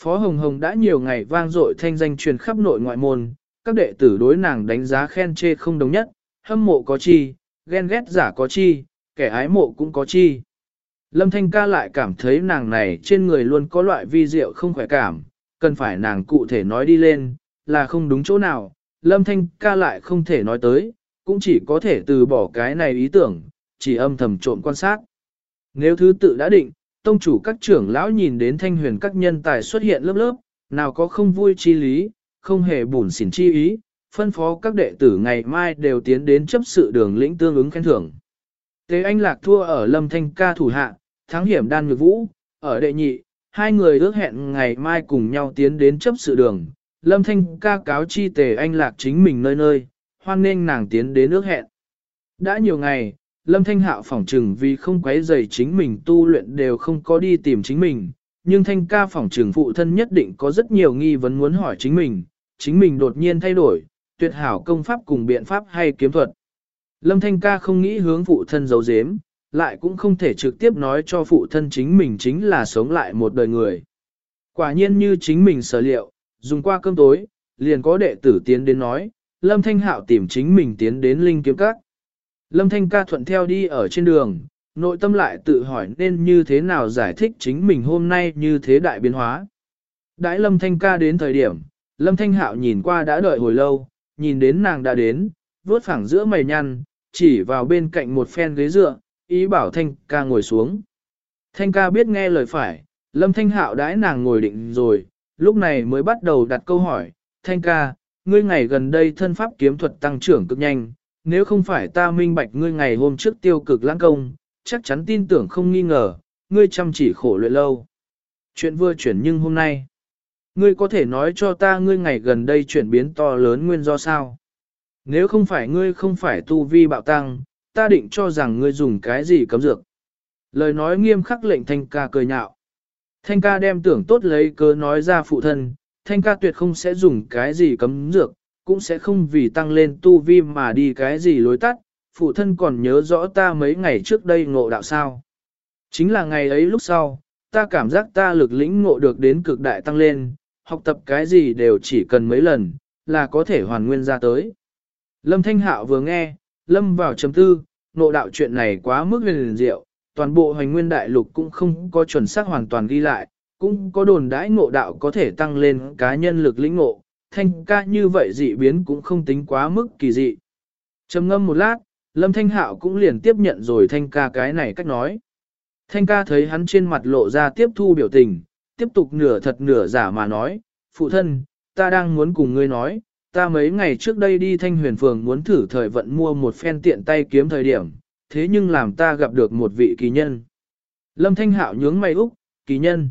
Phó Hồng Hồng đã nhiều ngày vang dội thanh danh truyền khắp nội ngoại môn, các đệ tử đối nàng đánh giá khen chê không đồng nhất, hâm mộ có chi, ghen ghét giả có chi, kẻ ái mộ cũng có chi. Lâm Thanh Ca lại cảm thấy nàng này trên người luôn có loại vi diệu không khỏe cảm, cần phải nàng cụ thể nói đi lên, là không đúng chỗ nào, Lâm Thanh Ca lại không thể nói tới, cũng chỉ có thể từ bỏ cái này ý tưởng, chỉ âm thầm trộm quan sát. Nếu thứ tự đã định, tông chủ các trưởng lão nhìn đến Thanh Huyền các nhân tài xuất hiện lớp lớp, nào có không vui chi lý, không hề bủn xỉn chi ý, phân phó các đệ tử ngày mai đều tiến đến chấp sự đường lĩnh tương ứng khen thưởng. Tế Anh Lạc thua ở Lâm Thanh Ca thủ hạ, thắng hiểm đan nhược vũ, ở đệ nhị, hai người ước hẹn ngày mai cùng nhau tiến đến chấp sự đường. Lâm Thanh Ca cáo chi Tề Anh Lạc chính mình nơi nơi, hoan nghênh nàng tiến đến ước hẹn. Đã nhiều ngày, Lâm Thanh Hạo phỏng trừng vì không quấy rầy chính mình tu luyện đều không có đi tìm chính mình, nhưng Thanh Ca phỏng trừng phụ thân nhất định có rất nhiều nghi vấn muốn hỏi chính mình đột nhiên thay đổi, tuyệt hảo công pháp cùng biện pháp hay kiếm thuật. Lâm Thanh Ca không nghĩ hướng phụ thân giấu giếm, lại cũng không thể trực tiếp nói cho phụ thân chính mình chính là sống lại một đời người. Quả nhiên như chính mình sở liệu, dùng qua cơm tối, liền có đệ tử tiến đến nói, Lâm Thanh Hạo tìm chính mình tiến đến Linh Kiếm Các. Lâm Thanh Ca thuận theo đi ở trên đường, nội tâm lại tự hỏi nên như thế nào giải thích chính mình hôm nay như thế đại biến hóa. Đãi Lâm Thanh Ca đến thời điểm, Lâm Thanh Hạo nhìn qua đã đợi hồi lâu, nhìn đến nàng đã đến, vuốt phẳng giữa mày nhăn, chỉ vào bên cạnh một phen ghế dựa, ý bảo Thanh Ca ngồi xuống. Thanh Ca biết nghe lời phải, Lâm Thanh Hạo đãi nàng ngồi định rồi, lúc này mới bắt đầu đặt câu hỏi, Thanh Ca, ngươi ngày gần đây thân pháp kiếm thuật tăng trưởng cực nhanh, nếu không phải ta minh bạch ngươi ngày hôm trước tiêu cực lãng công, chắc chắn tin tưởng không nghi ngờ, ngươi chăm chỉ khổ luyện lâu. Chuyện vừa chuyển nhưng hôm nay, ngươi có thể nói cho ta ngươi ngày gần đây chuyển biến to lớn nguyên do sao? Nếu không phải ngươi không phải tu vi bạo tăng, ta định cho rằng ngươi dùng cái gì cấm dược. Lời nói nghiêm khắc lệnh Thanh Ca cười nhạo. Thanh Ca đem tưởng tốt lấy cớ nói ra phụ thân, Thanh Ca tuyệt không sẽ dùng cái gì cấm dược, cũng sẽ không vì tăng lên tu vi mà đi cái gì lối tắt, phụ thân còn nhớ rõ ta mấy ngày trước đây ngộ đạo sao. Chính là ngày ấy lúc sau, ta cảm giác ta lực lĩnh ngộ được đến cực đại tăng lên, học tập cái gì đều chỉ cần mấy lần, là có thể hoàn nguyên ra tới. Lâm Thanh Hạo vừa nghe, lâm vào chấm tư, ngộ đạo chuyện này quá mức huyền diệu, toàn bộ hoành nguyên đại lục cũng không có chuẩn xác hoàn toàn ghi lại, cũng có đồn đãi ngộ đạo có thể tăng lên cá nhân lực lĩnh ngộ, Thanh Ca như vậy dị biến cũng không tính quá mức kỳ dị. Trầm ngâm một lát, Lâm Thanh Hạo cũng liền tiếp nhận rồi Thanh Ca cái này cách nói. Thanh Ca thấy hắn trên mặt lộ ra tiếp thu biểu tình, tiếp tục nửa thật nửa giả mà nói, phụ thân, ta đang muốn cùng ngươi nói, ta mấy ngày trước đây đi Thanh Huyền Phường muốn thử thời vận mua một phen tiện tay kiếm thời điểm, thế nhưng làm ta gặp được một vị kỳ nhân. Lâm Thanh Hạo nhướng mày úc, kỳ nhân.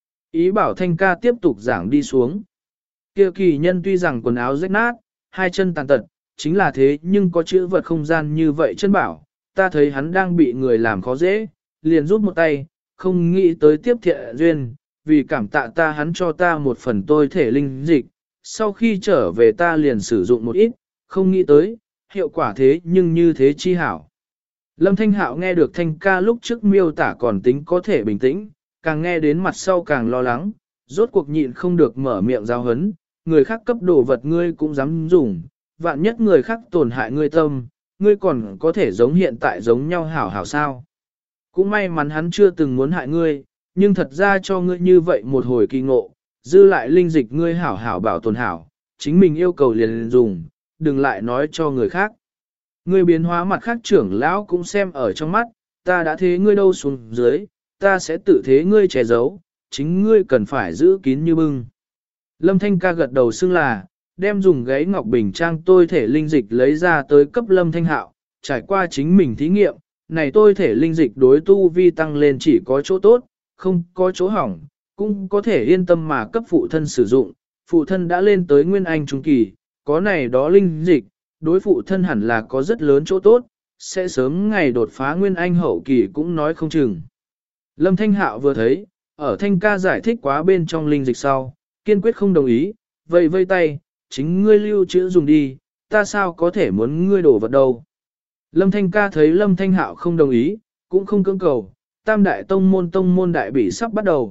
Ý bảo Thanh Ca tiếp tục giảng đi xuống. Kia kỳ nhân tuy rằng quần áo rách nát, hai chân tàn tật, chính là thế nhưng có chữ vật không gian như vậy chân bảo, ta thấy hắn đang bị người làm khó dễ, liền rút một tay, không nghĩ tới tiếp thiện duyên, vì cảm tạ ta hắn cho ta một phần tôi thể linh dịch, sau khi trở về ta liền sử dụng một ít, không nghĩ tới, hiệu quả thế nhưng như thế chi hảo. Lâm Thanh Hạo nghe được Thanh Ca lúc trước miêu tả còn tính có thể bình tĩnh, càng nghe đến mặt sau càng lo lắng, rốt cuộc nhịn không được mở miệng giao hấn, người khác cấp đồ vật ngươi cũng dám dùng, vạn nhất người khác tổn hại ngươi tâm, ngươi còn có thể giống hiện tại giống nhau hảo hảo sao. Cũng may mắn hắn chưa từng muốn hại ngươi, nhưng thật ra cho ngươi như vậy một hồi kỳ ngộ, dư lại linh dịch ngươi hảo hảo bảo tồn hảo, chính mình yêu cầu liền dùng, đừng lại nói cho người khác. Ngươi biến hóa mặt khác trưởng lão cũng xem ở trong mắt, ta đã thế ngươi đâu xuống dưới, ta sẽ tự thế ngươi che giấu, chính ngươi cần phải giữ kín như bưng. Lâm Thanh Ca gật đầu xưng là, đem dùng gáy ngọc bình trang tôi thể linh dịch lấy ra tới cấp Lâm Thanh Hạo, trải qua chính mình thí nghiệm, này tôi thể linh dịch đối tu vi tăng lên chỉ có chỗ tốt, không có chỗ hỏng, cũng có thể yên tâm mà cấp phụ thân sử dụng, phụ thân đã lên tới Nguyên Anh trung kỳ, có này đó linh dịch, đối phụ thân hẳn là có rất lớn chỗ tốt, sẽ sớm ngày đột phá Nguyên Anh hậu kỳ cũng nói không chừng. Lâm Thanh Hạo vừa thấy, ở Thanh Ca giải thích quá bên trong linh dịch sau, kiên quyết không đồng ý, vậy vây tay, chính ngươi lưu trữ dùng đi, ta sao có thể muốn ngươi đổ vật đâu. Lâm Thanh Ca thấy Lâm Thanh Hạo không đồng ý, cũng không cưỡng cầu, tam đại tông môn đại bỉ sắp bắt đầu,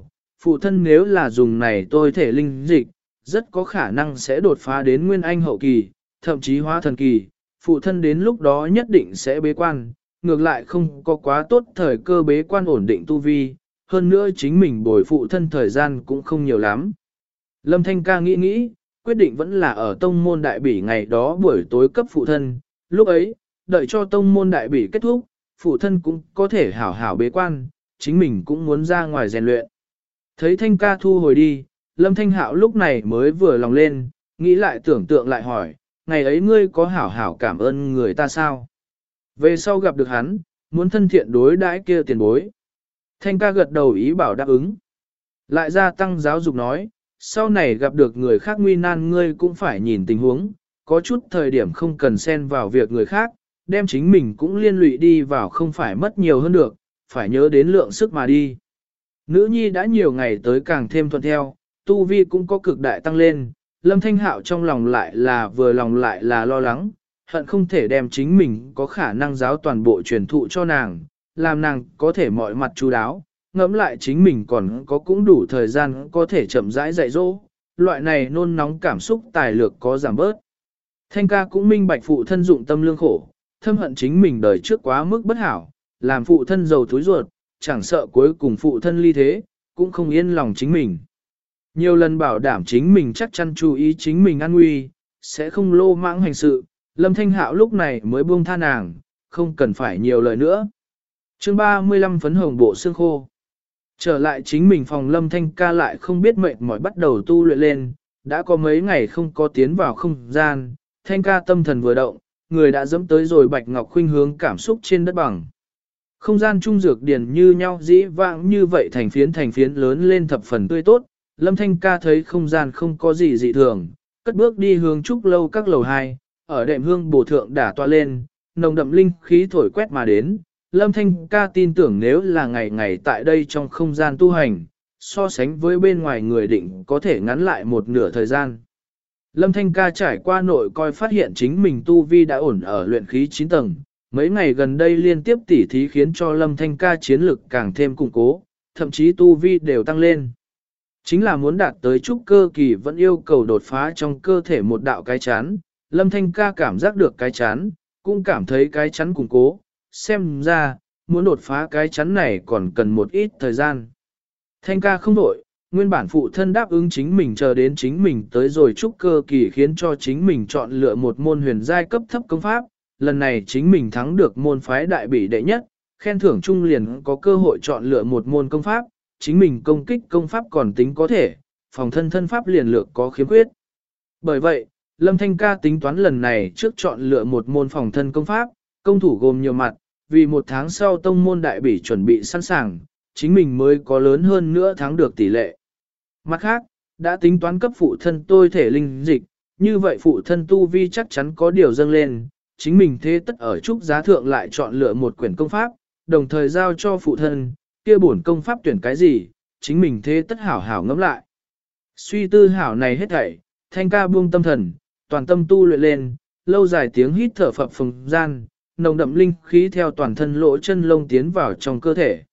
phụ thân nếu là dùng này tôi thể linh dịch, rất có khả năng sẽ đột phá đến nguyên anh hậu kỳ, thậm chí hóa thần kỳ, phụ thân đến lúc đó nhất định sẽ bế quan, ngược lại không có quá tốt thời cơ bế quan ổn định tu vi, hơn nữa chính mình bồi phụ thân thời gian cũng không nhiều lắm. Lâm Thanh ca nghĩ nghĩ, quyết định vẫn là ở tông môn đại bỉ ngày đó buổi tối cấp phụ thân, lúc ấy, đợi cho tông môn đại bỉ kết thúc, phụ thân cũng có thể hảo hảo bế quan, chính mình cũng muốn ra ngoài rèn luyện. Thấy Thanh ca thu hồi đi, Lâm Thanh Hạo lúc này mới vừa lòng lên, nghĩ lại tưởng tượng lại hỏi, ngày ấy ngươi có hảo hảo cảm ơn người ta sao? Về sau gặp được hắn, muốn thân thiện đối đãi kia tiền bối. Thanh ca gật đầu ý bảo đáp ứng. Lại gia tăng giáo dục nói, sau này gặp được người khác nguy nan ngươi cũng phải nhìn tình huống, có chút thời điểm không cần xen vào việc người khác, đem chính mình cũng liên lụy đi vào không phải mất nhiều hơn được, phải nhớ đến lượng sức mà đi. Nữ nhi đã nhiều ngày tới càng thêm thuận theo, tu vi cũng có cực đại tăng lên, Lâm Thanh Hạo trong lòng lại là vừa lòng lại là lo lắng, hận không thể đem chính mình có khả năng giáo toàn bộ truyền thụ cho nàng, làm nàng có thể mọi mặt chú đáo, ngẫm lại chính mình còn có cũng đủ thời gian có thể chậm rãi dạy dỗ, loại này nôn nóng cảm xúc tài lược có giảm bớt. Thanh ca cũng minh bạch phụ thân dụng tâm lương khổ, thâm hận chính mình đời trước quá mức bất hảo, làm phụ thân giàu thúi ruột, chẳng sợ cuối cùng phụ thân ly thế, cũng không yên lòng chính mình. Nhiều lần bảo đảm chính mình chắc chắn chú ý chính mình an nguy, sẽ không lô mãng hành sự, Lâm Thanh Hạo lúc này mới buông tha nàng, không cần phải nhiều lời nữa. Chương 35 phấn hồng bộ xương khô. Trở lại chính mình phòng Lâm Thanh ca lại không biết mệt mỏi bắt đầu tu luyện lên, đã có mấy ngày không có tiến vào không gian, Thanh ca tâm thần vừa động, người đã dẫm tới rồi Bạch Ngọc khuynh hướng cảm xúc trên đất bằng. Không gian trung dược điển như nhau dĩ vãng như vậy thành phiến lớn lên thập phần tươi tốt, Lâm Thanh ca thấy không gian không có gì dị thường, cất bước đi hướng trúc lâu các lầu 2, ở đệm hương bổ thượng đả toa lên, nồng đậm linh khí thổi quét mà đến. Lâm Thanh ca tin tưởng nếu là ngày ngày tại đây trong không gian tu hành, so sánh với bên ngoài người định có thể ngắn lại một nửa thời gian. Lâm Thanh ca trải qua nội coi phát hiện chính mình tu vi đã ổn ở luyện khí 9 tầng, mấy ngày gần đây liên tiếp tỉ thí khiến cho Lâm Thanh ca chiến lực càng thêm củng cố, thậm chí tu vi đều tăng lên. Chính là muốn đạt tới trúc cơ kỳ vẫn yêu cầu đột phá trong cơ thể một đạo cái chán, Lâm Thanh ca cảm giác được cái chán, cũng cảm thấy cái chắn củng cố, xem ra, muốn đột phá cái chắn này còn cần một ít thời gian. Thanh ca không đổi, nguyên bản phụ thân đáp ứng chính mình chờ đến chính mình tới rồi trúc cơ kỳ khiến cho chính mình chọn lựa một môn huyền giai cấp thấp công pháp, lần này chính mình thắng được môn phái đại bỉ đệ nhất, khen thưởng trung liền có cơ hội chọn lựa một môn công pháp, chính mình công kích công pháp còn tính có thể, phòng thân thân pháp liền lược có khiếm khuyết. Bởi vậy, Lâm Thanh ca tính toán lần này trước chọn lựa một môn phòng thân công pháp, công thủ gồm nhiều mặt, vì một tháng sau tông môn đại bỉ chuẩn bị sẵn sàng, chính mình mới có lớn hơn nữa thắng được tỷ lệ. Mặt khác, đã tính toán cấp phụ thân tôi thể linh dịch, như vậy phụ thân tu vi chắc chắn có điều dâng lên, chính mình thế tất ở trúc giá thượng lại chọn lựa một quyển công pháp, đồng thời giao cho phụ thân, kia bổn công pháp tuyển cái gì, chính mình thế tất hảo hảo ngẫm lại. Suy tư hảo này hết thảy, Thanh ca buông tâm thần, toàn tâm tu luyện lên, lâu dài tiếng hít thở phập phồng gian, nồng đậm linh khí theo toàn thân lỗ chân lông tiến vào trong cơ thể.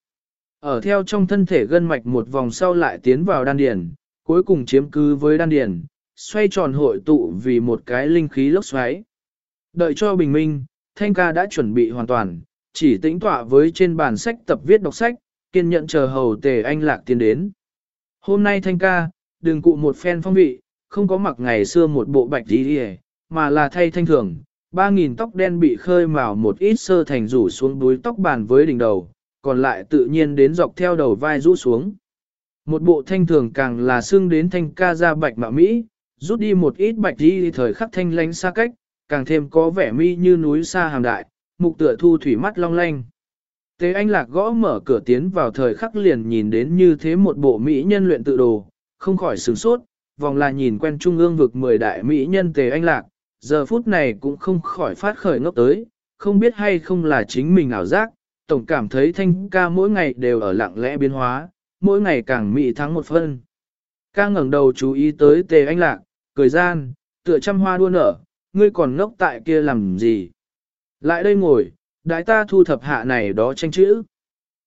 Ở theo trong thân thể gân mạch một vòng sau lại tiến vào đan điền, cuối cùng chiếm cứ với đan điền, xoay tròn hội tụ vì một cái linh khí lốc xoáy. Đợi cho bình minh, Thanh ca đã chuẩn bị hoàn toàn, chỉ tĩnh tọa với trên bàn sách tập viết đọc sách, kiên nhẫn chờ hầu Tề Anh Lạc tiến đến. Hôm nay Thanh ca, đừng cụ một phen phong vị, không có mặc ngày xưa một bộ bạch đi mà là thay thanh thường, 3.000 tóc đen bị khơi mào một ít sơ thành rủ xuống đuôi tóc bàn với đỉnh đầu, còn lại tự nhiên đến dọc theo đầu vai rũ xuống. Một bộ thanh thường càng là xương đến Thanh ca ra bạch mạo Mỹ, rút đi một ít bạch đi thời khắc thanh lánh xa cách, càng thêm có vẻ mi như núi xa hàm đại, mục tựa thu thủy mắt long lanh. Tế Anh Lạc gõ mở cửa tiến vào thời khắc liền nhìn đến như thế một bộ mỹ nhân luyện tự đồ, không khỏi sửng sốt, vòng là nhìn quen trung ương vực 10 đại mỹ nhân Tế Anh Lạc, giờ phút này cũng không khỏi phát khởi ngốc tới, không biết hay không là chính mình ảo giác, tổng cảm thấy Thanh ca mỗi ngày đều ở lặng lẽ biến hóa, mỗi ngày càng mỹ thắng một phân. Ca ngẩng đầu chú ý tới Tế Anh Lạc, cười gian, tựa trăm hoa đua nở, ngươi còn ngốc tại kia làm gì? Lại đây ngồi, đại ta thu thập hạ này đó tranh chữ.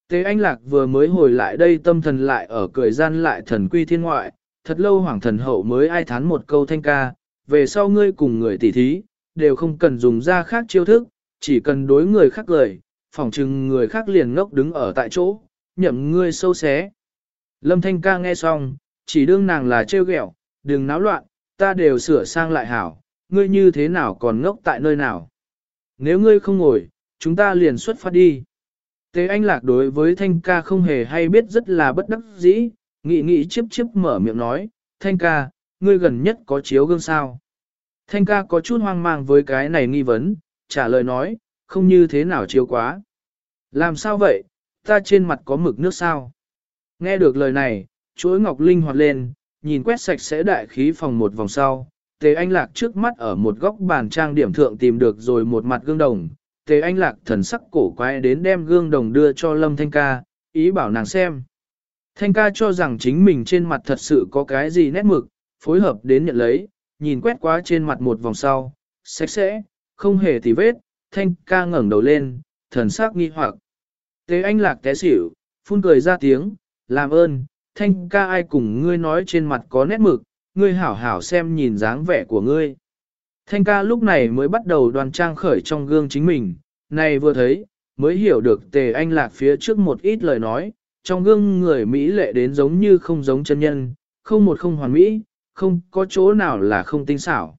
Tế Anh Lạc vừa mới hồi lại đây tâm thần lại ở cười gian lại thần quy thiên ngoại, thật lâu hoàng thần hậu mới ai thán một câu Thanh ca, về sau ngươi cùng người tỉ thí, đều không cần dùng ra khác chiêu thức, chỉ cần đối người khác cười, phỏng chừng người khác liền ngốc đứng ở tại chỗ, nhậm ngươi sâu xé. Lâm Thanh ca nghe xong, chỉ đương nàng là trêu ghẹo, đừng náo loạn, ta đều sửa sang lại hảo, ngươi như thế nào còn ngốc tại nơi nào. Nếu ngươi không ngồi, chúng ta liền xuất phát đi. Tế Anh Lạc đối với Thanh ca không hề hay biết rất là bất đắc dĩ, nghĩ chiếp chiếp mở miệng nói, Thanh ca, ngươi gần nhất có chiếu gương sao? Thanh ca có chút hoang mang với cái này nghi vấn, trả lời nói, không như thế nào chiếu quá. Làm sao vậy, ta trên mặt có mực nước sao? Nghe được lời này, chuỗi ngọc linh hoạt lên, nhìn quét sạch sẽ đại khí phòng một vòng sau. Tề Anh Lạc trước mắt ở một góc bàn trang điểm thượng tìm được rồi một mặt gương đồng. Tề Anh Lạc thần sắc cổ quái đến đem gương đồng đưa cho Lâm Thanh ca, ý bảo nàng xem. Thanh ca cho rằng chính mình trên mặt thật sự có cái gì nét mực, phối hợp đến nhận lấy, nhìn quét qua trên mặt một vòng sau, sạch sẽ, không hề tì vết. Thanh ca ngẩng đầu lên, thần sắc nghi hoặc. Tề Anh Lạc té xỉu, phun cười ra tiếng, làm ơn, Thanh ca ai cùng ngươi nói trên mặt có nét mực, ngươi hảo hảo xem nhìn dáng vẻ của ngươi. Thanh ca lúc này mới bắt đầu đoan trang khởi trong gương chính mình, này vừa thấy, mới hiểu được Tề Anh Lạc phía trước một ít lời nói, trong gương người Mỹ lệ đến giống như không giống chân nhân, không một không hoàn mỹ, không có chỗ nào là không tinh xảo.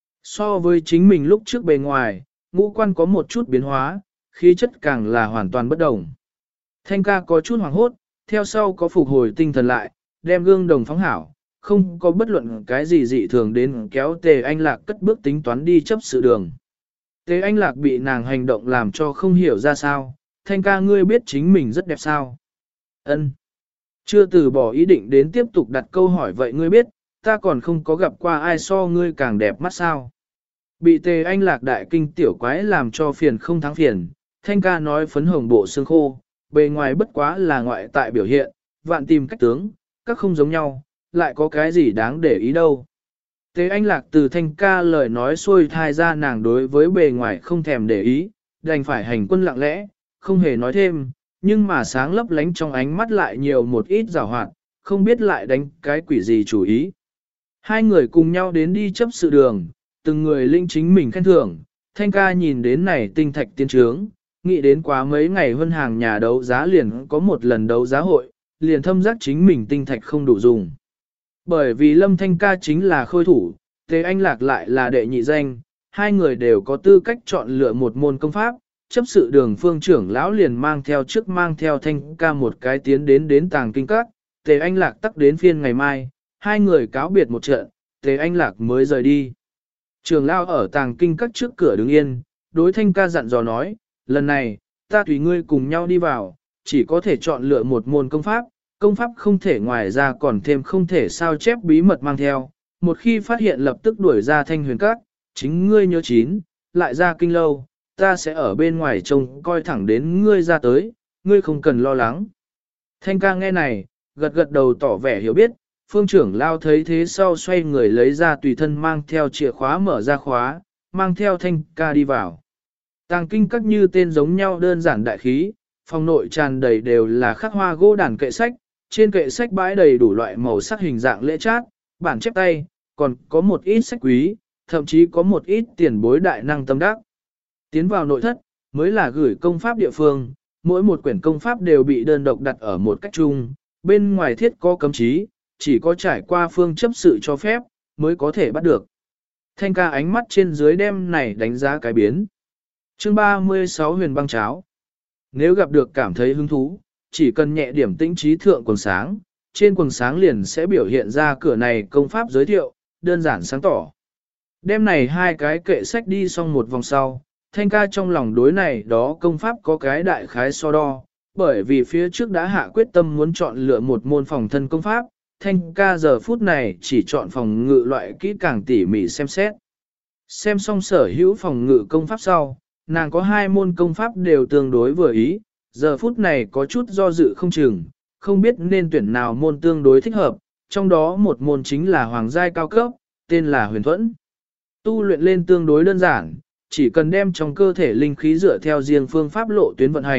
So với chính mình lúc trước bề ngoài, ngũ quan có một chút biến hóa, khí chất càng là hoàn toàn bất đồng. Thanh ca có chút hoảng hốt, theo sau có phục hồi tinh thần lại, đem gương đồng phóng hảo, không có bất luận cái gì dị thường đến kéo Tề Anh Lạc cất bước tính toán đi chấp sự đường. Tề Anh Lạc bị nàng hành động làm cho không hiểu ra sao, Thanh ca ngươi biết chính mình rất đẹp sao? Ân. Chưa từ bỏ ý định đến tiếp tục đặt câu hỏi vậy ngươi biết, ta còn không có gặp qua ai so ngươi càng đẹp mắt sao? Bị Tề Anh Lạc đại kinh tiểu quái làm cho phiền không thắng phiền, Thanh ca nói phấn hồng bộ xương khô, bề ngoài bất quá là ngoại tại biểu hiện, vạn tìm cách tướng, các không giống nhau, lại có cái gì đáng để ý đâu. Tế Anh Lạc từ Thanh ca lời nói xuôi thai ra nàng đối với bề ngoài không thèm để ý, đành phải hành quân lặng lẽ, không hề nói thêm, nhưng mà sáng lấp lánh trong ánh mắt lại nhiều một ít giảo hoạt, không biết lại đánh cái quỷ gì chủ ý. Hai người cùng nhau đến đi chấp sự đường, từng người linh chính mình khen thưởng, Thanh ca nhìn đến này tinh thạch tiên trướng, nghĩ đến quá mấy ngày hơn hàng nhà đấu giá liền có một lần đấu giá hội, liền thâm giác chính mình tinh thạch không đủ dùng. Bởi vì Lâm Thanh ca chính là khôi thủ, Tề Anh Lạc lại là đệ nhị danh, hai người đều có tư cách chọn lựa một môn công pháp, chấp sự đường phương trưởng lão liền mang theo Thanh ca một cái tiến đến tàng kinh các, Tề Anh Lạc tắc đến phiên ngày mai, hai người cáo biệt một trận, Tề Anh Lạc mới rời đi. Trưởng lão ở tàng kinh các trước cửa đứng yên, đối Thanh ca dặn dò nói, lần này, ta tùy ngươi cùng nhau đi vào, chỉ có thể chọn lựa một môn công pháp không thể ngoài ra còn thêm không thể sao chép bí mật mang theo, một khi phát hiện lập tức đuổi ra Thanh huyền các, chính ngươi nhớ chín, lại ra kinh lâu, ta sẽ ở bên ngoài trông coi thẳng đến ngươi ra tới, ngươi không cần lo lắng. Thanh ca nghe này, gật gật đầu tỏ vẻ hiểu biết, phương trưởng lao thấy thế sau xoay người lấy ra tùy thân mang theo chìa khóa mở ra khóa, mang theo Thanh ca đi vào. Tàng kinh các như tên giống nhau đơn giản đại khí, phòng nội tràn đầy đều là khắc hoa gỗ đàn kệ sách, trên kệ sách bãi đầy đủ loại màu sắc hình dạng lễ trát, bản chép tay, còn có một ít sách quý, thậm chí có một ít tiền bối đại năng tâm đắc. Tiến vào nội thất, mới là gửi công pháp địa phương, mỗi một quyển công pháp đều bị đơn độc đặt ở một cách chung, bên ngoài thiết có cấm chí, chỉ có trải qua phương chấp sự cho phép, mới có thể bắt được. Thanh ca ánh mắt trên dưới đem này đánh giá cái biến. Chương 36 huyền băng cháo. Nếu gặp được cảm thấy hứng thú, chỉ cần nhẹ điểm tĩnh trí thượng quần sáng, trên quần sáng liền sẽ biểu hiện ra cửa này công pháp giới thiệu, đơn giản sáng tỏ. Đêm này hai cái kệ sách đi xong một vòng sau, Thanh ca trong lòng đối này đó công pháp có cái đại khái so đo, bởi vì phía trước đã hạ quyết tâm muốn chọn lựa một môn phòng thân công pháp, Thanh ca giờ phút này chỉ chọn phòng ngự loại kỹ càng tỉ mỉ xem xét. Xem xong sở hữu phòng ngự công pháp sau, nàng có hai môn công pháp đều tương đối vừa ý, giờ phút này có chút do dự không chừng, không biết nên tuyển nào môn tương đối thích hợp, trong đó một môn chính là hoàng giai cao cấp, tên là huyền thuẫn. Tu luyện lên tương đối đơn giản, chỉ cần đem trong cơ thể linh khí dựa theo riêng phương pháp lộ tuyến vận hành,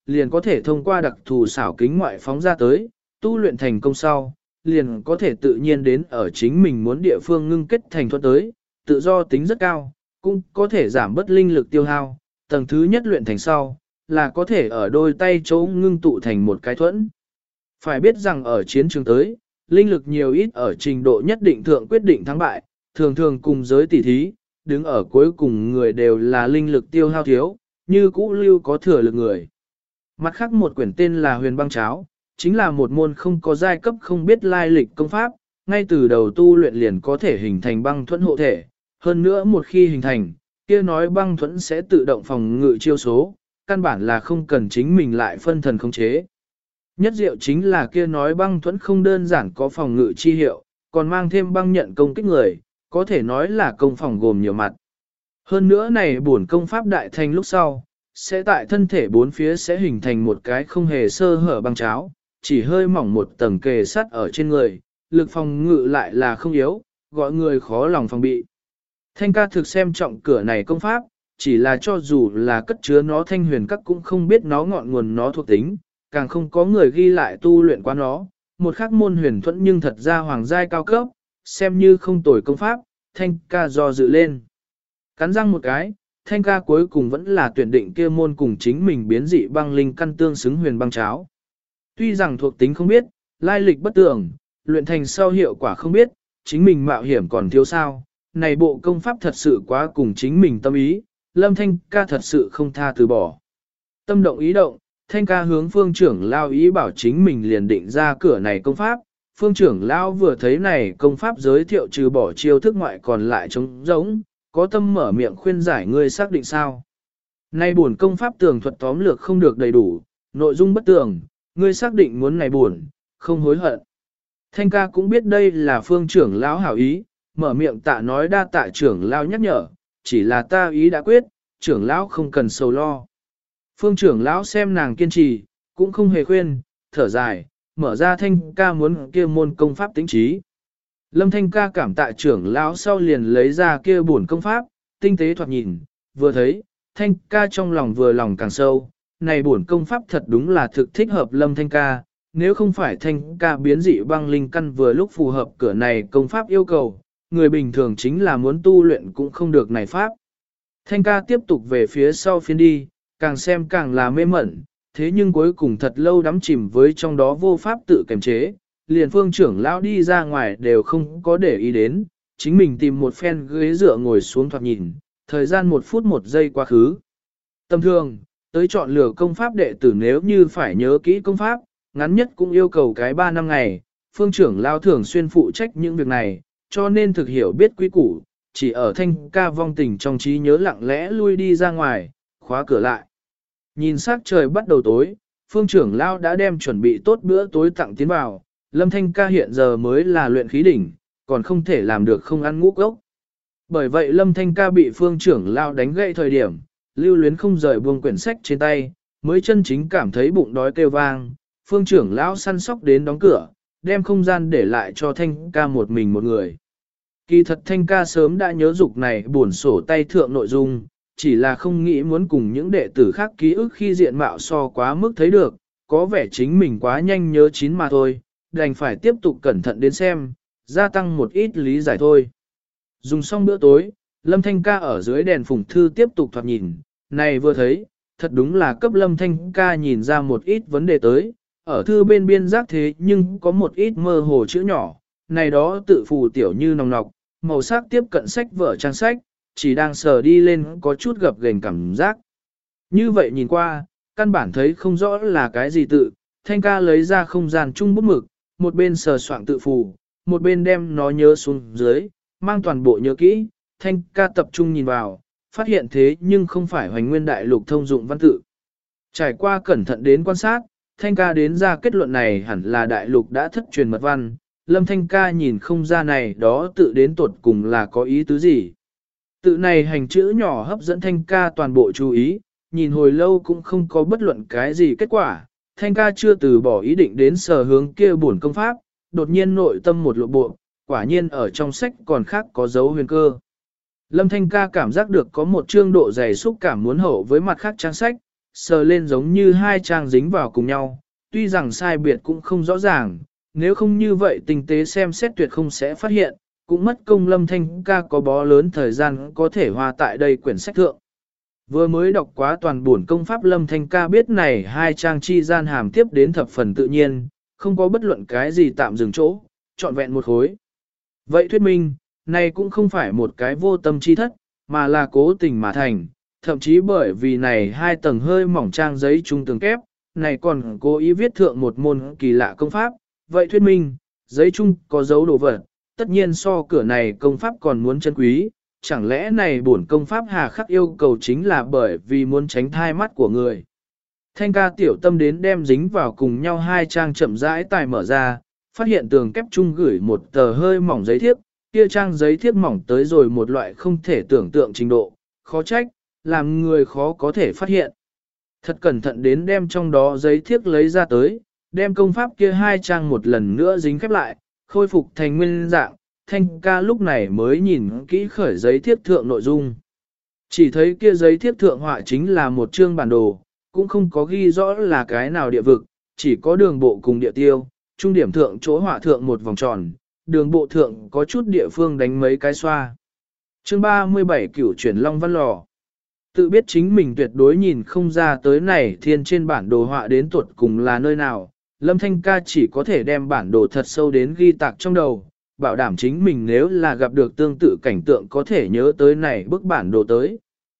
liền có thể thông qua đặc thù xảo kính ngoại phóng ra tới, tu luyện thành công sau, liền có thể tự nhiên đến ở chính mình muốn địa phương ngưng kết thành thuật tới, tự do tính rất cao, cũng có thể giảm bớt linh lực tiêu hao, tầng thứ nhất luyện thành sau, là có thể ở đôi tay chỗ ngưng tụ thành một cái thuẫn. Phải biết rằng ở chiến trường tới, linh lực nhiều ít ở trình độ nhất định thượng quyết định thắng bại, thường thường cùng giới tỷ thí, đứng ở cuối cùng người đều là linh lực tiêu hao thiếu, như cũ lưu có thừa lực người. Mặt khác một quyển tên là Huyền Băng Cháo, chính là một môn không có giai cấp không biết lai lịch công pháp, ngay từ đầu tu luyện liền có thể hình thành băng thuẫn hộ thể, hơn nữa một khi hình thành, kia nói băng thuẫn sẽ tự động phòng ngự chiêu số, căn bản là không cần chính mình lại phân thần khống chế. Nhất diệu chính là kia nói băng thuẫn không đơn giản có phòng ngự chi hiệu, còn mang thêm băng nhận công kích người, có thể nói là công phòng gồm nhiều mặt. Hơn nữa này bổn công pháp đại thành lúc sau, sẽ tại thân thể bốn phía sẽ hình thành một cái không hề sơ hở băng cháo, chỉ hơi mỏng một tầng kề sắt ở trên người, lực phòng ngự lại là không yếu, gọi người khó lòng phòng bị. Thanh ca thực xem trọng cửa này công pháp, chỉ là cho dù là cất chứa nó thanh huyền các cũng không biết nó ngọn nguồn nó thuộc tính, càng không có người ghi lại tu luyện qua nó, một khắc môn huyền thuẫn nhưng thật ra hoàng giai cao cấp, xem như không tồi công pháp, thanh ca do dự lên. Cắn răng một cái, thanh ca cuối cùng vẫn là tuyển định kia môn cùng chính mình biến dị băng linh căn tương xứng huyền băng cháo. Tuy rằng thuộc tính không biết, lai lịch bất tường, luyện thành sau hiệu quả không biết, chính mình mạo hiểm còn thiếu sao, này bộ công pháp thật sự quá cùng chính mình tâm ý, Lâm Thanh ca thật sự không tha từ bỏ. Tâm động ý động, Thanh ca hướng phương trưởng lao ý bảo chính mình liền định ra cửa này công pháp, phương trưởng lao vừa thấy này công pháp giới thiệu trừ bỏ chiêu thức ngoại còn lại trống giống, có tâm mở miệng khuyên giải ngươi xác định sao. Này buồn công pháp tường thuật tóm lược không được đầy đủ, nội dung bất tường, ngươi xác định muốn này buồn, không hối hận. Thanh ca cũng biết đây là phương trưởng lão hảo ý, mở miệng tạ nói đa tạ trưởng lão nhắc nhở, chỉ là ta ý đã quyết, trưởng lão không cần sầu lo. Phương trưởng lão xem nàng kiên trì, cũng không hề khuyên, thở dài, mở ra thanh ca muốn kia môn công pháp tính trí. Lâm thanh ca cảm tạ trưởng lão sau liền lấy ra kia bổn công pháp, tinh tế thoạt nhìn, vừa thấy, thanh ca trong lòng vừa lòng càng sâu, này bổn công pháp thật đúng là thực thích hợp lâm thanh ca, nếu không phải thanh ca biến dị băng linh căn vừa lúc phù hợp cửa này công pháp yêu cầu, người bình thường chính là muốn tu luyện cũng không được này pháp. Thanh ca tiếp tục về phía sau phiên đi, càng xem càng là mê mẩn, thế nhưng cuối cùng thật lâu đắm chìm với trong đó vô pháp tự kiềm chế, liền phương trưởng lão đi ra ngoài đều không có để ý đến, chính mình tìm một phen ghế dựa ngồi xuống thoạt nhìn, thời gian 1 phút 1 giây quá khứ. Tầm thường, tới chọn lựa công pháp đệ tử nếu như phải nhớ kỹ công pháp, ngắn nhất cũng yêu cầu cái 3 năm ngày, phương trưởng lão thường xuyên phụ trách những việc này, cho nên thực hiểu biết quý củ, chỉ ở thanh ca vong tình trong trí nhớ lặng lẽ lui đi ra ngoài, khóa cửa lại. Nhìn sắc trời bắt đầu tối, phương trưởng lão đã đem chuẩn bị tốt bữa tối tặng tiến vào, Lâm Thanh ca hiện giờ mới là luyện khí đỉnh, còn không thể làm được không ăn ngũ cốc. Bởi vậy Lâm Thanh ca bị phương trưởng lão đánh gậy thời điểm, lưu luyến không rời buông quyển sách trên tay, mới chân chính cảm thấy bụng đói kêu vang, phương trưởng lão săn sóc đến đóng cửa, đem không gian để lại cho Thanh ca một mình một người. Kỳ thật Thanh ca sớm đã nhớ dục này buồn sổ tay thượng nội dung, chỉ là không nghĩ muốn cùng những đệ tử khác ký ức khi diện mạo so quá mức thấy được, có vẻ chính mình quá nhanh nhớ chín mà thôi, đành phải tiếp tục cẩn thận đến xem, gia tăng một ít lý giải thôi. Dùng xong bữa tối, Lâm Thanh ca ở dưới đèn phùng thư tiếp tục thoạt nhìn, này vừa thấy, thật đúng là cấp Lâm Thanh ca nhìn ra một ít vấn đề tới, ở thư bên biên giác thế nhưng có một ít mơ hồ chữ nhỏ, này đó tự phù tiểu như nòng nọc, màu sắc tiếp cận sách vở trang sách, chỉ đang sờ đi lên có chút gập ghềnh cảm giác. Như vậy nhìn qua, căn bản thấy không rõ là cái gì tự, Thanh ca lấy ra không gian chung bút mực, một bên sờ soạn tự phù, một bên đem nó nhớ xuống dưới, mang toàn bộ nhớ kỹ, Thanh ca tập trung nhìn vào, phát hiện thế nhưng không phải hoành nguyên đại lục thông dụng văn tự. Trải qua cẩn thận đến quan sát, Thanh ca đến ra kết luận này hẳn là đại lục đã thất truyền mật văn, Lâm Thanh ca nhìn không ra này đó tự đến tột cùng là có ý tứ gì. Tự này hành chữ nhỏ hấp dẫn Thanh ca toàn bộ chú ý, nhìn hồi lâu cũng không có bất luận cái gì kết quả, Thanh ca chưa từ bỏ ý định đến sở hướng kia buồn công pháp, đột nhiên nội tâm một lộ bộ, quả nhiên ở trong sách còn khác có dấu huyền cơ. Lâm Thanh ca cảm giác được có một chương độ dày xúc cảm muốn hậu với mặt khác trang sách, sờ lên giống như hai trang dính vào cùng nhau, tuy rằng sai biệt cũng không rõ ràng, nếu không như vậy tinh tế xem xét tuyệt không sẽ phát hiện, cũng mất công Lâm Thanh ca có bó lớn thời gian có thể hòa tại đây quyển sách thượng. Vừa mới đọc quá toàn buồn công pháp Lâm Thanh ca biết này hai trang chi gian hàm tiếp đến thập phần tự nhiên, không có bất luận cái gì tạm dừng chỗ, trọn vẹn một khối. Vậy thuyết minh, này cũng không phải một cái vô tâm chi thất, mà là cố tình mà thành, thậm chí bởi vì này hai tầng hơi mỏng trang giấy trung tường kép, này còn cố ý viết thượng một môn kỳ lạ công pháp, vậy thuyết minh, giấy trung có dấu đồ vật, tất nhiên so cửa này công pháp còn muốn chân quý, chẳng lẽ này bổn công pháp hà khắc yêu cầu chính là bởi vì muốn tránh thai mắt của người. Thanh ca tiểu tâm đến đem dính vào cùng nhau hai trang chậm rãi tài mở ra, phát hiện tường kép chung gửi một tờ hơi mỏng giấy thiếp, kia trang giấy thiếp mỏng tới rồi một loại không thể tưởng tượng trình độ, khó trách, làm người khó có thể phát hiện. Thật cẩn thận đến đem trong đó giấy thiếp lấy ra tới, đem công pháp kia hai trang một lần nữa dính khép lại, khôi phục thành nguyên dạng, Thanh ca lúc này mới nhìn kỹ khởi giấy thiếp thượng nội dung. Chỉ thấy kia giấy thiếp thượng họa chính là một chương bản đồ, cũng không có ghi rõ là cái nào địa vực, chỉ có đường bộ cùng địa tiêu, trung điểm thượng chỗ họa thượng một vòng tròn, đường bộ thượng có chút địa phương đánh mấy cái xoa. Chương 37 Cửu chuyển Long Văn Lò. Tự biết chính mình tuyệt đối nhìn không ra tới này thiên trên bản đồ họa đến tuột cùng là nơi nào, Lâm Thanh ca chỉ có thể đem bản đồ thật sâu đến ghi tạc trong đầu, bảo đảm chính mình nếu là gặp được tương tự cảnh tượng có thể nhớ tới này bức bản đồ tới.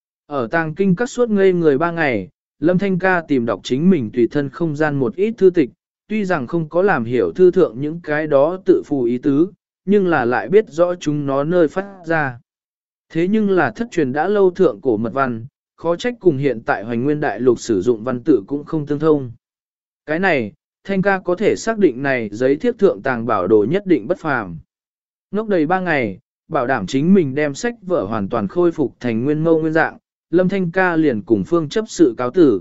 Ở tàng kinh các suốt ngây người 3 ngày, Lâm Thanh ca tìm đọc chính mình tùy thân không gian một ít thư tịch, tuy rằng không có làm hiểu thư thượng những cái đó tự phù ý tứ, nhưng là lại biết rõ chúng nó nơi phát ra. Thế nhưng là thất truyền đã lâu thượng cổ mật văn, khó trách cùng hiện tại Hoành Nguyên Đại Lục sử dụng văn tự cũng không tương thông. Cái này, Thanh ca có thể xác định này giấy thiếp thượng tàng bảo đồ nhất định bất phàm. Ngốc đầy 3 ngày, bảo đảm chính mình đem sách vở hoàn toàn khôi phục thành nguyên mâu nguyên dạng, Lâm Thanh ca liền cùng phương chấp sự cáo tử.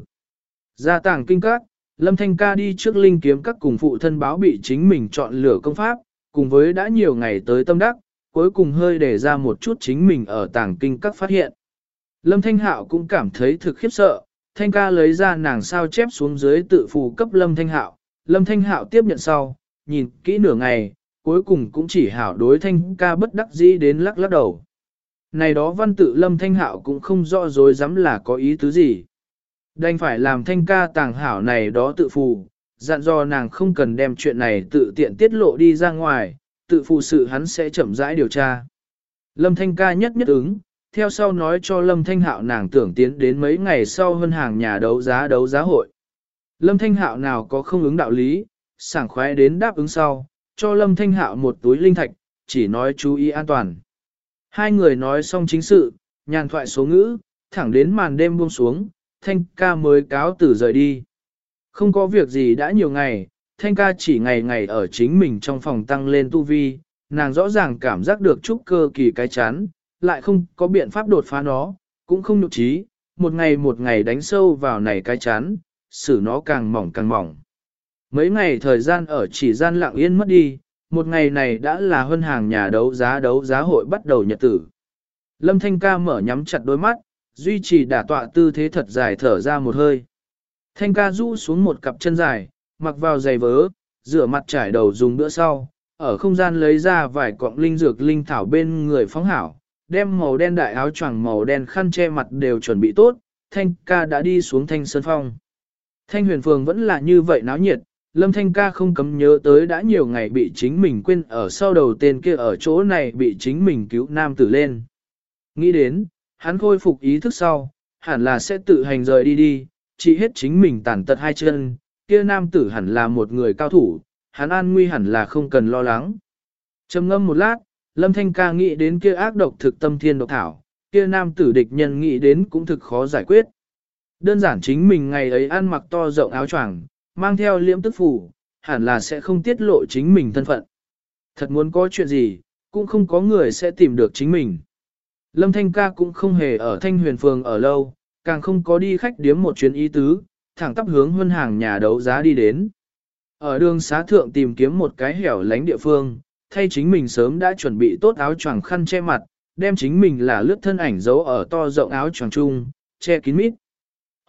Ra tàng kinh các, Lâm Thanh ca đi trước linh kiếm các cùng phụ thân báo bị chính mình chọn lựa công pháp, cùng với đã nhiều ngày tới tâm đắc, cuối cùng hơi để ra một chút chính mình ở tàng kinh các phát hiện. Lâm Thanh Hạo cũng cảm thấy thực khiếp sợ, Thanh ca lấy ra nàng sao chép xuống dưới tự phù cấp Lâm Thanh Hạo, Lâm Thanh Hạo tiếp nhận sau, nhìn kỹ nửa ngày, cuối cùng cũng chỉ hảo đối Thanh ca bất đắc dĩ đến lắc lắc đầu. Này đó văn tự Lâm Thanh Hạo cũng không rõ dối dám là có ý tứ gì. Đành phải làm Thanh ca tàng hảo này đó tự phù, dặn dò nàng không cần đem chuyện này tự tiện tiết lộ đi ra ngoài, tự phù sự hắn sẽ chậm rãi điều tra. Lâm Thanh ca nhất nhất ứng, theo sau nói cho Lâm Thanh Hạo nàng tưởng tiến đến mấy ngày sau hơn hàng nhà đấu giá hội. Lâm Thanh Hạo nào có không ứng đạo lý, sảng khoái đến đáp ứng sau, cho Lâm Thanh Hạo một túi linh thạch, chỉ nói chú ý an toàn. Hai người nói xong chính sự, nhàn thoại số ngữ, thẳng đến màn đêm buông xuống, Thanh ca mới cáo từ rời đi. Không có việc gì đã nhiều ngày, Thanh ca chỉ ngày ngày ở chính mình trong phòng tăng lên tu vi, nàng rõ ràng cảm giác được chút cơ kỳ cái chán, lại không có biện pháp đột phá nó, cũng không nhục trí, một ngày đánh sâu vào này cái chán, xử nó càng mỏng càng mỏng. Mấy ngày thời gian ở chỉ gian lặng yên mất đi, một ngày này đã là hơn hàng nhà đấu giá hội bắt đầu nhật tử. Lâm Thanh ca mở nhắm chặt đôi mắt, duy trì đả tọa tư thế thật dài thở ra một hơi. Thanh ca rũ xuống một cặp chân dài, mặc vào giày vớ, rửa mặt trải đầu dùng bữa sau, ở không gian lấy ra vài cọng linh dược linh thảo bên người phóng hảo, đem màu đen đại áo choàng màu đen khăn che mặt đều chuẩn bị tốt, Thanh ca đã đi xuống Thanh Sơn Phong. Thanh Huyền Phường vẫn là như vậy náo nhiệt, Lâm Thanh ca không cấm nhớ tới đã nhiều ngày bị chính mình quên ở sau đầu tên kia ở chỗ này bị chính mình cứu nam tử lên. Nghĩ đến, hắn khôi phục ý thức sau, hẳn là sẽ tự hành rời đi, chỉ hết chính mình tàn tật hai chân, kia nam tử hẳn là một người cao thủ, hắn an nguy hẳn là không cần lo lắng. Trầm ngâm một lát, Lâm Thanh ca nghĩ đến kia ác độc thực tâm thiên độc thảo, kia nam tử địch nhân nghĩ đến cũng thực khó giải quyết. Đơn giản chính mình ngày ấy ăn mặc to rộng áo choàng, mang theo liễm tức phủ, hẳn là sẽ không tiết lộ chính mình thân phận. Thật muốn có chuyện gì, cũng không có người sẽ tìm được chính mình. Lâm Thanh ca cũng không hề ở Thanh Huyền Phường ở lâu, càng không có đi khách điếm một chuyến ý tứ, thẳng tắp hướng huân hàng nhà đấu giá đi đến. Ở đường xá thượng tìm kiếm một cái hẻo lánh địa phương, thay chính mình sớm đã chuẩn bị tốt áo choàng khăn che mặt, đem chính mình là lướt thân ảnh giấu ở to rộng áo choàng chung, che kín mít.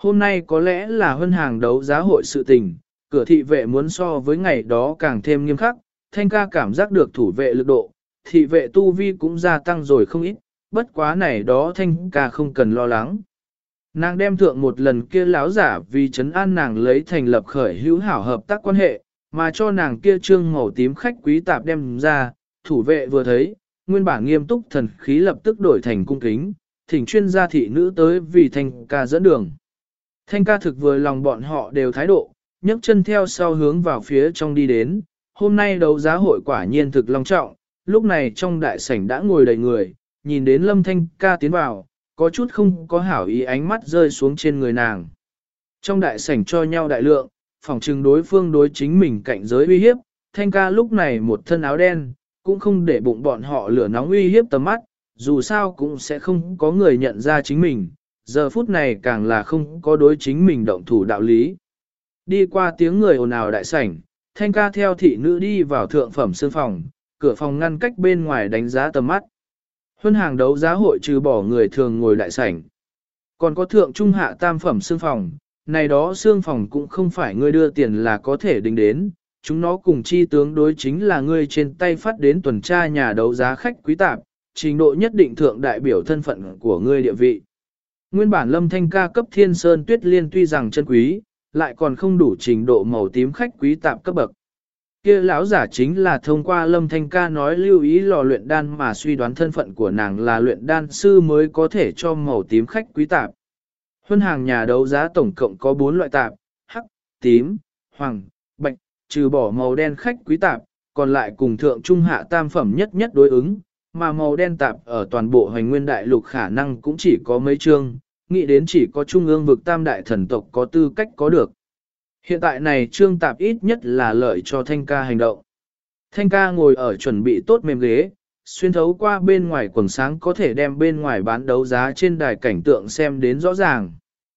Hôm nay có lẽ là huân hàng đấu giá hội sự tình, cửa thị vệ muốn so với ngày đó càng thêm nghiêm khắc, Thanh ca cảm giác được thủ vệ lực độ, thị vệ tu vi cũng gia tăng rồi không ít, bất quá này đó Thanh ca không cần lo lắng. Nàng đem thượng một lần kia láo giả vì trấn an nàng lấy thành lập khởi hữu hảo hợp tác quan hệ, mà cho nàng kia trương màu tím khách quý tạp đem ra, thủ vệ vừa thấy, nguyên bản nghiêm túc thần khí lập tức đổi thành cung kính, thỉnh chuyên gia thị nữ tới vì Thanh ca dẫn đường. Thanh ca thực vừa lòng bọn họ đều thái độ, nhấc chân theo sau hướng vào phía trong đi đến, hôm nay đấu giá hội quả nhiên thực long trọng, lúc này trong đại sảnh đã ngồi đầy người, nhìn đến Lâm Thanh ca tiến vào, có chút không có hảo ý ánh mắt rơi xuống trên người nàng. Trong đại sảnh cho nhau đại lượng, phỏng trừng đối phương đối chính mình cạnh giới uy hiếp, Thanh ca lúc này một thân áo đen, cũng không để bụng bọn họ lửa nóng uy hiếp tầm mắt, dù sao cũng sẽ không có người nhận ra chính mình, giờ phút này càng là không có đối chính mình động thủ đạo lý. Đi qua tiếng người ồn ào đại sảnh, Thanh ca theo thị nữ đi vào thượng phẩm sương phòng, cửa phòng ngăn cách bên ngoài đánh giá tầm mắt. Huân hàng đấu giá hội trừ bỏ người thường ngồi đại sảnh. Còn có thượng trung hạ tam phẩm sương phòng, này đó sương phòng cũng không phải ngươi đưa tiền là có thể đính đến, chúng nó cùng chi tướng đối chính là ngươi trên tay phát đến tuần tra nhà đấu giá khách quý tạp, trình độ nhất định thượng đại biểu thân phận của ngươi địa vị. Nguyên bản Lâm Thanh ca cấp Thiên Sơn Tuyết Liên tuy rằng chân quý, lại còn không đủ trình độ màu tím khách quý tạp cấp bậc. Kia lão giả chính là thông qua Lâm Thanh ca nói lưu ý lò luyện đan mà suy đoán thân phận của nàng là luyện đan sư mới có thể cho màu tím khách quý tạp. Huân hàng nhà đấu giá tổng cộng có 4 loại tạp, hắc, tím, hoàng, bạch, trừ bỏ màu đen khách quý tạp, còn lại cùng thượng trung hạ tam phẩm nhất nhất đối ứng, mà màu đen tạp ở toàn bộ hoành nguyên đại lục khả năng cũng chỉ có mấy chương, nghĩ đến chỉ có trung ương vực tam đại thần tộc có tư cách có được. Hiện tại này trương tạp ít nhất là lợi cho Thanh ca hành động. Thanh ca ngồi ở chuẩn bị tốt mềm ghế, xuyên thấu qua bên ngoài quần sáng có thể đem bên ngoài bán đấu giá trên đài cảnh tượng xem đến rõ ràng.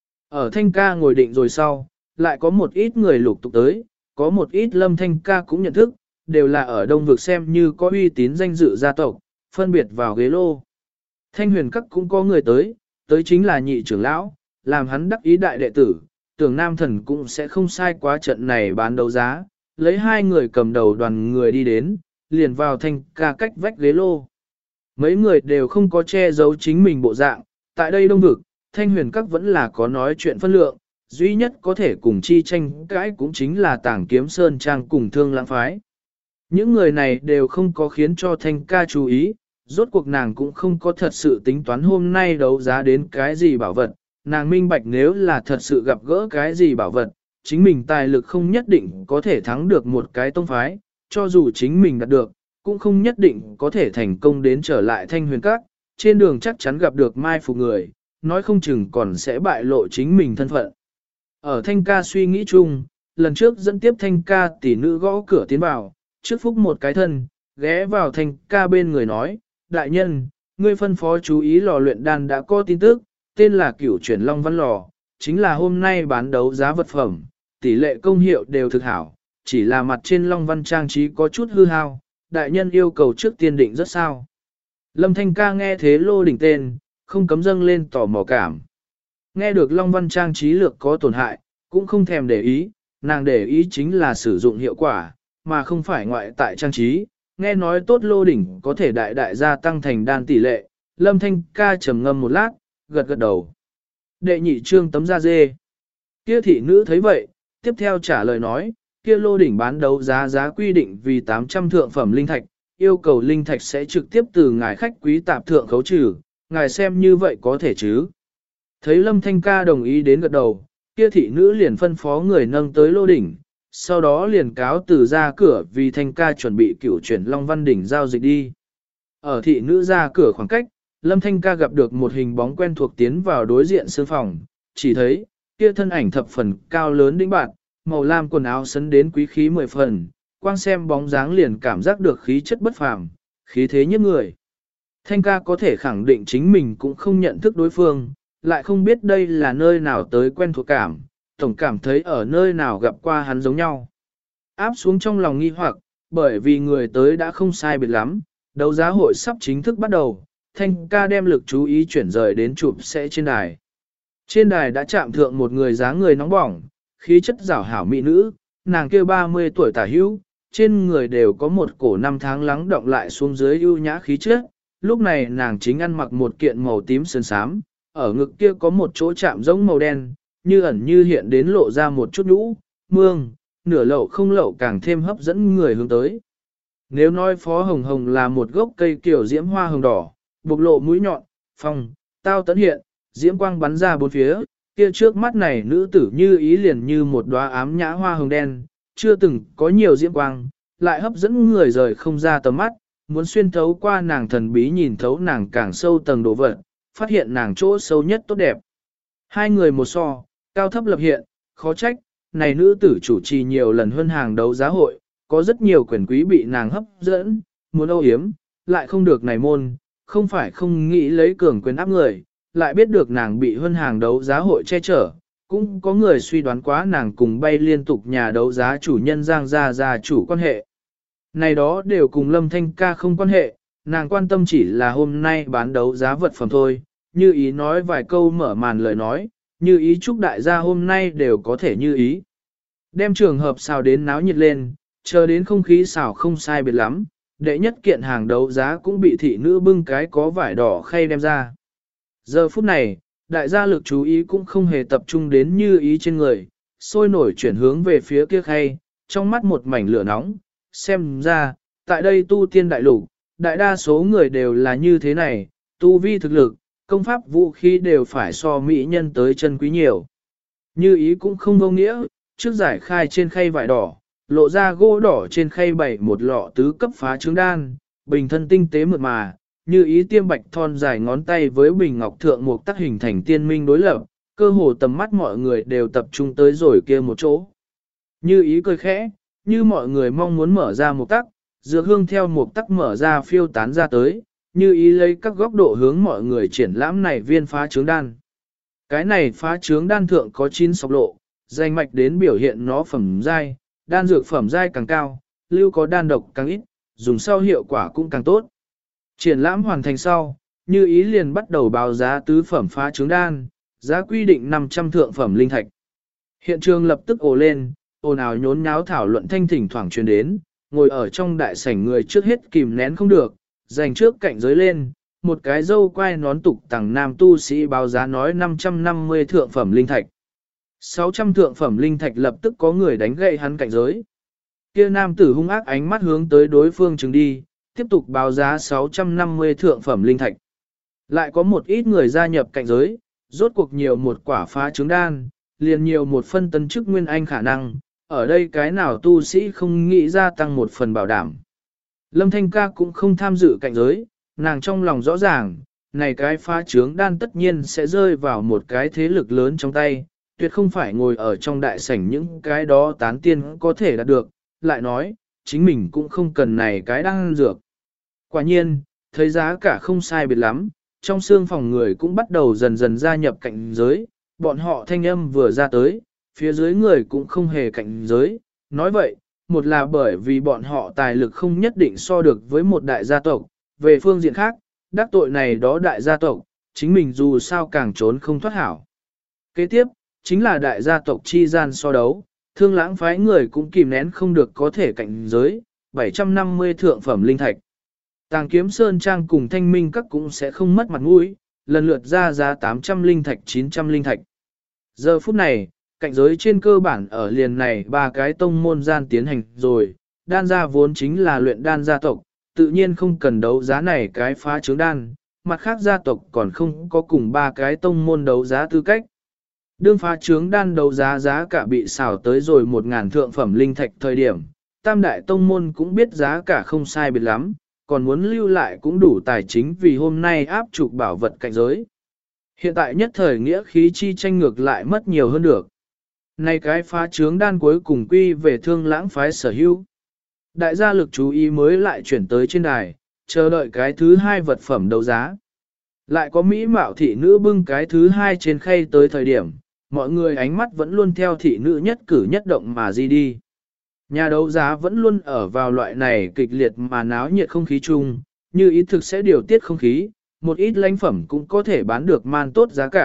Ở Thanh ca ngồi định rồi sau, lại có một ít người lục tục tới, có một ít Lâm Thanh ca cũng nhận thức, đều là ở đông vực xem như có uy tín danh dự gia tộc, phân biệt vào ghế lô. Thanh huyền các cũng có người tới chính là nhị trưởng lão, làm hắn đắc ý đại đệ tử, tưởng nam thần cũng sẽ không sai quá trận này bán đấu giá, lấy 2 người cầm đầu đoàn người đi đến, liền vào Thanh ca cách vách ghế lô. Mấy người đều không có che giấu chính mình bộ dạng, tại đây đông vực, Thanh huyền các vẫn là có nói chuyện phân lượng, duy nhất có thể cùng chi tranh cãi cũng chính là Tảng Kiếm Sơn Trang cùng Thương Lãng Phái. Những người này đều không có khiến cho Thanh ca chú ý, rốt cuộc nàng cũng không có thật sự tính toán hôm nay đấu giá đến cái gì bảo vật, nàng minh bạch nếu là thật sự gặp gỡ cái gì bảo vật, chính mình tài lực không nhất định có thể thắng được một cái tông phái, cho dù chính mình đạt được, cũng không nhất định có thể thành công đến trở lại Thanh huyền các, trên đường chắc chắn gặp được mai phục người, nói không chừng còn sẽ bại lộ chính mình thân phận. Ở Thanh ca suy nghĩ chung, lần trước dẫn tiếp Thanh ca tỷ nữ gõ cửa tiến vào, trước phúc một cái thân, ghé vào Thanh ca bên người nói, đại nhân, ngươi phân phó chú ý lò luyện đan đã có tin tức, tên là Cửu Chuyển Long Văn Lò, chính là hôm nay bán đấu giá vật phẩm, tỷ lệ công hiệu đều thực hảo, chỉ là mặt trên Long Văn trang trí có chút hư hao, đại nhân yêu cầu trước tiên định rất sao. Lâm Thanh ca nghe thế lô đỉnh tên, không cấm dâng lên tò mò cảm. Nghe được Long Văn trang trí lược có tổn hại, cũng không thèm để ý, nàng để ý chính là sử dụng hiệu quả, mà không phải ngoại tại trang trí. Nghe nói tốt lô đỉnh có thể đại đại gia tăng thành đan tỷ lệ, Lâm Thanh ca trầm ngâm một lát, gật gật đầu. Đệ nhị trương tấm da dê. Kia thị nữ thấy vậy, tiếp theo trả lời nói, kia lô đỉnh bán đấu giá quy định vì 800 thượng phẩm linh thạch, yêu cầu linh thạch sẽ trực tiếp từ ngài khách quý tạp thượng khấu trừ, ngài xem như vậy có thể chứ. Thấy Lâm Thanh ca đồng ý đến gật đầu, kia thị nữ liền phân phó người nâng tới lô đỉnh, sau đó liền cáo từ ra cửa vì Thanh ca chuẩn bị Cửu Chuyển Long Văn đỉnh giao dịch đi. Ở thị nữ ra cửa khoảng cách, Lâm Thanh ca gặp được một hình bóng quen thuộc tiến vào đối diện sương phòng, chỉ thấy, kia thân ảnh thập phần cao lớn đĩnh bạn, màu lam quần áo sấn đến quý khí 10 phần, quang xem bóng dáng liền cảm giác được khí chất bất phàm, khí thế nhất người. Thanh ca có thể khẳng định chính mình cũng không nhận thức đối phương, lại không biết đây là nơi nào tới quen thuộc cảm, tổng cảm thấy ở nơi nào gặp qua hắn giống nhau. Áp xuống trong lòng nghi hoặc, bởi vì người tới đã không sai biệt lắm, đấu giá hội sắp chính thức bắt đầu, Thanh ca đem lực chú ý chuyển rời đến chụp sẽ trên đài. Trên đài đã chạm thượng một người dáng người nóng bỏng, khí chất rảo hảo mỹ nữ, nàng kêu 30 tuổi tả hữu, trên người đều có một cổ năm tháng lắng động lại xuống dưới ưu nhã khí chất. Lúc này nàng chính ăn mặc một kiện màu tím sơn xám, ở ngực kia có một chỗ chạm giống màu đen, như ẩn như hiện đến lộ ra một chút nhũ, mương, nửa lậu không lậu càng thêm hấp dẫn người hướng tới. Nếu nói Phó Hồng Hồng là một gốc cây kiểu diễm hoa hồng đỏ, bộc lộ mũi nhọn, phong, tao tấn hiện, diễm quang bắn ra bốn phía, kia trước mắt này nữ tử như ý liền như một đóa ám nhã hoa hồng đen, chưa từng có nhiều diễm quang, lại hấp dẫn người rời không ra tầm mắt, muốn xuyên thấu qua nàng thần bí nhìn thấu nàng càng sâu tầng độ vật, phát hiện nàng chỗ sâu nhất tốt đẹp. Hai người một so, cao thấp lập hiện, khó trách, này nữ tử chủ trì nhiều lần hơn hàng đấu giá hội, có rất nhiều quyền quý bị nàng hấp dẫn, muốn âu yếm, lại không được này môn, không phải không nghĩ lấy cường quyền áp người, lại biết được nàng bị hơn hàng đấu giá hội che chở. Cũng có người suy đoán quá nàng cùng bay liên tục nhà đấu giá chủ nhân Giang gia chủ quan hệ. Này đó đều cùng Lâm Thanh Ca không quan hệ, nàng quan tâm chỉ là hôm nay bán đấu giá vật phẩm thôi, như ý nói vài câu mở màn lời nói, như ý chúc đại gia hôm nay đều có thể như ý. Đem trường hợp xào đến náo nhiệt lên, chờ đến không khí xào không sai biệt lắm, đệ nhất kiện hàng đấu giá cũng bị thị nữ bưng cái có vải đỏ khay đem ra. Giờ phút này, đại gia lực chú ý cũng không hề tập trung đến như ý trên người, sôi nổi chuyển hướng về phía kia khay, trong mắt một mảnh lửa nóng, xem ra, tại đây tu tiên đại lục, đại đa số người đều là như thế này, tu vi thực lực, công pháp vũ khí đều phải so mỹ nhân tới chân quý nhiều. Như ý cũng không vô nghĩa, trước giải khai trên khay vải đỏ, lộ ra gỗ đỏ trên khay bày một lọ tứ cấp phá trứng đan, bình thân tinh tế mượt mà, như ý tiêm bạch thon dài ngón tay với bình ngọc thượng một tác hình thành tiên minh đối lập, cơ hồ tầm mắt mọi người đều tập trung tới rồi kia một chỗ. Như ý cười khẽ, như mọi người mong muốn mở ra một tắc, dược hương theo một tắc mở ra phiêu tán ra tới, như ý lấy các góc độ hướng mọi người triển lãm này viên phá trứng đan. Cái này phá trứng đan thượng có 9 sọc lộ, danh mạch đến biểu hiện nó phẩm giai, đan dược phẩm giai càng cao, lưu có đan độc càng ít, dùng sau hiệu quả cũng càng tốt. Triển lãm hoàn thành sau, như ý liền bắt đầu báo giá tứ phẩm phá trứng đan, giá quy định 500 thượng phẩm linh thạch. Hiện trường lập tức ồ lên, ồn ào nhốn nháo thảo luận thanh thỉnh thoảng truyền đến, ngồi ở trong đại sảnh người trước hết kìm nén không được, dành trước cạnh giới lên, một cái dâu quai nón tục tẳng nam tu sĩ báo giá nói 550 thượng phẩm linh thạch. 600 thượng phẩm linh thạch lập tức có người đánh gậy hắn cạnh giới. Kia nam tử hung ác ánh mắt hướng tới đối phương chừng đi, tiếp tục báo giá 650 thượng phẩm linh thạch. Lại có một ít người gia nhập cạnh giới, rốt cuộc nhiều một quả phá trứng đan, liền nhiều một phân tân chức nguyên anh khả năng, ở đây cái nào tu sĩ không nghĩ ra tăng một phần bảo đảm. Lâm Thanh Ca cũng không tham dự cạnh giới, nàng trong lòng rõ ràng, này cái phá trứng đan tất nhiên sẽ rơi vào một cái thế lực lớn trong tay, tuyệt không phải ngồi ở trong đại sảnh những cái đó tán tiên có thể đạt được, lại nói, chính mình cũng không cần này cái đan dược. Quả nhiên, thấy giá cả không sai biệt lắm, trong xương phòng người cũng bắt đầu dần dần gia nhập cạnh giới, bọn họ thanh âm vừa ra tới, phía dưới người cũng không hề cạnh giới, nói vậy, một là bởi vì bọn họ tài lực không nhất định so được với một đại gia tộc, về phương diện khác, đắc tội này đó đại gia tộc, chính mình dù sao càng trốn không thoát hảo. Kế tiếp, chính là đại gia tộc chi gian so đấu, thương lãng phái người cũng kìm nén không được có thể cạnh giới, 750 thượng phẩm linh thạch. Tàng kiếm sơn trang cùng thanh minh các cũng sẽ không mất mặt mũi, lần lượt ra giá 800 linh thạch 900 linh thạch. Giờ phút này, cạnh giới trên cơ bản ở liền này ba cái tông môn gian tiến hành rồi, đan gia vốn chính là luyện đan gia tộc, tự nhiên không cần đấu giá này cái phá trứng đan, mặt khác gia tộc còn không có cùng ba cái tông môn đấu giá tư cách. Đương phá trứng đan đấu giá giá cả bị xảo tới rồi 1.000 thượng phẩm linh thạch thời điểm, tam đại tông môn cũng biết giá cả không sai biệt lắm, còn muốn lưu lại cũng đủ tài chính vì hôm nay áp trục bảo vật cạnh giới. Hiện tại nhất thời nghĩa khí chi tranh ngược lại mất nhiều hơn được. Này cái phá trứng đan cuối cùng quy về thương lãng phái sở hữu. Đại gia lực chú ý mới lại chuyển tới trên đài, chờ đợi cái thứ hai vật phẩm đấu giá. Lại có mỹ mạo thị nữ bưng cái thứ hai trên khay tới thời điểm, mọi người ánh mắt vẫn luôn theo thị nữ nhất cử nhất động mà di đi. Nhà đấu giá vẫn luôn ở vào loại này kịch liệt mà náo nhiệt không khí chung, như ý thực sẽ điều tiết không khí, một ít lãnh phẩm cũng có thể bán được man tốt giá cả,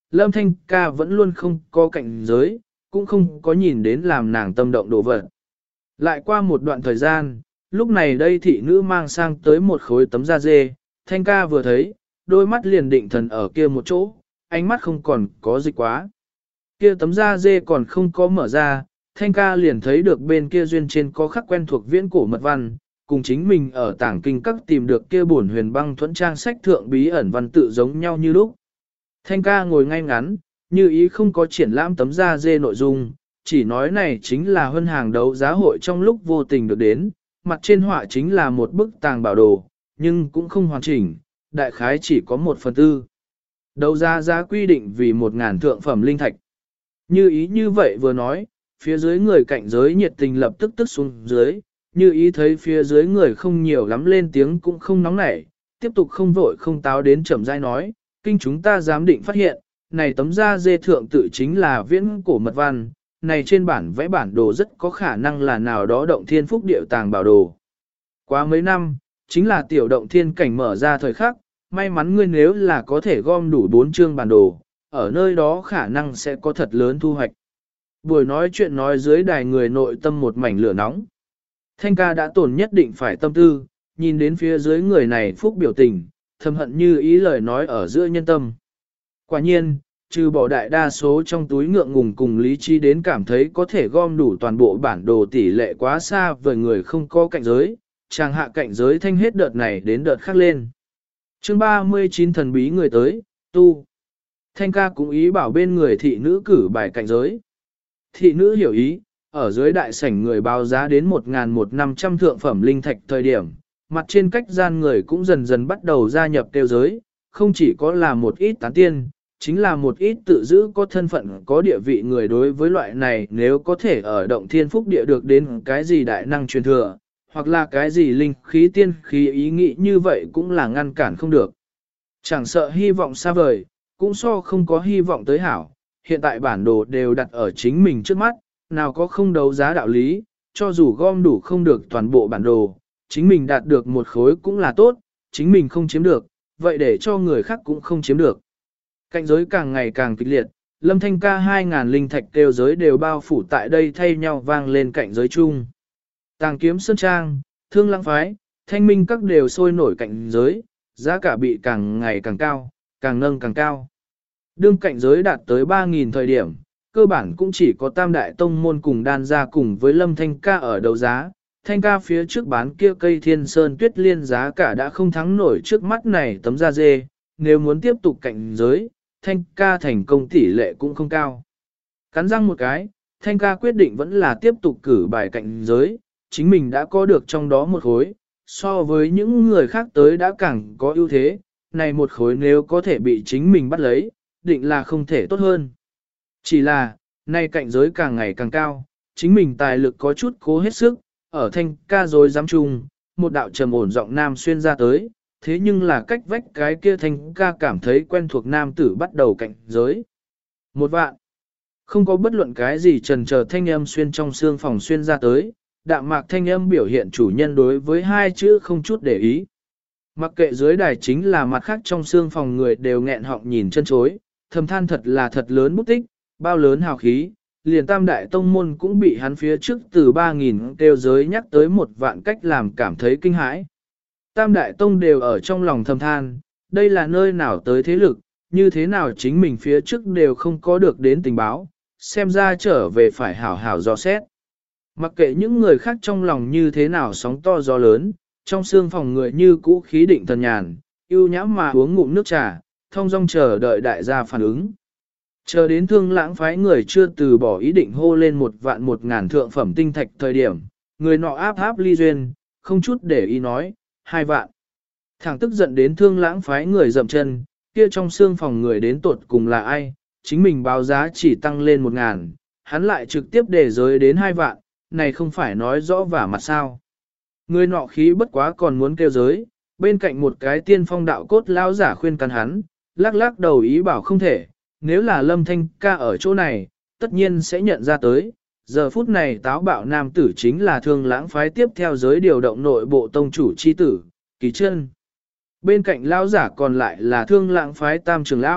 Lâm Thanh ca vẫn luôn không có cảnh giới, cũng không có nhìn đến làm nàng tâm động đồ vật. Lại qua một đoạn thời gian, lúc này đây thị nữ mang sang tới một khối tấm da dê, Thanh ca vừa thấy, đôi mắt liền định thần ở kia một chỗ, ánh mắt không còn có dịch quá. Kia tấm da dê còn không có mở ra, Thanh ca liền thấy được bên kia duyên trên có khắc quen thuộc viễn cổ mật văn, cùng chính mình ở tảng kinh các tìm được kia bổn huyền băng thuẫn trang sách thượng bí ẩn văn tự giống nhau như lúc. Thanh ca ngồi ngay ngắn, như ý không có triển lãm tấm da dê nội dung, chỉ nói này chính là huân hàng đấu giá hội trong lúc vô tình được đến, mặt trên họa chính là một bức tàng bảo đồ, nhưng cũng không hoàn chỉnh, đại khái chỉ có 1/4. Đấu giá giá quy định vì 1.000 thượng phẩm linh thạch. Như ý như vậy vừa nói, phía dưới người cạnh giới nhiệt tình lập tức tức xuống dưới, như ý thấy phía dưới người không nhiều lắm lên tiếng cũng không nóng nảy, tiếp tục không vội không táo đến chậm rãi nói, kinh chúng ta giám định phát hiện, này tấm da dê thượng tự chính là viễn cổ mật văn, này trên bản vẽ bản đồ rất có khả năng là nào đó động thiên phúc điệu tàng bảo đồ. Quá mấy năm, chính là tiểu động thiên cảnh mở ra thời khắc, may mắn ngươi nếu là có thể gom đủ 4 chương bản đồ, ở nơi đó khả năng sẽ có thật lớn thu hoạch. Buổi nói chuyện nói dưới đài người nội tâm một mảnh lửa nóng. Thanh ca đã tổn nhất định phải tâm tư, nhìn đến phía dưới người này phúc biểu tình, thầm hận như ý lời nói ở giữa nhân tâm. Quả nhiên, trừ bỏ đại đa số trong túi ngượng ngùng cùng lý trí đến cảm thấy có thể gom đủ toàn bộ bản đồ tỷ lệ quá xa với người không có cạnh giới, chàng hạ cạnh giới thanh hết đợt này đến đợt khác lên. Chương 39 thần bí người tới, tu. Thanh ca cũng ý bảo bên người thị nữ cử bài cạnh giới. Thị nữ hiểu ý, ở dưới đại sảnh người báo giá đến 1.500 thượng phẩm linh thạch thời điểm, mặt trên cách gian người cũng dần dần bắt đầu gia nhập tiêu giới, không chỉ có là một ít tán tiên, chính là một ít tự giữ có thân phận có địa vị người đối với loại này nếu có thể ở động thiên phúc địa được đến cái gì đại năng truyền thừa, hoặc là cái gì linh khí tiên khí ý nghĩ như vậy cũng là ngăn cản không được. Chẳng sợ hy vọng xa vời, cũng so không có hy vọng tới hảo, hiện tại bản đồ đều đặt ở chính mình trước mắt, nào có không đấu giá đạo lý, cho dù gom đủ không được toàn bộ bản đồ, chính mình đạt được một khối cũng là tốt, chính mình không chiếm được, vậy để cho người khác cũng không chiếm được. Cạnh giới càng ngày càng kịch liệt, Lâm Thanh ca 2.000 linh thạch kêu giới đều bao phủ tại đây thay nhau vang lên cạnh giới chung. Tàng kiếm sơn trang, thương lãng phái, thanh minh các đều sôi nổi cạnh giới, giá cả bị càng ngày càng cao, càng nâng càng cao. Đương cạnh giới đạt tới 3.000 thời điểm, cơ bản cũng chỉ có tam đại tông môn cùng đan ra cùng với Lâm Thanh ca ở đấu giá. Thanh ca phía trước bán kia cây thiên sơn tuyết liên giá cả đã không thắng nổi trước mắt này tấm da dê, nếu muốn tiếp tục cạnh giới, Thanh ca thành công tỷ lệ cũng không cao. Cắn răng một cái, Thanh ca quyết định vẫn là tiếp tục cử bài cạnh giới, chính mình đã có được trong đó một khối, so với những người khác tới đã càng có ưu thế, này một khối nếu có thể bị chính mình bắt lấy, định là không thể tốt hơn. Chỉ là, nay cạnh giới càng ngày càng cao, chính mình tài lực có chút cố hết sức, ở Thanh ca rồi dám chung, một đạo trầm ổn giọng nam xuyên ra tới, thế nhưng là cách vách cái kia Thanh ca cảm thấy quen thuộc nam tử bắt đầu cạnh giới. 1 vạn. Không có bất luận cái gì trần chờ thanh âm xuyên trong xương phòng xuyên ra tới, đạm mạc thanh âm biểu hiện chủ nhân đối với 2 chữ không chút để ý. Mặc kệ dưới đài chính là mặt khác trong xương phòng người đều nghẹn họng nhìn chân chối, thầm than thật là thật lớn bút tích, bao lớn hào khí, liền tam đại tông môn cũng bị hắn phía trước từ 3.000 kêu giới nhắc tới 1 vạn cách làm cảm thấy kinh hãi. Tam đại tông đều ở trong lòng thầm than, đây là nơi nào tới thế lực, như thế nào chính mình phía trước đều không có được đến tình báo, xem ra trở về phải hảo hảo dò xét. Mặc kệ những người khác trong lòng như thế nào sóng to gió lớn, trong xương phòng người như cũ khí định thần nhàn, yêu nhãm mà uống ngụm nước trà, thông dong chờ đợi đại gia phản ứng. Chờ đến thương lãng phái người chưa từ bỏ ý định hô lên 1 vạn 1.000 thượng phẩm tinh thạch thời điểm, người nọ áp áp ly duyên, không chút để ý nói, 2 vạn. Thẳng tức giận đến thương lãng phái người dậm chân, kia trong xương phòng người đến tột cùng là ai, chính mình báo giá chỉ tăng lên 1.000, hắn lại trực tiếp để giới đến 2 vạn, này không phải nói rõ vả mặt sao. Người nọ khí bất quá còn muốn kêu giới, bên cạnh một cái tiên phong đạo cốt lao giả khuyên can hắn, lắc lắc đầu ý bảo không thể, nếu là Lâm Thanh ca ở chỗ này, tất nhiên sẽ nhận ra tới. Giờ phút này táo bạo nam tử chính là thương lãng phái tiếp theo giới điều động nội bộ tông chủ chi tử, Kỳ Chân. Bên cạnh lao giả còn lại là thương lãng phái tam trưởng lão,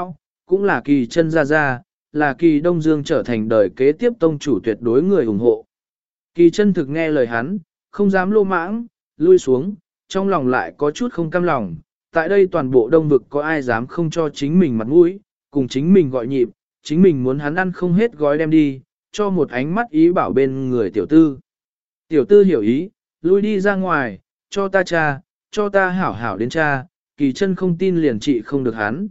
cũng là Kỳ chân gia gia, là Kỳ Đông Dương trở thành đời kế tiếp tông chủ tuyệt đối người ủng hộ. Kỳ chân thực nghe lời hắn, không dám lô mãng, lui xuống, trong lòng lại có chút không cam lòng, tại đây toàn bộ đông vực có ai dám không cho chính mình mặt mũi, cùng chính mình gọi nhịp, chính mình muốn hắn ăn không hết gói đem đi, cho một ánh mắt ý bảo bên người tiểu tư. Tiểu tư hiểu ý, lui đi ra ngoài, cho ta cha, cho ta hảo hảo đến cha, Kỳ chân không tin liền trị không được hắn.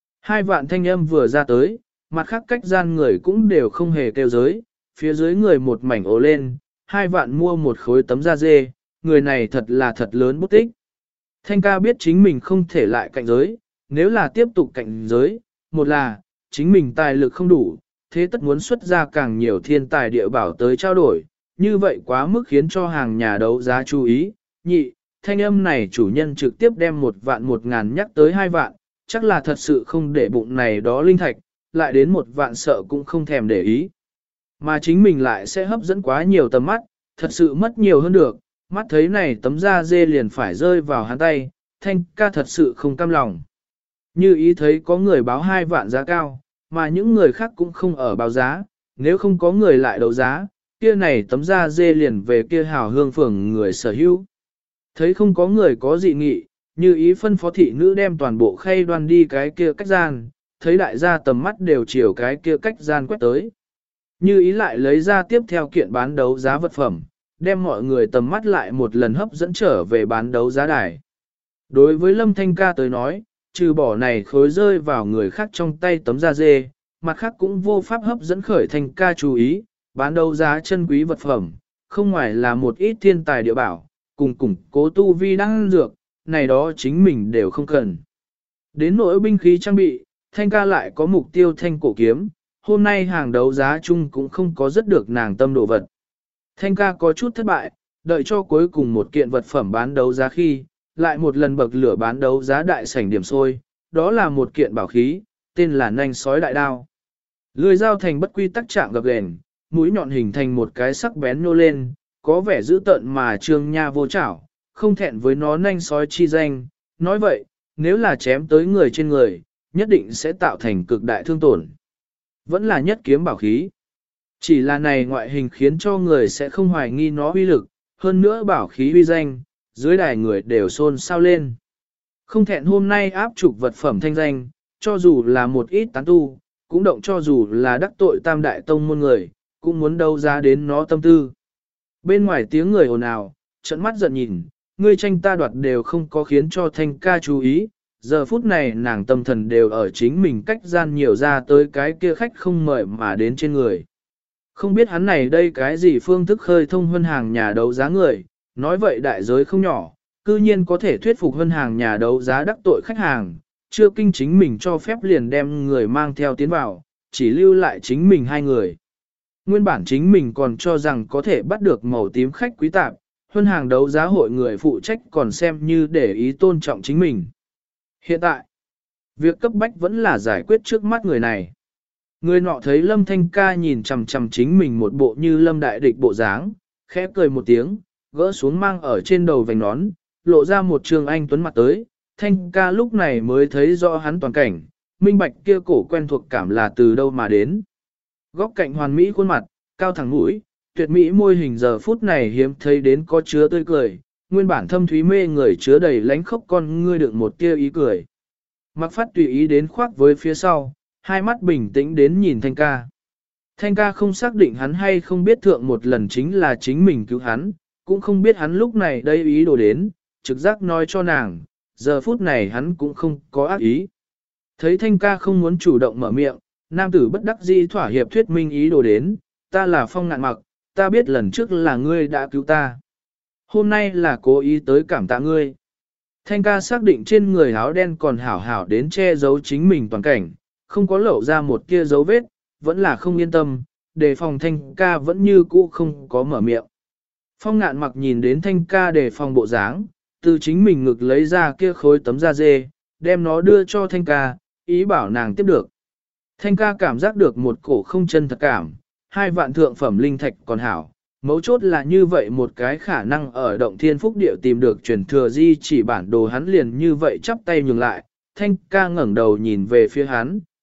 2 vạn thanh âm vừa ra tới, mặt khác cách gian người cũng đều không hề kêu giới, phía dưới người một mảnh ố lên, 2 vạn mua một khối tấm da dê, người này thật là thật lớn bút tích. Thanh ca biết chính mình không thể lại cạnh giới, nếu là tiếp tục cạnh giới, một là, chính mình tài lực không đủ, thế tất muốn xuất ra càng nhiều thiên tài địa bảo tới trao đổi, như vậy quá mức khiến cho hàng nhà đấu giá chú ý. Nhị, thanh âm này chủ nhân trực tiếp đem 1 vạn 1.000 nhắc tới 2 vạn, chắc là thật sự không để bụng này đó linh thạch, lại đến 1 vạn sợ cũng không thèm để ý. Mà chính mình lại sẽ hấp dẫn quá nhiều tầm mắt, thật sự mất nhiều hơn được, mắt thấy này tấm da dê liền phải rơi vào hắn tay, thanh ca thật sự không cam lòng. Như ý thấy có người báo 2 vạn giá cao, mà những người khác cũng không ở báo giá, nếu không có người lại đấu giá, kia này tấm da dê liền về kia hào hương phường người sở hữu. Thấy không có người có dị nghị, như ý phân phó thị nữ đem toàn bộ khay đoan đi cái kia cách gian, thấy đại gia tầm mắt đều chiều cái kia cách gian quét tới. Như ý lại lấy ra tiếp theo kiện bán đấu giá vật phẩm, đem mọi người tầm mắt lại một lần hấp dẫn trở về bán đấu giá đài. Đối với Lâm Thanh ca tới nói, trừ bỏ này khối rơi vào người khác trong tay tấm da dê, mặt khác cũng vô pháp hấp dẫn khởi Thanh ca chú ý, bán đấu giá chân quý vật phẩm, không ngoài là một ít thiên tài địa bảo, cùng củng cố tu vi đang dược, này đó chính mình đều không cần. Đến nỗi binh khí trang bị, Thanh ca lại có mục tiêu thanh cổ kiếm, hôm nay hàng đấu giá chung cũng không có rất được nàng tâm đồ vật. Thanh ca có chút thất bại, đợi cho cuối cùng một kiện vật phẩm bán đấu giá khi, lại một lần bậc lửa bán đấu giá đại sảnh điểm sôi, đó là một kiện bảo khí, tên là nanh sói đại đao. Lưỡi dao thành bất quy tắc trạng gập ghềnh, mũi nhọn hình thành một cái sắc bén nô lên, có vẻ dữ tợn mà trương nha vô chảo, không thẹn với nó nanh sói chi danh. Nói vậy, nếu là chém tới người trên người, nhất định sẽ tạo thành cực đại thương tổn. Vẫn là nhất kiếm bảo khí. Chỉ là này ngoại hình khiến cho người sẽ không hoài nghi nó uy lực, hơn nữa bảo khí uy danh, dưới đài người đều xôn xao lên. Không thẹn hôm nay áp trục vật phẩm thanh danh, cho dù là một ít tán tu, cũng động cho dù là đắc tội tam đại tông môn người, cũng muốn đấu giá đến nó tâm tư. Bên ngoài tiếng người ồn ào, trận mắt giận nhìn, ngươi tranh ta đoạt đều không có khiến cho Thanh ca chú ý, giờ phút này nàng tâm thần đều ở chính mình cách gian nhiều ra tới cái kia khách không mời mà đến trên người. Không biết hắn này đây cái gì phương thức khơi thông hơn hàng nhà đấu giá người, nói vậy đại giới không nhỏ, cư nhiên có thể thuyết phục hơn hàng nhà đấu giá đắc tội khách hàng, chưa kinh chính mình cho phép liền đem người mang theo tiến vào, chỉ lưu lại chính mình 2 người. Nguyên bản chính mình còn cho rằng có thể bắt được màu tím khách quý tạp, hơn hàng đấu giá hội người phụ trách còn xem như để ý tôn trọng chính mình. Hiện tại, việc cấp bách vẫn là giải quyết trước mắt người này. Người nọ thấy Lâm Thanh ca nhìn chằm chằm chính mình một bộ như Lâm đại địch bộ dáng, khẽ cười một tiếng, gỡ xuống mang ở trên đầu vành nón, lộ ra một trường anh tuấn mặt tới. Thanh ca lúc này mới thấy rõ hắn toàn cảnh, minh bạch kia cổ quen thuộc cảm là từ đâu mà đến. Góc cạnh hoàn mỹ khuôn mặt, cao thẳng mũi, tuyệt mỹ môi hình giờ phút này hiếm thấy đến có chứa tươi cười, nguyên bản thâm thúy mê người chứa đầy lánh khốc con ngươi đựng một tia ý cười. Mặc phát tùy ý đến khoác với phía sau, hai mắt bình tĩnh đến nhìn Thanh ca. Thanh ca không xác định hắn hay không biết thượng một lần chính là chính mình cứu hắn, cũng không biết hắn lúc này đây ý đồ đến, trực giác nói cho nàng, giờ phút này hắn cũng không có ác ý. Thấy Thanh ca không muốn chủ động mở miệng, nam tử bất đắc dĩ thỏa hiệp thuyết minh ý đồ đến, ta là Phong Ngạn Mặc, ta biết lần trước là ngươi đã cứu ta. Hôm nay là cố ý tới cảm tạ ngươi. Thanh ca xác định trên người áo đen còn hảo hảo đến che giấu chính mình toàn cảnh, không có lộ ra một kia dấu vết, vẫn là không yên tâm, đề phòng Thanh ca vẫn như cũ không có mở miệng. Phong Ngạn Mặc nhìn đến Thanh ca đề phòng bộ dáng, từ chính mình ngực lấy ra kia khối tấm da dê, đem nó đưa cho Thanh ca, ý bảo nàng tiếp được. Thanh ca cảm giác được một cổ không chân thật cảm, 2 vạn thượng phẩm linh thạch còn hảo, mấu chốt là như vậy một cái khả năng ở động thiên phúc địa tìm được truyền thừa di chỉ bản đồ hắn liền như vậy chắp tay nhường lại, Thanh ca ngẩng đầu nhìn về phía hắn,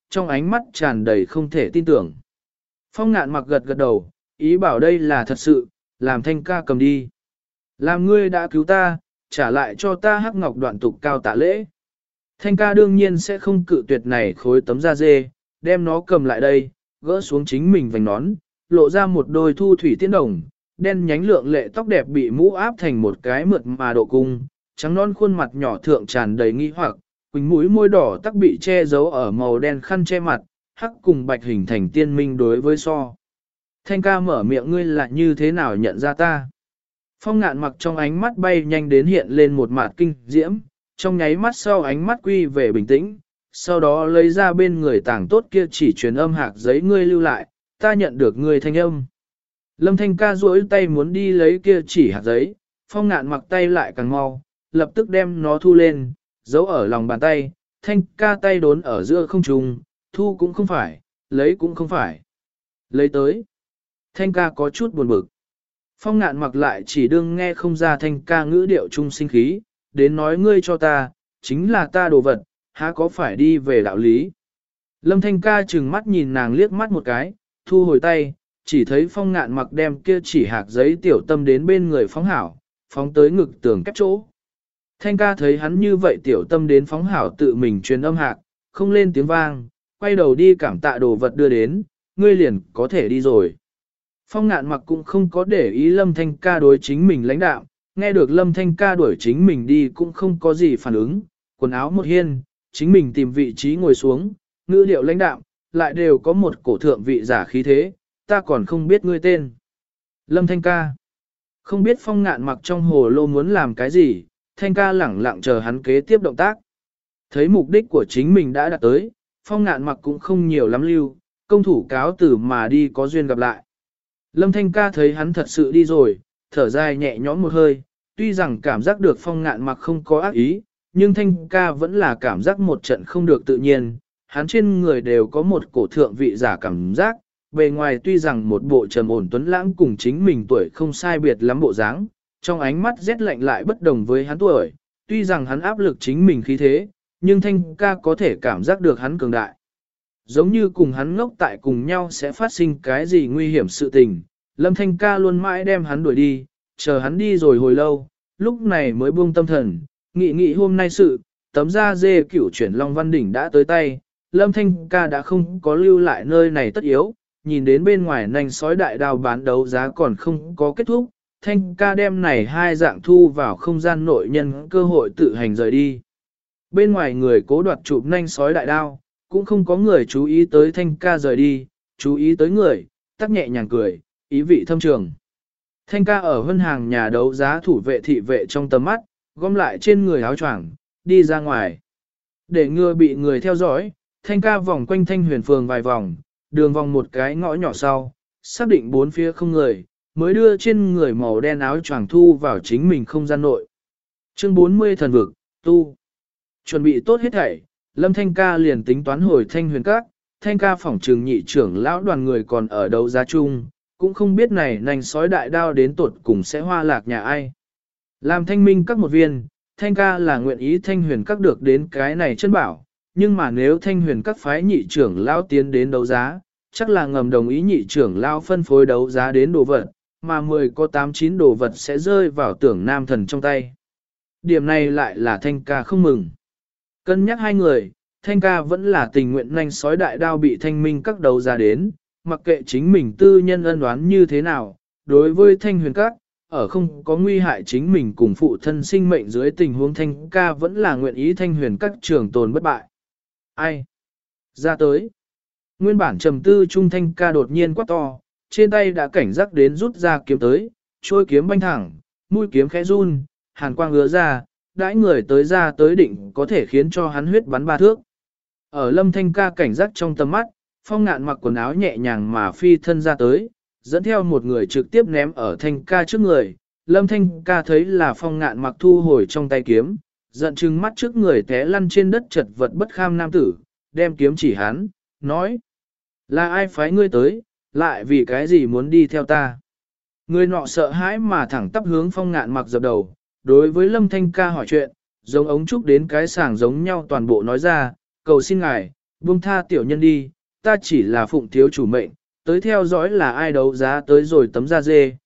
trong ánh mắt tràn đầy không thể tin tưởng. Phong Ngạn Mặc gật gật đầu, ý bảo đây là thật sự, làm Thanh ca cầm đi. Làm ngươi đã cứu ta, trả lại cho ta hắc ngọc đoạn tục cao tạ lễ. Thanh ca đương nhiên sẽ không cự tuyệt này khối tấm da dê, đem nó cầm lại đây, gỡ xuống chính mình vành nón, lộ ra một đôi thu thủy tiên đồng, đen nhánh lượng lệ tóc đẹp bị mũ áp thành một cái mượt mà độ cung, trắng non khuôn mặt nhỏ thượng tràn đầy nghi hoặc, quỳnh mũi môi đỏ tắc bị che giấu ở màu đen khăn che mặt, hắc cùng bạch hình thành tiên minh đối với so. Thanh ca mở miệng, ngươi là như thế nào nhận ra ta? Phong Ngạn Mặc trong ánh mắt bay nhanh đến hiện lên một mạt kinh diễm, trong nháy mắt sau ánh mắt quy về bình tĩnh, sau đó lấy ra bên người tảng tốt kia chỉ truyền âm hạc giấy, ngươi lưu lại, ta nhận được ngươi thanh âm. Lâm Thanh ca duỗi tay muốn đi lấy kia chỉ hạt giấy, Phong Ngạn Mặc tay lại càng mau, lập tức đem nó thu lên, giấu ở lòng bàn tay, Thanh ca tay đốn ở giữa không trung, thu cũng không phải, lấy cũng không phải. Lấy tới. Thanh ca có chút buồn bực. Phong Ngạn Mặc lại chỉ đương nghe không ra Thanh ca ngữ điệu trung sinh khí, đến nói ngươi cho ta, chính là ta đồ vật, há có phải đi về đạo lý. Lâm Thanh ca trừng mắt nhìn nàng liếc mắt một cái, thu hồi tay, chỉ thấy Phong Ngạn Mặc đem kia chỉ hạc giấy tiểu tâm đến bên người phóng hảo, phóng tới ngực tường kép chỗ. Thanh ca thấy hắn như vậy tiểu tâm đến phóng hảo tự mình truyền âm hạc, không lên tiếng vang, quay đầu đi cảm tạ đồ vật đưa đến, ngươi liền có thể đi rồi. Phong Ngạn Mặc cũng không có để ý Lâm Thanh ca đối chính mình lãnh đạo, nghe được Lâm Thanh ca đuổi chính mình đi cũng không có gì phản ứng, quần áo một hiên, chính mình tìm vị trí ngồi xuống, ngữ điệu lãnh đạo, lại đều có một cổ thượng vị giả khí thế, ta còn không biết ngươi tên. Lâm Thanh ca. Không biết Phong Ngạn Mặc trong hồ lô muốn làm cái gì, Thanh ca lẳng lặng chờ hắn kế tiếp động tác. Thấy mục đích của chính mình đã đạt tới, Phong Ngạn Mặc cũng không nhiều lắm lưu, công thủ cáo tử mà đi có duyên gặp lại. Lâm Thanh ca thấy hắn thật sự đi rồi, thở dài nhẹ nhõm một hơi, tuy rằng cảm giác được Phong Ngạn Mặc không có ác ý, nhưng Thanh ca vẫn là cảm giác một trận không được tự nhiên, hắn trên người đều có một cổ thượng vị giả cảm giác, bề ngoài tuy rằng một bộ trầm ổn tuấn lãng cùng chính mình tuổi không sai biệt lắm bộ dáng, trong ánh mắt rét lạnh lại bất đồng với hắn tuổi, tuy rằng hắn áp lực chính mình khí thế, nhưng Thanh ca có thể cảm giác được hắn cường đại. Giống như cùng hắn ngốc tại cùng nhau sẽ phát sinh cái gì nguy hiểm sự tình, Lâm Thanh ca luôn mãi đem hắn đuổi đi, chờ hắn đi rồi hồi lâu, lúc này mới buông tâm thần, nghĩ hôm nay sự, tấm da dê cửu chuyển Long Văn Đỉnh đã tới tay, Lâm Thanh ca đã không có lưu lại nơi này tất yếu, nhìn đến bên ngoài nành sói đại đao bán đấu giá còn không có kết thúc, Thanh ca đem này hai dạng thu vào không gian nội nhân cơ hội tự hành rời đi. Bên ngoài người cố đoạt chụp nanh sói đại đao, cũng không có người chú ý tới Thanh ca rời đi, chú ý tới người, tắc nhẹ nhàng cười, ý vị thâm trường. Thanh ca ở hân hàng nhà đấu giá thủ vệ thị vệ trong tầm mắt, gom lại trên người áo choàng, đi ra ngoài. Để ngừa bị người theo dõi, Thanh ca vòng quanh Thanh Huyền phường vài vòng, đường vòng một cái ngõ nhỏ sau, xác định bốn phía không người, mới đưa trên người màu đen áo choàng thu vào chính mình không gian nội. Chương 40 thần vực, tu. Chuẩn bị tốt hết thảy, Lâm Thanh ca liền tính toán hồi Thanh Huyền các, Thanh ca phỏng trừng nhị trưởng lão đoàn người còn ở đấu giá chung, cũng không biết này nành sói đại đao đến tột cùng sẽ hoa lạc nhà ai. Làm Thanh Minh các một viên, Thanh ca là nguyện ý Thanh Huyền các được đến cái này chân bảo, nhưng mà nếu Thanh Huyền các phái nhị trưởng lão tiến đến đấu giá, chắc là ngầm đồng ý nhị trưởng lão phân phối đấu giá đến đồ vật, mà 10 có 8-9 đồ vật sẽ rơi vào tưởng nam thần trong tay. Điểm này lại là Thanh ca không mừng. Cân nhắc hai người, Thanh ca vẫn là tình nguyện nanh sói đại đao bị Thanh Minh các đấu giá đến, mặc kệ chính mình tư nhân ân đoán như thế nào, đối với Thanh Huyền các, ở không có nguy hại chính mình cùng phụ thân sinh mệnh dưới tình huống Thanh ca vẫn là nguyện ý Thanh Huyền các trường tồn bất bại. Ai? Ra tới. Nguyên bản trầm tư trung Thanh ca đột nhiên quát to, trên tay đã cảnh giác đến rút ra kiếm tới, trôi kiếm banh thẳng, mũi kiếm khẽ run, hàn quang ngứa ra, đãi người tới ra tới định có thể khiến cho hắn huyết bắn ba thước. Ở Lâm Thanh ca cảnh giác trong tầm mắt, Phong Ngạn mặc quần áo nhẹ nhàng mà phi thân ra tới, dẫn theo một người trực tiếp ném ở Thanh ca trước người. Lâm Thanh ca thấy là Phong Ngạn mặc thu hồi trong tay kiếm, giận chừng mắt trước người té lăn trên đất chật vật bất kham nam tử, đem kiếm chỉ hắn, nói: là ai phái ngươi tới, lại vì cái gì muốn đi theo ta? Người nọ sợ hãi mà thẳng tắp hướng Phong Ngạn mặc dập đầu, đối với Lâm Thanh ca hỏi chuyện, giống ống trúc đến cái sàng giống nhau toàn bộ nói ra, cầu xin ngài, buông tha tiểu nhân đi, ta chỉ là phụng thiếu chủ mệnh, tới theo dõi là ai đấu giá tới rồi tấm da dê,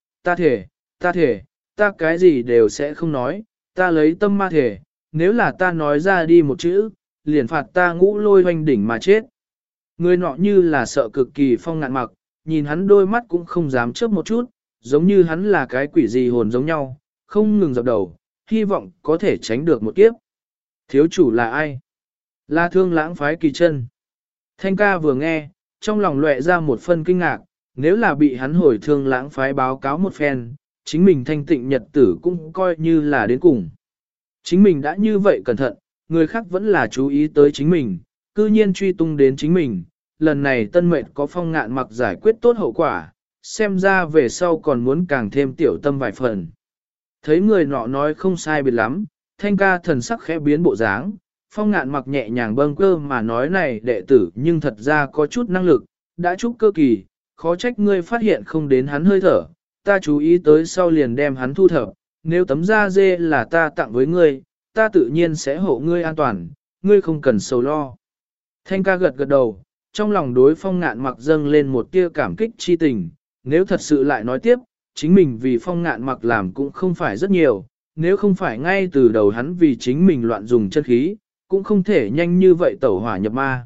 ta thể, ta cái gì đều sẽ không nói, ta lấy tâm ma thể, nếu là ta nói ra đi một chữ, liền phạt ta ngũ lôi hoành đỉnh mà chết. Người nọ như là sợ cực kỳ Phong Ngạn Mặc, nhìn hắn đôi mắt cũng không dám chớp một chút, giống như hắn là cái quỷ gì hồn giống nhau, không ngừng dập đầu, hy vọng có thể tránh được một kiếp. Thiếu chủ là ai? Là Thương Lãng phái Kỳ Chân. Thanh ca vừa nghe, trong lòng lóe ra một phân kinh ngạc, nếu là bị hắn hồi Thương Lãng phái báo cáo một phen, chính mình thanh tịnh nhật tử cũng coi như là đến cùng. Chính mình đã như vậy cẩn thận, người khác vẫn là chú ý tới chính mình, cư nhiên truy tung đến chính mình, lần này Tân Mệnh có Phong Ngạn Mặc giải quyết tốt hậu quả, xem ra về sau còn muốn càng thêm tiểu tâm vài phần. Thấy người nọ nói không sai biệt lắm, Thanh ca thần sắc khẽ biến bộ dáng, Phong Ngạn Mặc nhẹ nhàng bâng cơ mà nói này đệ tử nhưng thật ra có chút năng lực, đã trúc cơ kỳ, khó trách ngươi phát hiện không đến hắn hơi thở, ta chú ý tới sau liền đem hắn thu thập, nếu tấm da dê là ta tặng với ngươi, ta tự nhiên sẽ hộ ngươi an toàn, ngươi không cần sầu lo. Thanh ca gật gật đầu, trong lòng đối Phong Ngạn Mặc dâng lên một tia cảm kích chi tình, nếu thật sự lại nói tiếp, chính mình vì Phong Ngạn Mặc làm cũng không phải rất nhiều, nếu không phải ngay từ đầu hắn vì chính mình loạn dùng chân khí, cũng không thể nhanh như vậy tẩu hỏa nhập ma.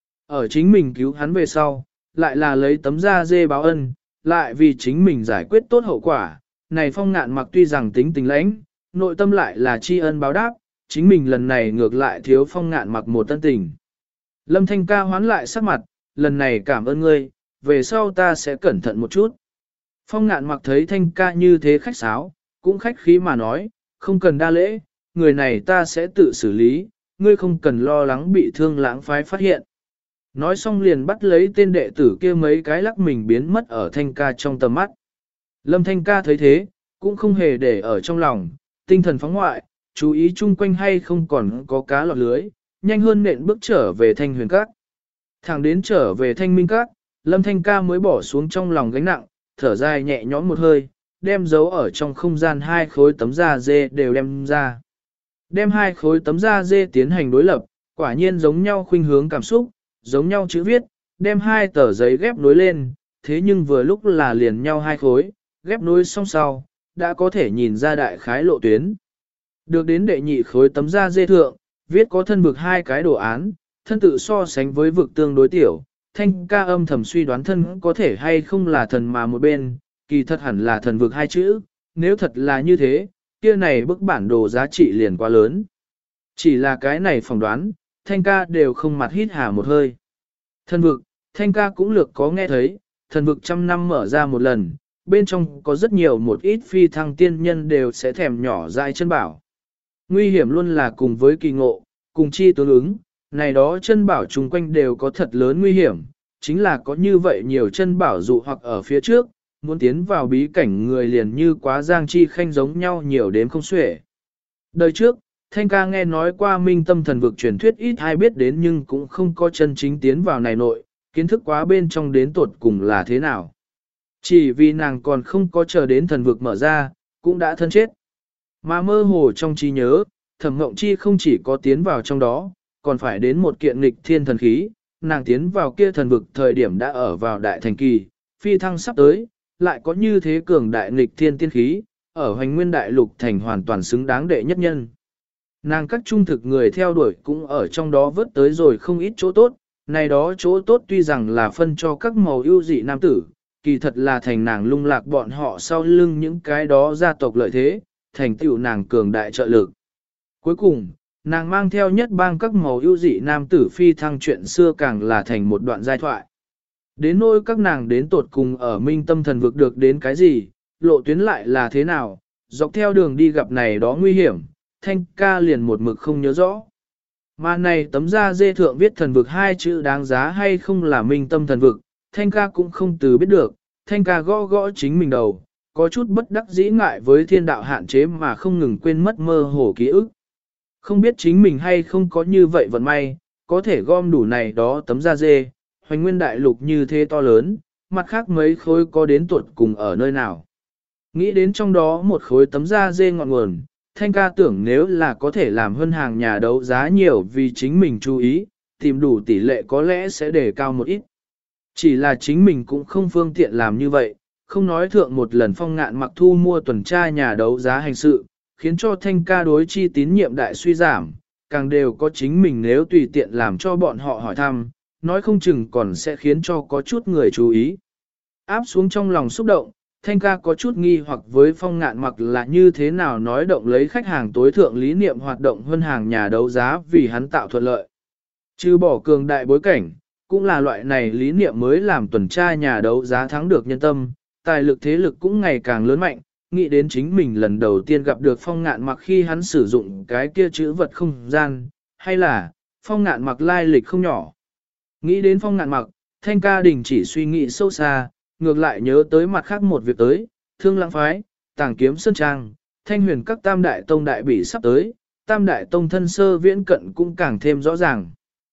Ở chính mình cứu hắn về sau, lại là lấy tấm da dê báo ân, lại vì chính mình giải quyết tốt hậu quả, này Phong Ngạn Mặc tuy rằng tính tình lãnh, nội tâm lại là tri ân báo đáp, chính mình lần này ngược lại thiếu Phong Ngạn Mặc một tân tình. Lâm Thanh ca hoán lại sắc mặt, lần này cảm ơn ngươi, về sau ta sẽ cẩn thận một chút. Phong Ngạn Mặc thấy Thanh ca như thế khách sáo, cũng khách khí mà nói, không cần đa lễ, người này ta sẽ tự xử lý, ngươi không cần lo lắng bị Thương Lãng phái phát hiện. Nói xong liền bắt lấy tên đệ tử kia mấy cái lắc mình biến mất ở Thanh ca trong tầm mắt. Lâm Thanh ca thấy thế, cũng không hề để ở trong lòng, tinh thần phóng ngoại, chú ý chung quanh hay không còn có cá lọt lưới, nhanh hơn nện bước trở về Thanh Huyền Các. Thẳng đến trở về Thanh Minh Các, Lâm Thanh ca mới bỏ xuống trong lòng gánh nặng, thở dài nhẹ nhõm một hơi, đem giấu ở trong không gian hai khối tấm da dê đều đem ra. Đem hai khối tấm da dê tiến hành đối lập, quả nhiên giống nhau khuynh hướng cảm xúc, giống nhau chữ viết, đem hai tờ giấy ghép nối lên, thế nhưng vừa lúc là liền nhau hai khối, ghép nối song sau, đã có thể nhìn ra đại khái lộ tuyến. Được đến đệ nhị khối tấm da dê thượng, viết có thân vực hai cái đồ án, thân tự so sánh với vực tương đối tiểu, Thanh ca âm thầm suy đoán thân có thể hay không là thần mà một bên, kỳ thật hẳn là thần vực hai chữ, nếu thật là như thế, kia này bức bản đồ giá trị liền quá lớn. Chỉ là cái này phỏng đoán, Thanh ca đều không mặt hít hà một hơi. Thần vực, Thanh ca cũng lược có nghe thấy, thần vực trăm năm mở ra một lần, bên trong có rất nhiều một ít phi thăng tiên nhân đều sẽ thèm nhỏ dại chân bảo. Nguy hiểm luôn là cùng với kỳ ngộ, cùng chi tương ứng, này đó chân bảo chung quanh đều có thật lớn nguy hiểm, chính là có như vậy nhiều chân bảo dụ hoặc ở phía trước, muốn tiến vào bí cảnh người liền như quá giang chi khanh giống nhau nhiều đến không xuể. Đời trước, Thanh ca nghe nói qua minh tâm thần vực truyền thuyết ít ai biết đến nhưng cũng không có chân chính tiến vào này nội, kiến thức quá bên trong đến tột cùng là thế nào. Chỉ vì nàng còn không có chờ đến thần vực mở ra, cũng đã thân chết. Mà mơ hồ trong trí nhớ, Thẩm Ngộng Chi không chỉ có tiến vào trong đó, còn phải đến một kiện nghịch thiên thần khí, nàng tiến vào kia thần vực thời điểm đã ở vào đại thành kỳ, phi thăng sắp tới, lại có như thế cường đại nghịch thiên tiên khí, ở hoành nguyên đại lục thành hoàn toàn xứng đáng đệ nhất nhân. Nàng các trung thực người theo đuổi cũng ở trong đó vớt tới rồi không ít chỗ tốt, này đó chỗ tốt tuy rằng là phân cho các màu ưu dị nam tử, kỳ thật là thành nàng lung lạc bọn họ sau lưng những cái đó gia tộc lợi thế, thành tựu nàng cường đại trợ lực. Cuối cùng, nàng mang theo nhất bang các màu ưu dị nam tử phi thăng chuyện xưa càng là thành một đoạn giai thoại. Đến nỗi các nàng đến tột cùng ở minh tâm thần vực được đến cái gì, lộ tuyến lại là thế nào, dọc theo đường đi gặp này đó nguy hiểm, Thanh ca liền một mực không nhớ rõ. Mà này tấm da dê thượng viết thần vực hai chữ đáng giá hay không là minh tâm thần vực, Thanh ca cũng không từ biết được, Thanh ca gõ gõ chính mình đầu, có chút bất đắc dĩ ngại với thiên đạo hạn chế mà không ngừng quên mất mơ hồ ký ức. Không biết chính mình hay không có như vậy vận may, có thể gom đủ này đó tấm da dê, hoành nguyên đại lục như thế to lớn, mặt khác mấy khối có đến tuột cùng ở nơi nào. Nghĩ đến trong đó một khối tấm da dê ngọn nguồn, Thanh ca tưởng nếu là có thể làm hơn hàng nhà đấu giá nhiều vì chính mình chú ý, tìm đủ tỷ lệ có lẽ sẽ đề cao một ít. Chỉ là chính mình cũng không phương tiện làm như vậy, không nói thượng một lần Phong Ngạn Mặc thu mua tuần tra nhà đấu giá hành sự, khiến cho Thanh ca đối chi tín nhiệm đại suy giảm, càng đều có chính mình nếu tùy tiện làm cho bọn họ hỏi thăm, nói không chừng còn sẽ khiến cho có chút người chú ý. Áp xuống trong lòng xúc động, Thanh ca có chút nghi hoặc với Phong Ngạn Mặc là như thế nào nói động lấy khách hàng tối thượng lý niệm hoạt động hơn hàng nhà đấu giá vì hắn tạo thuận lợi. Trừ bỏ cường đại bối cảnh, cũng là loại này lý niệm mới làm tuần tra nhà đấu giá thắng được nhân tâm, tài lực thế lực cũng ngày càng lớn mạnh, nghĩ đến chính mình lần đầu tiên gặp được Phong Ngạn Mặc khi hắn sử dụng cái kia chữ vật không gian, hay là Phong Ngạn Mặc lai lịch không nhỏ. Nghĩ đến Phong Ngạn Mặc, Thanh ca đình chỉ suy nghĩ sâu xa, ngược lại nhớ tới mặt khác một việc tới, Thương Lãng phái, Tàng Kiếm Sơn Trang, Thanh Huyền các tam đại tông đại bị sắp tới, tam đại tông thân sơ viễn cận cũng càng thêm rõ ràng.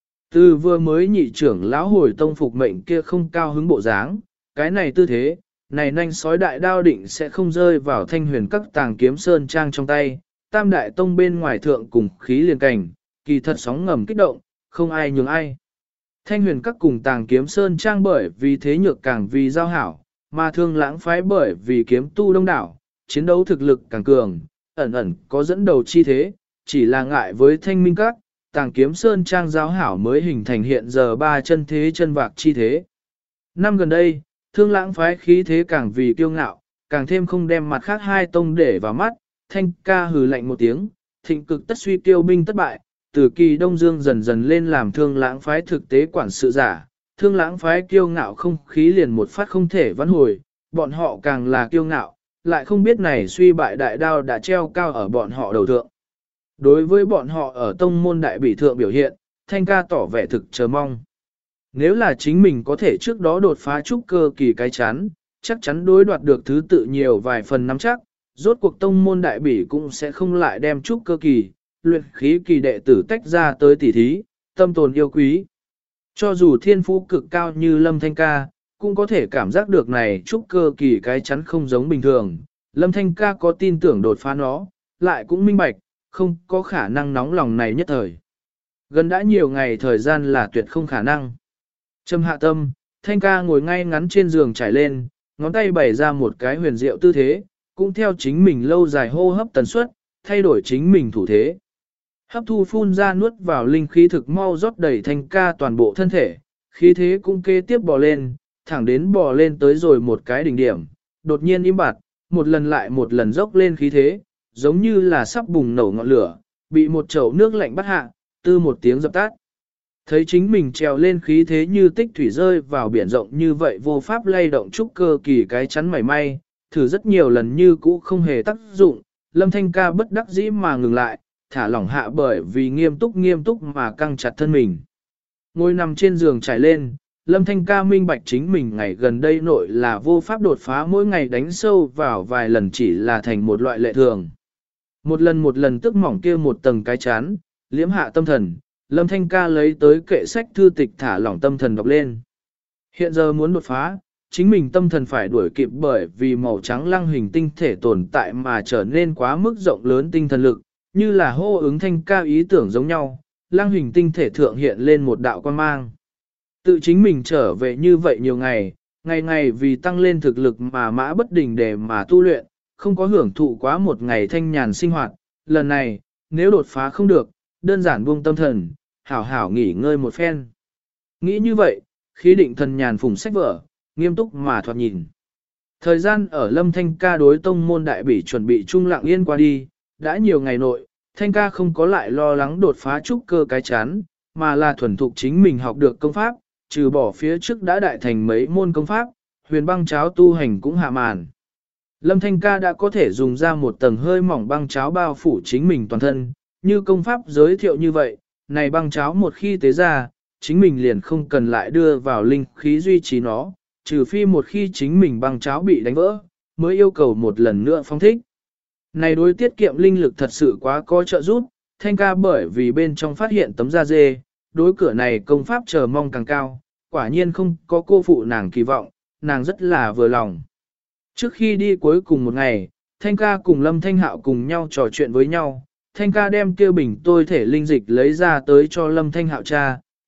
Từ vừa mới nhị trưởng lão hồi tông phục mệnh kia không cao hứng bộ dáng, cái này tư thế, này nhanh sói đại đao định sẽ không rơi vào Thanh Huyền các Tàng Kiếm Sơn Trang trong tay, tam đại tông bên ngoài thượng cùng khí liền cảnh, kỳ thật sóng ngầm kích động, không ai nhường ai. Thanh Huyền các cùng Tàng Kiếm Sơn Trang bởi vì thế nhược càng vì giao hảo, mà Thương Lãng phái bởi vì kiếm tu đông đảo, chiến đấu thực lực càng cường, ẩn ẩn có dẫn đầu chi thế, chỉ là ngại với Thanh Minh các, Tàng Kiếm Sơn Trang giao hảo mới hình thành hiện giờ ba chân thế chân vạc chi thế. Năm gần đây, Thương Lãng phái khí thế càng vì kiêu ngạo, càng thêm không đem mặt khác hai tông để vào mắt, Thanh ca hừ lạnh một tiếng, thịnh cực tất suy tiêu binh tất bại, từ kỳ Đông Dương dần dần lên làm Thương Lãng phái thực tế quản sự giả, Thương Lãng phái kiêu ngạo không khí liền một phát không thể vãn hồi, bọn họ càng là kiêu ngạo, lại không biết này suy bại đại đao đã treo cao ở bọn họ đầu thượng. Đối với bọn họ ở tông môn đại bỉ thượng biểu hiện, Thanh ca tỏ vẻ thực chờ mong. Nếu là chính mình có thể trước đó đột phá trúc cơ kỳ cái chán, chắc chắn đối đoạt được thứ tự nhiều vài phần nắm chắc, rốt cuộc tông môn đại bỉ cũng sẽ không lại đem trúc cơ kỳ, luyện khí kỳ đệ tử tách ra tới tỉ thí, tâm tồn yêu quý. Cho dù thiên phú cực cao như Lâm Thanh ca, cũng có thể cảm giác được này trúc cơ kỳ cái chắn không giống bình thường. Lâm Thanh ca có tin tưởng đột phá nó, lại cũng minh bạch, không có khả năng nóng lòng này nhất thời. Gần đã nhiều ngày thời gian là tuyệt không khả năng. Trầm hạ tâm, Thanh ca ngồi ngay ngắn trên giường trải lên, ngón tay bày ra một cái huyền diệu tư thế, cũng theo chính mình lâu dài hô hấp tần suất, thay đổi chính mình thủ thế. Hấp thu phun ra nuốt vào linh khí thực mau rót đầy Thanh ca toàn bộ thân thể, khí thế cũng kế tiếp bò lên, thẳng đến bò lên tới rồi một cái đỉnh điểm, đột nhiên im bặt, một lần lại một lần dốc lên khí thế, giống như là sắp bùng nổ ngọn lửa, bị một chậu nước lạnh bắt hạ, tư một tiếng dập tắt. Thấy chính mình trèo lên khí thế như tích thủy rơi vào biển rộng như vậy vô pháp lay động trúc cơ kỳ cái chắn mảy may, thử rất nhiều lần như cũ không hề tác dụng, Lâm Thanh ca bất đắc dĩ mà ngừng lại, thả lỏng hạ bởi vì nghiêm túc mà căng chặt thân mình. Ngồi nằm trên giường trải lên, Lâm Thanh ca minh bạch chính mình ngày gần đây nội là vô pháp đột phá mỗi ngày đánh sâu vào vài lần chỉ là thành một loại lệ thường. Một lần tức mỏng kia một tầng cái chán, liễm hạ tâm thần, Lâm Thanh ca lấy tới kệ sách thư tịch thả lỏng tâm thần đọc lên. Hiện giờ muốn đột phá, chính mình tâm thần phải đuổi kịp bởi vì màu trắng lăng hình tinh thể tồn tại mà trở nên quá mức rộng lớn tinh thần lực, như là hô ứng Thanh ca ý tưởng giống nhau, lăng hình tinh thể thượng hiện lên một đạo quan mang. Tự chính mình trở về như vậy nhiều ngày, ngày ngày vì tăng lên thực lực mà mã bất đình để mà tu luyện, không có hưởng thụ quá một ngày thanh nhàn sinh hoạt, lần này, nếu đột phá không được, đơn giản buông tâm thần, hảo hảo nghỉ ngơi một phen. Nghĩ như vậy, khí định thần nhàn phùng sách vở, nghiêm túc mà thoạt nhìn. Thời gian ở Lâm Thanh ca đối tông môn đại bỉ chuẩn bị trung lặng yên qua đi, đã nhiều ngày nội, Thanh ca không có lại lo lắng đột phá trúc cơ cái chán, mà là thuần thục chính mình học được công pháp, trừ bỏ phía trước đã đại thành mấy môn công pháp, huyền băng cháo tu hành cũng hạ màn. Lâm Thanh ca đã có thể dùng ra một tầng hơi mỏng băng cháo bao phủ chính mình toàn thân, như công pháp giới thiệu như vậy, này băng cháo một khi tế ra, chính mình liền không cần lại đưa vào linh khí duy trì nó, trừ phi một khi chính mình băng cháo bị đánh vỡ, mới yêu cầu một lần nữa phong thích. Này đối tiết kiệm linh lực thật sự quá có trợ giúp, Thanh ca bởi vì bên trong phát hiện tấm da dê, đối cửa này công pháp chờ mong càng cao, quả nhiên không có cô phụ nàng kỳ vọng, nàng rất là vừa lòng. Trước khi đi cuối cùng một ngày, Thanh ca cùng Lâm Thanh Hạo cùng nhau trò chuyện với nhau, Thanh ca đem kia bình tôi thể linh dịch lấy ra tới cho Lâm Thanh Hạo cha,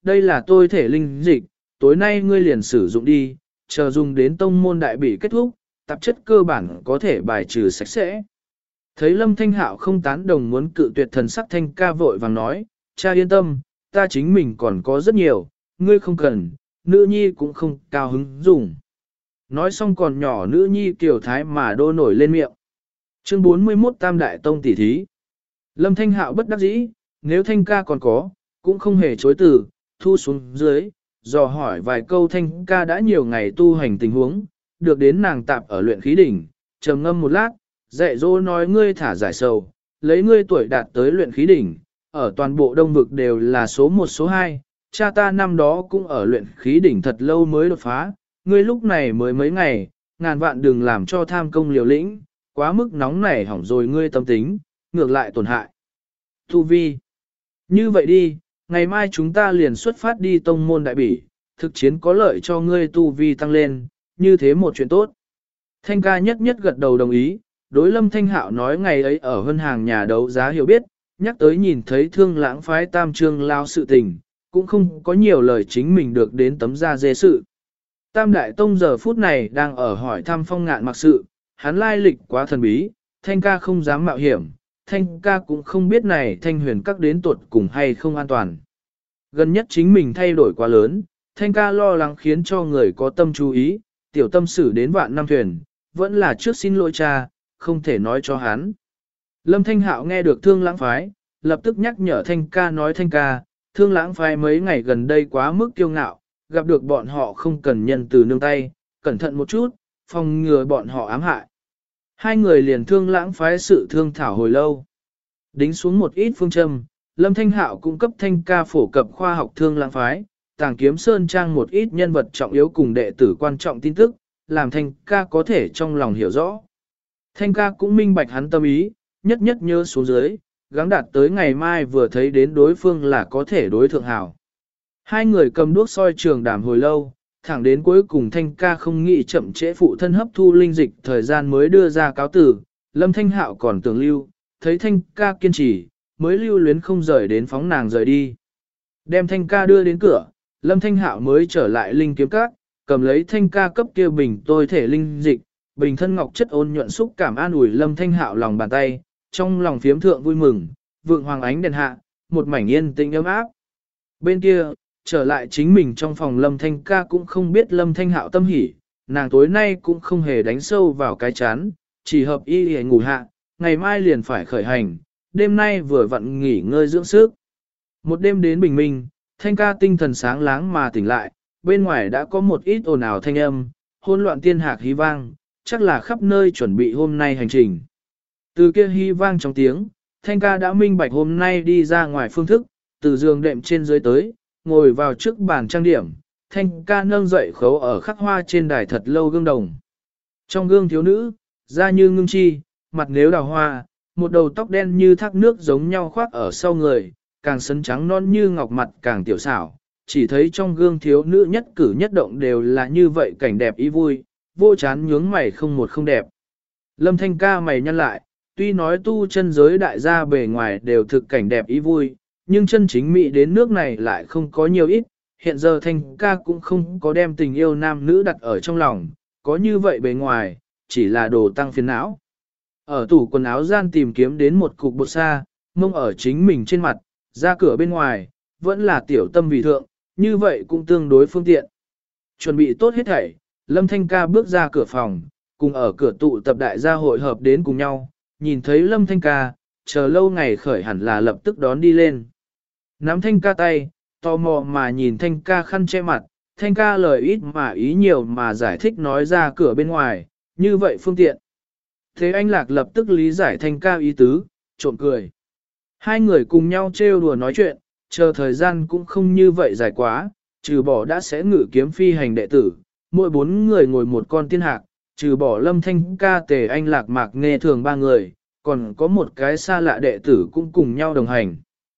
đây là tôi thể linh dịch, tối nay ngươi liền sử dụng đi, chờ dùng đến tông môn đại bỉ kết thúc, tạp chất cơ bản có thể bài trừ sạch sẽ. Thấy Lâm Thanh Hạo không tán đồng muốn cự tuyệt, thần sắc Thanh ca vội vàng nói, cha yên tâm, ta chính mình còn có rất nhiều, ngươi không cần, nữ nhi cũng không cao hứng dùng. Nói xong còn nhỏ nữ nhi kiểu thái mà đô nổi lên miệng. Chương 41 Tam Đại Tông tỷ thí. Lâm Thanh Hạo bất đắc dĩ, nếu Thanh ca còn có, cũng không hề chối từ, thu xuống dưới, dò hỏi vài câu. Thanh ca đã nhiều ngày tu hành tình huống, được đến nàng tạp ở luyện khí đỉnh, trầm ngâm một lát, dạy dỗ nói ngươi thả giải sầu, lấy ngươi tuổi đạt tới luyện khí đỉnh, ở toàn bộ đông vực đều là số 1 số 2, cha ta năm đó cũng ở luyện khí đỉnh thật lâu mới đột phá, ngươi lúc này mới mấy ngày, ngàn vạn đừng làm cho tham công liều lĩnh, quá mức nóng nảy hỏng rồi ngươi tâm tính, ngược lại tổn hại. Tu vi. Như vậy đi, ngày mai chúng ta liền xuất phát đi tông môn đại bỉ, thực chiến có lợi cho ngươi tu vi tăng lên, như thế một chuyện tốt. Thanh ca nhất nhất gật đầu đồng ý, đối Lâm Thanh Hạo nói ngày ấy ở hân hàng nhà đấu giá hiểu biết, nhắc tới nhìn thấy Thương Lãng phái tam trương lao sự tình, cũng không có nhiều lời chính mình được đến tấm da dê sự. Tam Đại Tông giờ phút này đang ở hỏi thăm Phong Ngạn mặc sự, hắn lai lịch quá thần bí, Thanh ca không dám mạo hiểm, Thanh ca cũng không biết này Thanh huyền các đến tuột cùng hay không an toàn. Gần nhất chính mình thay đổi quá lớn, Thanh ca lo lắng khiến cho người có tâm chú ý, tiểu tâm xử đến vạn năm thuyền, vẫn là trước xin lỗi cha, không thể nói cho hắn. Lâm Thanh Hạo nghe được Thương Lãng phái, lập tức nhắc nhở Thanh ca nói Thanh ca, Thương Lãng phái mấy ngày gần đây quá mức kiêu ngạo, gặp được bọn họ không cần nhân từ nương tay, cẩn thận một chút, phòng ngừa bọn họ ám hại. Hai người liền Thương Lãng phái sự thương thảo hồi lâu. Đính xuống một ít phương châm, Lâm Thanh Hạo cung cấp Thanh ca phổ cập khoa học Thương Lãng phái, Tàng Kiếm Sơn trang một ít nhân vật trọng yếu cùng đệ tử quan trọng tin tức, làm Thanh ca có thể trong lòng hiểu rõ. Thanh ca cũng minh bạch hắn tâm ý, nhất nhất nhớ xuống dưới, gắng đạt tới ngày mai vừa thấy đến đối phương là có thể đối thượng hảo. Hai người cầm đuốc soi trường đàm hồi lâu, thẳng đến cuối cùng Thanh ca không nghĩ chậm trễ phụ thân hấp thu linh dịch thời gian mới đưa ra cáo tử, Lâm Thanh Hạo còn tưởng lưu, thấy Thanh ca kiên trì, mới lưu luyến không rời đến phóng nàng rời đi. Đem Thanh ca đưa đến cửa, Lâm Thanh Hạo mới trở lại linh kiếm các, cầm lấy Thanh ca cấp kia bình tôi thể linh dịch, bình thân ngọc chất ôn nhuận xúc cảm an ủi Lâm Thanh Hạo lòng bàn tay, trong lòng phiếm thượng vui mừng, vượng hoàng ánh đèn hạ, một mảnh yên tĩnh ấm áp. Bên kia, trở lại chính mình trong phòng Lâm Thanh ca cũng không biết Lâm Thanh Hạo tâm hỉ, nàng tối nay cũng không hề đánh sâu vào cái chán, chỉ hợp y để ngủ hạ, ngày mai liền phải khởi hành, đêm nay vừa vặn nghỉ ngơi dưỡng sức. Một đêm đến bình minh, Thanh ca tinh thần sáng láng mà tỉnh lại, bên ngoài đã có một ít ồn ào thanh âm, hỗn loạn tiên hạc hí vang, chắc là khắp nơi chuẩn bị hôm nay hành trình. Từ kia hí vang trong tiếng, Thanh ca đã minh bạch hôm nay đi ra ngoài phương thức, từ giường đệm trên dưới tới, ngồi vào trước bàn trang điểm, Thanh ca nâng dậy khấu ở khắc hoa trên đài thật lâu gương đồng. Trong gương thiếu nữ, da như ngưng chi, mặt nếu đào hoa, một đầu tóc đen như thác nước giống nhau khoác ở sau người, càng sấn trắng non như ngọc, mặt càng tiểu xảo, chỉ thấy trong gương thiếu nữ nhất cử nhất động đều là như vậy cảnh đẹp ý vui, vô chán nhướng mày không một không đẹp. Lâm Thanh ca mày nhăn lại, tuy nói tu chân giới đại gia bề ngoài đều thực cảnh đẹp ý vui, nhưng chân chính mỹ đến nước này lại không có nhiều ít, hiện giờ Thanh ca cũng không có đem tình yêu nam nữ đặt ở trong lòng, có như vậy bề ngoài, chỉ là đồ tăng phiền não. Ở tủ quần áo gian tìm kiếm đến một cục bột sa, mông ở chính mình trên mặt, ra cửa bên ngoài, vẫn là tiểu tâm vì thượng, như vậy cũng tương đối phương tiện. Chuẩn bị tốt hết thảy, Lâm Thanh ca bước ra cửa phòng, cùng ở cửa tụ tập đại gia hội hợp đến cùng nhau, nhìn thấy Lâm Thanh ca, chờ lâu ngày khởi hẳn là lập tức đón đi lên. Nắm Thanh ca tay, tò mò mà nhìn Thanh ca khăn che mặt, Thanh ca lời ít mà ý nhiều mà giải thích nói ra cửa bên ngoài, như vậy phương tiện. Thế anh Lạc lập tức lý giải Thanh ca ý tứ, trộm cười. Hai người cùng nhau trêu đùa nói chuyện, chờ thời gian cũng không như vậy dài quá, trừ bỏ đã sẽ ngự kiếm phi hành đệ tử, mỗi 4 người ngồi một con tiên hạc, trừ bỏ Lâm Thanh ca Tề Anh Lạc Mạc Nghe thường 3 người, còn có một cái xa lạ đệ tử cũng cùng nhau đồng hành.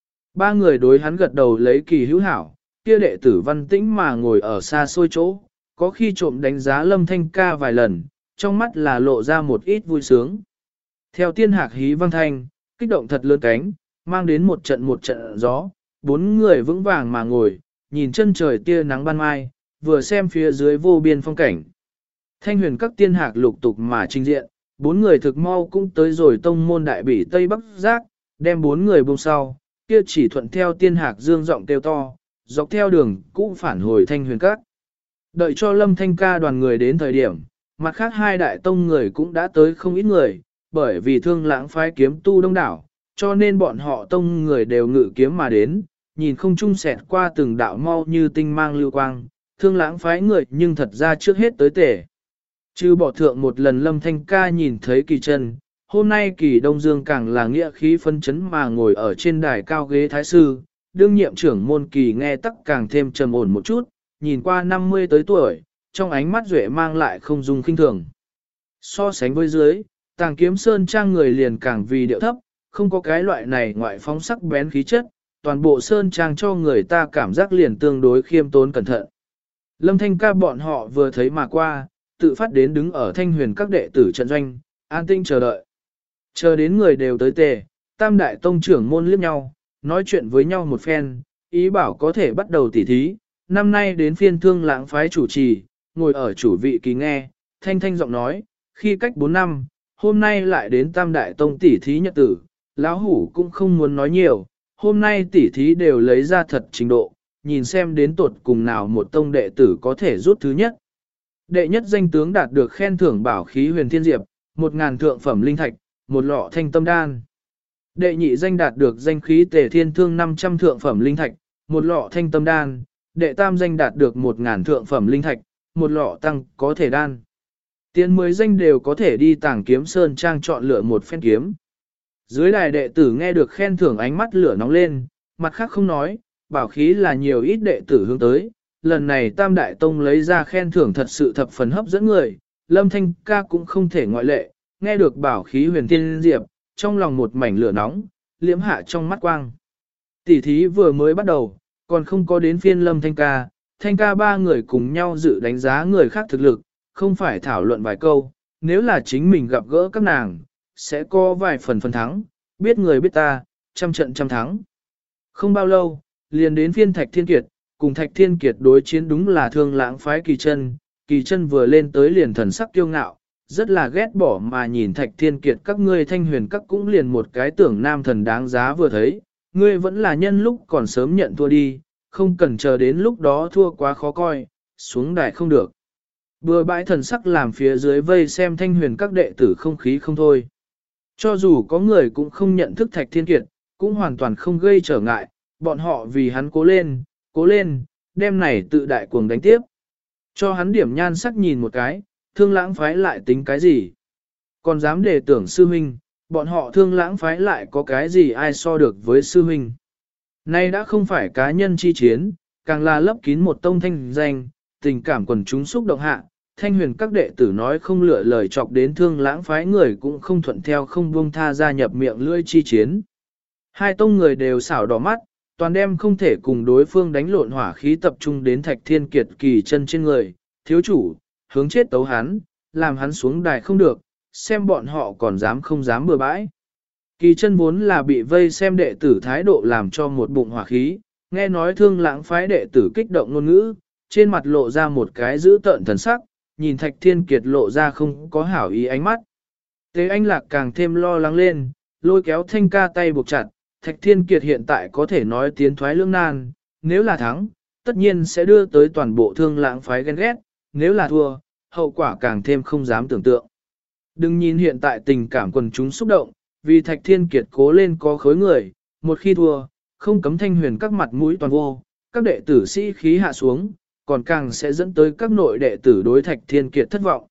3 người đối hắn gật đầu lấy kỳ hữu hảo, kia đệ tử văn tĩnh mà ngồi ở xa xôi chỗ, có khi trộm đánh giá Lâm Thanh ca vài lần, trong mắt là lộ ra một ít vui sướng. Theo tiên hạc hí vang thanh, kích động thật lớn cánh, mang đến một trận gió, 4 người vững vàng mà ngồi, nhìn chân trời tia nắng ban mai, vừa xem phía dưới vô biên phong cảnh. Thanh huyền các tiên hạc lục tục mà trình diện, 4 người thực mau cũng tới rồi tông môn đại bỉ Tây Bắc Giác, đem 4 người buông sau, kia chỉ thuận theo tiên hạc dương giọng kêu to, dọc theo đường cũ phản hồi thanh huyền các. Đợi cho Lâm Thanh ca đoàn người đến thời điểm, mặt khác hai đại tông người cũng đã tới không ít người, bởi vì thương lãng phái kiếm tu đông đảo, cho nên bọn họ tông người đều ngự kiếm mà đến, nhìn không chung xẹt qua từng đạo mau như tinh mang lưu quang, thương lãng phái người nhưng thật ra trước hết tới tể. Chứ bỏ thượng một lần Lâm Thanh ca nhìn thấy Kỳ Chân, hôm nay Kỳ Đông Dương càng là nghĩa khí phân chấn mà ngồi ở trên đài cao ghế thái sư, đương nhiệm trưởng môn Kỳ nghe tắc càng thêm trầm ổn một chút, nhìn qua 50 tới tuổi, trong ánh mắt duệ mang lại không dung khinh thường. So sánh với dưới, Tàng Kiếm Sơn trang người liền càng vì điệu thấp, không có cái loại này ngoại phóng sắc bén khí chất, toàn bộ sơn trang cho người ta cảm giác liền tương đối khiêm tốn cẩn thận. Lâm Thanh ca bọn họ vừa thấy mà qua, tự phát đến đứng ở thanh huyền các đệ tử trận doanh, an tinh chờ đợi. Chờ đến người đều tới tề, tam đại tông trưởng môn liếc nhau, nói chuyện với nhau một phen, ý bảo có thể bắt đầu tỉ thí. Năm nay đến phiên thương lãng phái chủ trì, ngồi ở chủ vị Kỳ nghe, thanh thanh giọng nói, khi cách 4 năm, hôm nay lại đến tam đại tông tỉ thí nhật tử, lão hủ cũng không muốn nói nhiều, hôm nay tỉ thí đều lấy ra thật trình độ, nhìn xem đến tuột cùng nào một tông đệ tử có thể rút thứ nhất. Đệ nhất danh tướng đạt được khen thưởng bảo khí huyền thiên diệp, 1.000 thượng phẩm linh thạch, một lọ thanh tâm đan. Đệ nhị danh đạt được danh khí tề thiên thương 500 thượng phẩm linh thạch, một lọ thanh tâm đan. Đệ tam danh đạt được 1.000 thượng phẩm linh thạch, một lọ tăng có thể đan. Tiền 10 danh đều có thể đi Tàng Kiếm Sơn trang chọn lựa một phen kiếm. Dưới đài đệ tử nghe được khen thưởng ánh mắt lửa nóng lên, mặt khác không nói, bảo khí là nhiều ít đệ tử hướng tới. Lần này Tam Đại Tông lấy ra khen thưởng thật sự thập phần hấp dẫn người, Lâm Thanh ca cũng không thể ngoại lệ, nghe được bảo khí huyền tiên diệp, trong lòng một mảnh lửa nóng, liễm hạ trong mắt quang. Tỷ thí vừa mới bắt đầu, còn không có đến phiên Lâm Thanh ca ba người cùng nhau dự đánh giá người khác thực lực, không phải thảo luận vài câu, nếu là chính mình gặp gỡ các nàng, sẽ có vài phần thắng, biết người biết ta, trăm trận trăm thắng. Không bao lâu, liền đến phiên Thạch Thiên Kiệt, cùng Thạch Thiên Kiệt đối chiến đúng là thương lãng phái Kỳ Chân vừa lên tới liền thần sắc kiêu ngạo, rất là ghét bỏ mà nhìn Thạch Thiên Kiệt các ngươi thanh huyền các cũng liền một cái tưởng nam thần đáng giá vừa thấy, ngươi vẫn là nhân lúc còn sớm nhận thua đi, không cần chờ đến lúc đó thua quá khó coi, xuống đài không được. Bừa bãi thần sắc làm phía dưới vây xem thanh huyền các đệ tử không khí không thôi. Cho dù có người cũng không nhận thức Thạch Thiên Kiệt, cũng hoàn toàn không gây trở ngại, bọn họ vì hắn cố lên, đêm này tự đại cuồng đánh tiếp. Cho hắn điểm nhan sắc nhìn một cái, thương lãng phái lại tính cái gì? Còn dám đề tưởng sư huynh, bọn họ thương lãng phái lại có cái gì ai so được với sư huynh? Nay đã không phải cá nhân chi chiến, càng là lấp kín một tông thanh danh, tình cảm quần chúng xúc động hạ, thanh huyền các đệ tử nói không lựa lời chọc đến thương lãng phái người cũng không thuận theo không buông tha gia nhập miệng lưỡi chi chiến. Hai tông người đều xảo đỏ mắt, toàn đem không thể cùng đối phương đánh lộn hỏa khí tập trung đến Thạch Thiên Kiệt Kỳ Chân trên người, thiếu chủ, hướng chết tấu hắn, làm hắn xuống đài không được, xem bọn họ còn dám không dám bừa bãi. Kỳ Chân vốn là bị vây xem đệ tử thái độ làm cho một bụng hỏa khí, nghe nói thương lãng phái đệ tử kích động ngôn ngữ, trên mặt lộ ra một cái dữ tợn thần sắc, nhìn Thạch Thiên Kiệt lộ ra không có hảo ý ánh mắt. Tế Anh Lạc càng thêm lo lắng lên, lôi kéo Thanh ca tay buộc chặt, Thạch Thiên Kiệt hiện tại có thể nói tiến thoái lưỡng nan, nếu là thắng, tất nhiên sẽ đưa tới toàn bộ thương lãng phái ghen ghét, nếu là thua, hậu quả càng thêm không dám tưởng tượng. Đừng nhìn hiện tại tình cảm quần chúng xúc động, vì Thạch Thiên Kiệt cố lên có khối người, một khi thua, không cấm thanh huyền các mặt mũi toàn vô, các đệ tử sĩ khí hạ xuống, còn càng sẽ dẫn tới các nội đệ tử đối Thạch Thiên Kiệt thất vọng.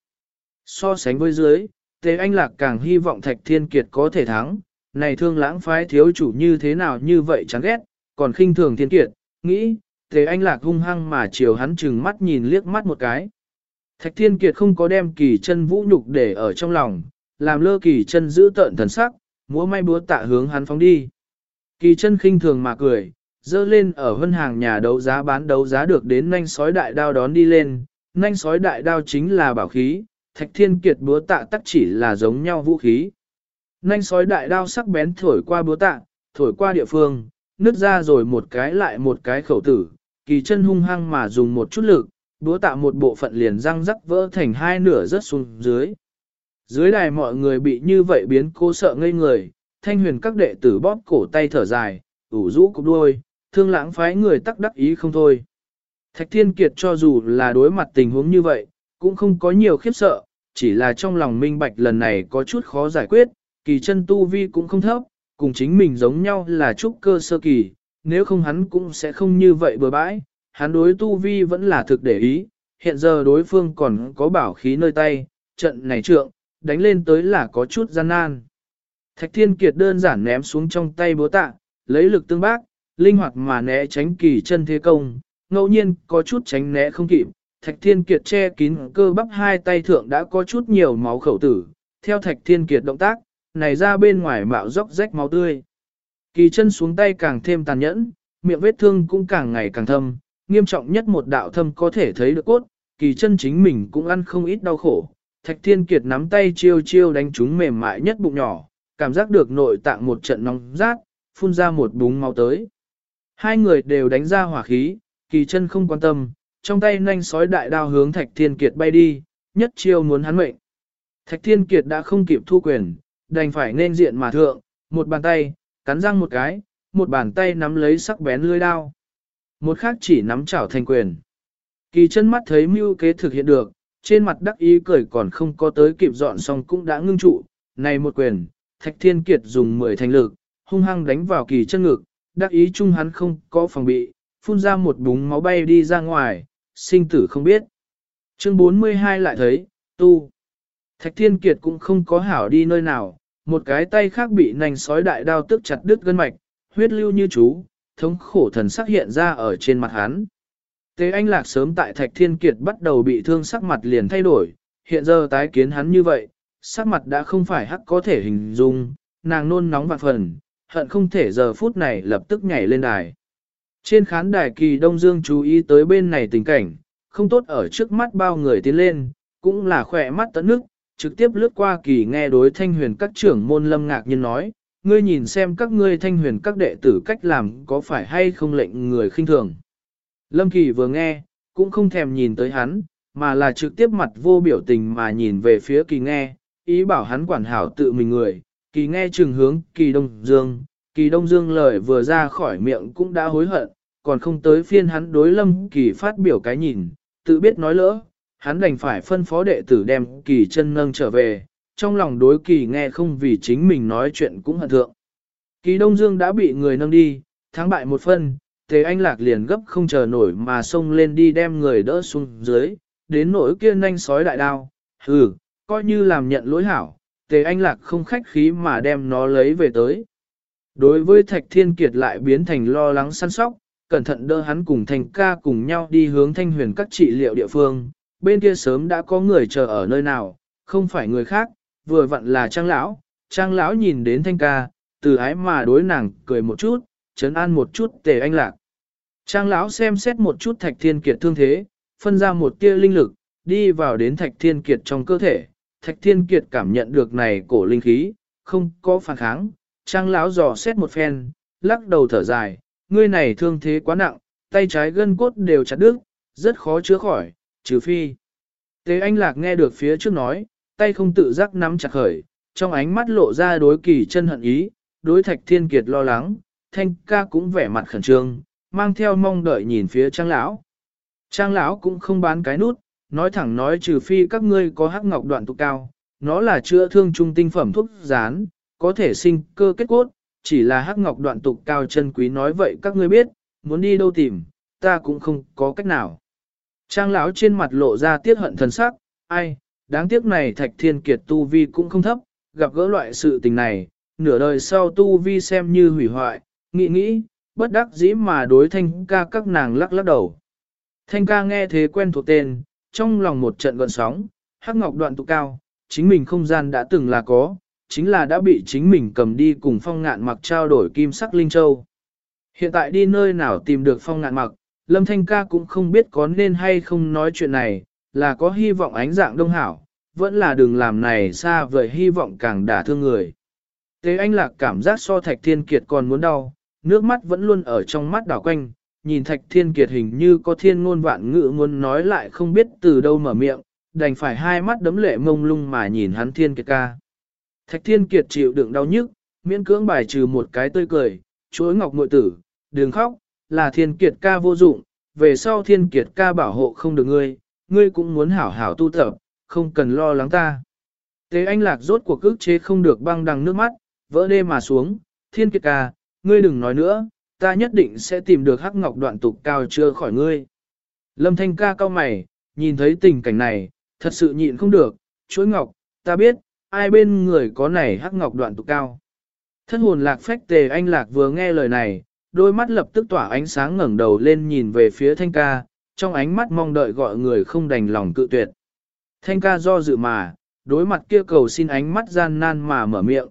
So sánh với dưới, Tề Anh Lạc càng hy vọng Thạch Thiên Kiệt có thể thắng, này thương lãng phái thiếu chủ như thế nào như vậy chán ghét, còn khinh thường Thiên Kiệt, nghĩ, Tề Anh Lạc hung hăng mà chiều hắn chừng mắt nhìn liếc mắt một cái. Thạch Thiên Kiệt không có đem Kỳ Chân vũ nhục để ở trong lòng, làm lơ Kỳ Chân giữ tợn thần sắc, múa may búa tạ hướng hắn phóng đi. Kỳ Chân khinh thường mà cười, dơ lên ở hân hàng nhà đấu giá bán đấu giá được đến nanh sói đại đao đón đi lên, nanh sói đại đao chính là bảo khí, Thạch Thiên Kiệt búa tạ tắc chỉ là giống nhau vũ khí. Nanh sói đại đao sắc bén thổi qua búa tạ, thổi qua địa phương, nứt ra rồi một cái lại một cái khẩu tử, kỳ chân hung hăng mà dùng một chút lực, búa tạ một bộ phận liền răng rắc vỡ thành hai nửa rớt xuống dưới. Dưới đài mọi người bị như vậy biến cố sợ ngây người, Thanh Huyền các đệ tử bóp cổ tay thở dài, ủ rũ cục đuôi, Thương Lãng phái người tắc đắc ý không thôi. Thạch Thiên Kiệt cho dù là đối mặt tình huống như vậy, cũng không có nhiều khiếp sợ, chỉ là trong lòng minh bạch lần này có chút khó giải quyết, kỳ chân tu vi cũng không thấp, cùng chính mình giống nhau là trúc cơ sơ kỳ, nếu không hắn cũng sẽ không như vậy bừa bãi, hắn đối tu vi vẫn là thực để ý, hiện giờ đối phương còn có bảo khí nơi tay, trận này trượng, đánh lên tới là có chút gian nan. Thạch Thiên Kiệt đơn giản ném xuống trong tay búa tạ, lấy lực tương bác, linh hoạt mà né tránh kỳ chân thế công, ngẫu nhiên có chút tránh né không kịp. Thạch Thiên Kiệt che kín cơ bắp hai tay thượng đã có chút nhiều máu khẩu tử, theo Thạch Thiên Kiệt động tác, này ra bên ngoài mạo róc rách máu tươi. Kỳ chân xuống tay càng thêm tàn nhẫn, miệng vết thương cũng càng ngày càng thâm, nghiêm trọng nhất một đạo thâm có thể thấy được cốt, kỳ chân chính mình cũng ăn không ít đau khổ. Thạch Thiên Kiệt nắm tay chiêu chiêu đánh trúng mềm mại nhất bụng nhỏ, cảm giác được nội tạng một trận nóng rát, phun ra một búng máu tới. Hai người đều đánh ra hỏa khí, kỳ chân không quan tâm, trong tay nanh sói đại đao hướng Thạch Thiên Kiệt bay đi, nhất chiêu muốn hắn mệnh. Thạch Thiên Kiệt đã không kịp thu quyền, đành phải nên diện mà thượng, một bàn tay, cắn răng một cái, một bàn tay nắm lấy sắc bén lưỡi đao. Một khác chỉ nắm chảo thành quyền. Kỳ chân mắt thấy mưu kế thực hiện được, trên mặt đắc ý cười còn không có tới kịp dọn xong cũng đã ngưng trụ, này một quyền, Thạch Thiên Kiệt dùng 10 thành lực, hung hăng đánh vào kỳ chân ngực, đắc ý chung hắn không có phòng bị, phun ra một búng máu bay đi ra ngoài, sinh tử không biết. Chương 42 lại thấy, tu. Thạch Thiên Kiệt cũng không có hảo đi nơi nào, một cái tay khác bị nành sói đại đao tức chặt đứt gân mạch, huyết lưu như chú, thống khổ thần sắc hiện ra ở trên mặt hắn. Tế Anh Lạc sớm tại Thạch Thiên Kiệt bắt đầu bị thương sắc mặt liền thay đổi, hiện giờ tái kiến hắn như vậy, sắc mặt đã không phải hắc có thể hình dung, nàng nôn nóng vạn phần, hận không thể giờ phút này lập tức nhảy lên đài. Trên khán đài Kỳ Đông Dương chú ý tới bên này tình cảnh, không tốt ở trước mắt bao người tiến lên, cũng là khỏe mắt tận nước, trực tiếp lướt qua Kỳ nghe đối Thanh Huyền các trưởng môn Lâm ngạc nhiên nói, ngươi nhìn xem các ngươi Thanh Huyền các đệ tử cách làm có phải hay không lệnh người khinh thường. Lâm Kỳ vừa nghe, cũng không thèm nhìn tới hắn, mà là trực tiếp mặt vô biểu tình mà nhìn về phía Kỳ nghe, ý bảo hắn quản hảo tự mình người. Kỳ nghe trừng hướng Kỳ Đông Dương lời vừa ra khỏi miệng cũng đã hối hận, còn không tới phiên hắn đối Lâm Kỳ phát biểu cái nhìn, tự biết nói lỡ, hắn đành phải phân phó đệ tử đem Kỳ chân nâng trở về, trong lòng đối Kỳ nghe không vì chính mình nói chuyện cũng hận thượng. Kỳ Đông Dương đã bị người nâng đi, thắng bại một phân, Tề Anh Lạc liền gấp không chờ nổi mà xông lên đi đem người đỡ xuống dưới, đến nỗi kia nhanh sói đại đao, coi như làm nhận lỗi hảo, Tề Anh Lạc không khách khí mà đem nó lấy về tới. Đối với Thạch Thiên Kiệt lại biến thành lo lắng săn sóc, cẩn thận đỡ hắn cùng Thành ca cùng nhau đi hướng Thanh Huyền các trị liệu địa phương, bên kia sớm đã có người chờ ở nơi nào, không phải người khác, vừa vặn là Trang lão nhìn đến Thanh ca, từ ái mà đối nàng cười một chút, trấn an một chút Tề Anh Lạc. Trang lão xem xét một chút Thạch Thiên Kiệt thương thế, phân ra một tia linh lực, đi vào đến Thạch Thiên Kiệt trong cơ thể. Thạch Thiên Kiệt cảm nhận được này cổ linh khí, không có phản kháng. Trang lão dò xét một phen, lắc đầu thở dài, ngươi này thương thế quá nặng, tay trái gân cốt đều chặt đứt, rất khó chữa khỏi, trừ phi. Tề Anh Lạc nghe được phía trước nói, tay không tự giác nắm chặt khởi, trong ánh mắt lộ ra đối Kỳ chân hận ý, đối Thạch Thiên Kiệt lo lắng, Thanh ca cũng vẻ mặt khẩn trương, mang theo mong đợi nhìn phía Trang lão. Trang lão cũng không bán cái nút, nói thẳng nói trừ phi các ngươi có hắc ngọc đoạn tụ cao, nó là chữa thương trung tinh phẩm thuốc rán, có thể sinh cơ kết cốt, chỉ là hắc ngọc đoạn tụ cao chân quý nói vậy các ngươi biết, muốn đi đâu tìm, ta cũng không có cách nào. Trang lão trên mặt lộ ra tiếc hận thần sắc, ai, đáng tiếc này Thạch Thiên Kiệt tu vi cũng không thấp, gặp gỡ loại sự tình này, nửa đời sau tu vi xem như hủy hoại, nghĩ, bất đắc dĩ mà đối Thanh ca các nàng lắc lắc đầu. Thanh ca nghe thế quen thuộc tên, trong lòng một trận gợn sóng, hắc ngọc đoạn tụ cao, chính mình không gian đã từng là có, chính là đã bị chính mình cầm đi cùng Phong Ngạn Mặc trao đổi kim sắc linh châu. Hiện tại đi nơi nào tìm được Phong Ngạn Mặc, Lâm Thanh ca cũng không biết có nên hay không nói chuyện này, là có hy vọng ánh dạng đông hảo, vẫn là đừng làm này xa vời hy vọng càng đả thương người. Tế Anh Lạc cảm giác so Thạch Thiên Kiệt còn muốn đau, nước mắt vẫn luôn ở trong mắt đảo quanh, nhìn Thạch Thiên Kiệt hình như có thiên ngôn vạn ngữ muốn nói lại không biết từ đâu mở miệng, đành phải hai mắt đấm lệ mông lung mà nhìn hắn Thiên Kiệt ca. Thạch Thiên Kiệt chịu đựng đau nhức, miễn cưỡng bài trừ một cái tươi cười, chuối ngọc muội tử, đừng khóc, là Thiên Kiệt ca vô dụng, về sau Thiên Kiệt ca bảo hộ không được ngươi, ngươi cũng muốn hảo hảo tu tập, không cần lo lắng ta. Tế Anh Lạc rốt cuộc ức chế không được băng đằng nước mắt, vỡ đê mà xuống, Thiên Kiệt ca, ngươi đừng nói nữa, ta nhất định sẽ tìm được hắc ngọc đoạn tục cao chưa khỏi ngươi. Lâm Thanh ca cau mày, nhìn thấy tình cảnh này, thật sự nhịn không được, chuối ngọc, ta biết, ai bên người có này hắc ngọc đoạn tục cao. Thất hồn lạc phách Tề Anh Lạc vừa nghe lời này, đôi mắt lập tức tỏa ánh sáng ngẩng đầu lên nhìn về phía Thanh ca, trong ánh mắt mong đợi gọi người không đành lòng cự tuyệt. Thanh ca do dự mà, đối mặt kia cầu xin ánh mắt gian nan mà mở miệng,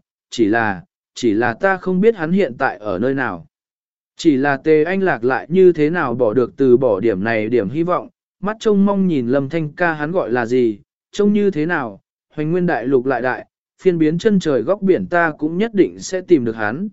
chỉ là ta không biết hắn hiện tại ở nơi nào. Chỉ là Tề Anh Lạc lại như thế nào bỏ được từ bỏ điểm này điểm hy vọng, mắt trông mong nhìn Lâm Thanh ca hắn gọi là gì, trông như thế nào, hoành nguyên đại lục lại đại, phiên biến chân trời góc biển ta cũng nhất định sẽ tìm được hắn.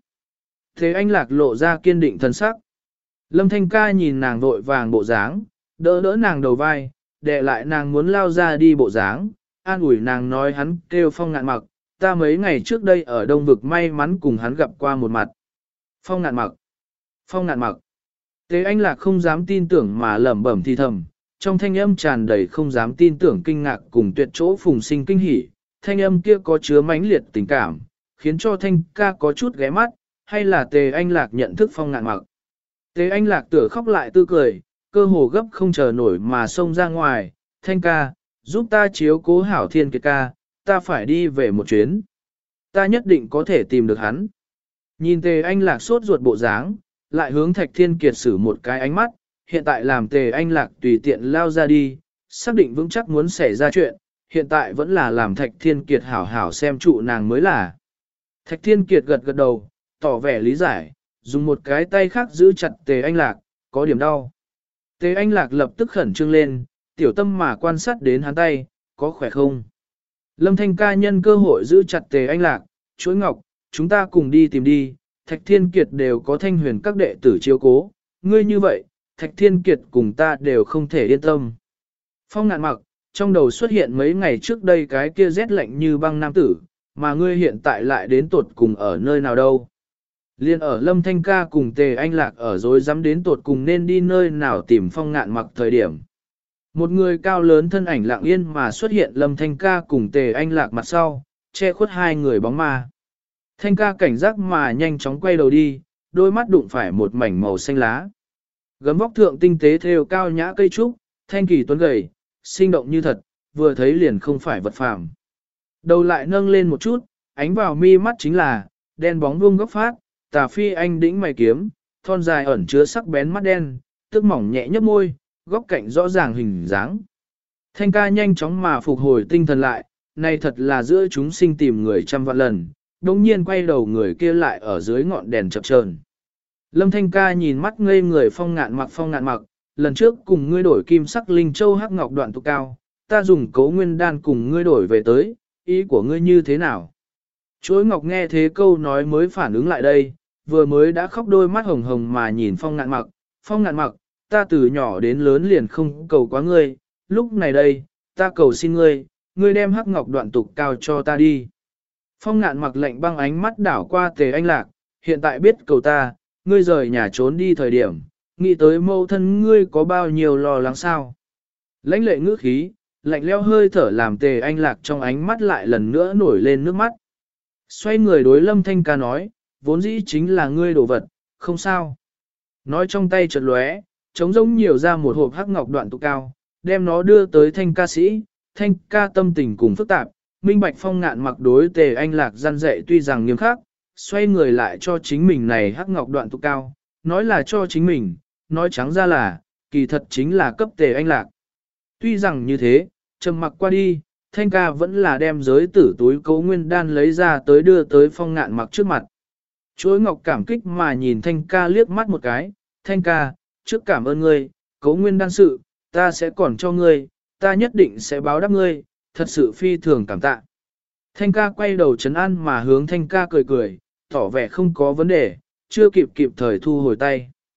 Tề Anh Lạc lộ ra kiên định thân sắc. Lâm Thanh ca nhìn nàng vội vàng bộ dáng, đỡ đỡ nàng đầu vai, đè lại nàng muốn lao ra đi bộ dáng, an ủi nàng nói hắn kêu Phong Ngạn Mặc, ta mấy ngày trước đây ở Đông Vực may mắn cùng hắn gặp qua một mặt. Phong Ngạn Mặc, Phong Ngạn Mặc. Tế Anh Lạc không dám tin tưởng mà lẩm bẩm thì thầm, trong thanh âm tràn đầy không dám tin tưởng kinh ngạc cùng tuyệt chỗ phùng sinh kinh hỉ, thanh âm kia có chứa mãnh liệt tình cảm, khiến cho Thanh ca có chút ghé mắt, hay là Tề Anh Lạc nhận thức Phong Ngạn Mặc. Tề Anh Lạc tựa khóc lại tư cười, cơ hồ gấp không chờ nổi mà xông ra ngoài, Thanh ca, giúp ta chiếu cố hảo Thiên Kiệt ca, ta phải đi về một chuyến. Ta nhất định có thể tìm được hắn. Nhìn Tề Anh Lạc sốt ruột bộ dáng, lại hướng Thạch Thiên Kiệt sử một cái ánh mắt, hiện tại làm Tề Anh Lạc tùy tiện lao ra đi, xác định vững chắc muốn xảy ra chuyện, hiện tại vẫn là làm Thạch Thiên Kiệt hảo hảo xem trụ nàng mới là. Thạch Thiên Kiệt gật gật đầu, tỏ vẻ lý giải, dùng một cái tay khác giữ chặt Tề Anh Lạc, có điểm đau. Tề Anh Lạc lập tức khẩn trương lên, tiểu tâm mà quan sát đến hắn tay, có khỏe không? Lâm Thanh ca nhân cơ hội giữ chặt Tề Anh Lạc, chuối ngọc, chúng ta cùng đi tìm đi, Thạch Thiên Kiệt đều có Thanh Huyền các đệ tử chiếu cố, ngươi như vậy, Thạch Thiên Kiệt cùng ta đều không thể yên tâm. Phong Ngạn Mặc, trong đầu xuất hiện mấy ngày trước đây cái kia rét lạnh như băng nam tử, mà ngươi hiện tại lại đến tột cùng ở nơi nào đâu. Liên ở Lâm Thanh ca cùng Tề Anh Lạc ở rồi dám đến tột cùng nên đi nơi nào tìm Phong Ngạn Mặc thời điểm. Một người cao lớn thân ảnh lặng yên mà xuất hiện Lâm Thanh ca cùng Tề Anh Lạc mặt sau, che khuất hai người bóng ma. Thanh ca cảnh giác mà nhanh chóng quay đầu đi, đôi mắt đụng phải một mảnh màu xanh lá. Gấm vóc thượng tinh tế thêu cao nhã cây trúc, thanh kỳ tuấn gầy, sinh động như thật, vừa thấy liền không phải vật phàm. Đầu lại nâng lên một chút, ánh vào mi mắt chính là, đen bóng vuông góc phát, tà phi anh đĩnh mày kiếm, thon dài ẩn chứa sắc bén mắt đen, tức mỏng nhẹ nhấp môi, góc cạnh rõ ràng hình dáng. Thanh ca nhanh chóng mà phục hồi tinh thần lại, này thật là giữa chúng sinh tìm người trăm vạn lần, đồng nhiên quay đầu người kia lại ở dưới ngọn đèn chập chờn. Lâm Thanh ca nhìn mắt ngây người Phong Ngạn Mặc, lần trước cùng ngươi đổi kim sắc linh châu hắc ngọc đoạn tục cao, ta dùng cấu nguyên đan cùng ngươi đổi về tới, ý của ngươi như thế nào? Chuối ngọc nghe thế câu nói mới phản ứng lại đây, vừa mới đã khóc đôi mắt hồng hồng mà nhìn Phong Ngạn Mặc, ta từ nhỏ đến lớn liền không cầu quá ngươi, lúc này đây, ta cầu xin ngươi, ngươi đem hắc ngọc đoạn tục cao cho ta đi. Phong Ngạn Mặc lạnh băng ánh mắt đảo qua Tề Anh Lạc, hiện tại biết cầu ta, ngươi rời nhà trốn đi thời điểm, nghĩ tới mâu thân ngươi có bao nhiêu lo lắng sao. Lãnh lệ ngữ khí, lạnh leo hơi thở làm Tề Anh Lạc trong ánh mắt lại lần nữa nổi lên nước mắt. Xoay người đối Lâm Thanh ca nói, vốn dĩ chính là ngươi đồ vật, không sao. Nói trong tay chợt lóe, trống rỗng nhiều ra một hộp hắc ngọc đoạn tục cao, đem nó đưa tới Thanh ca sĩ, Thanh ca tâm tình cùng phức tạp, minh bạch Phong Ngạn Mặc đối Tề Anh Lạc gian dạy tuy rằng nghiêm khắc, xoay người lại cho chính mình này hắc ngọc đoạn tục cao, nói là cho chính mình, nói trắng ra là, kỳ thật chính là cấp Tề Anh Lạc. Tuy rằng như thế, trầm mặc qua đi, Thanh ca vẫn là đem giới tử túi cấu nguyên đan lấy ra tới đưa tới Phong Ngạn Mặc trước mặt. Chuối ngọc cảm kích mà nhìn Thanh ca liếc mắt một cái, Thanh ca, trước cảm ơn ngươi, cấu nguyên đan sự, ta sẽ còn cho ngươi, ta nhất định sẽ báo đáp ngươi, thật sự phi thường cảm tạ. Thanh ca quay đầu trấn an mà hướng Thanh ca cười cười, tỏ vẻ không có vấn đề, chưa kịp thời thu hồi tay.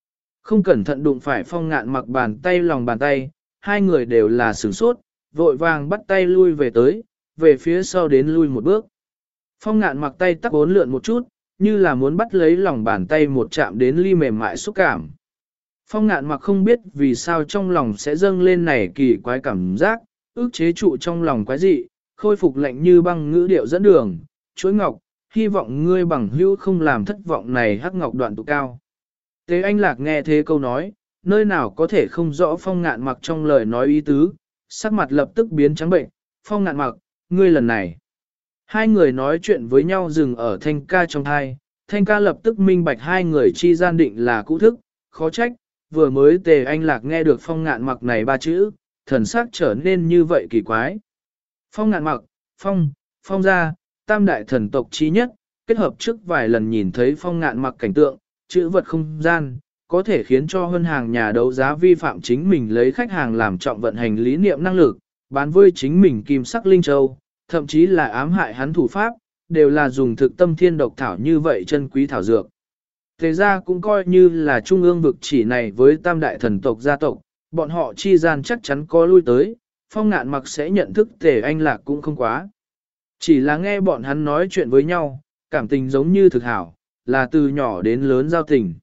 Không cẩn thận đụng phải Phong Ngạn Mặc bàn tay lòng bàn tay, hai người đều là sửng sốt, vội vàng bắt tay lui về tới, về phía sau đến lui một bước. Phong Ngạn Mặc tay tắc bốn lượn một chút, như là muốn bắt lấy lòng bàn tay một chạm đến ly mềm mại xúc cảm. Phong Ngạn Mặc không biết vì sao trong lòng sẽ dâng lên này kỳ quái cảm giác, ước chế trụ trong lòng quái dị, khôi phục lạnh như băng ngữ điệu dẫn đường, chuỗi ngọc, hy vọng ngươi bằng hữu không làm thất vọng này hắc ngọc đoạn tụ cao. Tế Anh Lạc nghe thế câu nói, nơi nào có thể không rõ Phong Ngạn Mặc trong lời nói ý tứ, sắc mặt lập tức biến trắng bệnh, Phong Ngạn Mặc, ngươi lần này. Hai người nói chuyện với nhau dừng ở Thanh ca trong thai, Thanh ca lập tức minh bạch hai người chi gian định là cũ thức, khó trách, vừa mới Tề Anh Lạc nghe được Phong Ngạn Mặc này ba chữ, thần sắc trở nên như vậy kỳ quái. Phong Ngạn Mặc, Phong gia, tam đại thần tộc chí nhất, kết hợp trước vài lần nhìn thấy Phong Ngạn Mặc cảnh tượng, chữ vật không gian, có thể khiến cho hơn hàng nhà đấu giá vi phạm chính mình lấy khách hàng làm trọng vận hành lý niệm năng lực, bán với chính mình kim sắc linh châu, thậm chí là ám hại hắn thủ pháp, đều là dùng thực tâm thiên độc thảo như vậy chân quý thảo dược. Tề gia cũng coi như là trung ương vực chỉ này với tam đại thần tộc gia tộc, bọn họ chi gian chắc chắn có lui tới, Phong Ngạn Mặc sẽ nhận thức Tề Anh Lạc cũng không quá. Chỉ là nghe bọn hắn nói chuyện với nhau, cảm tình giống như thực hảo, là từ nhỏ đến lớn giao tình.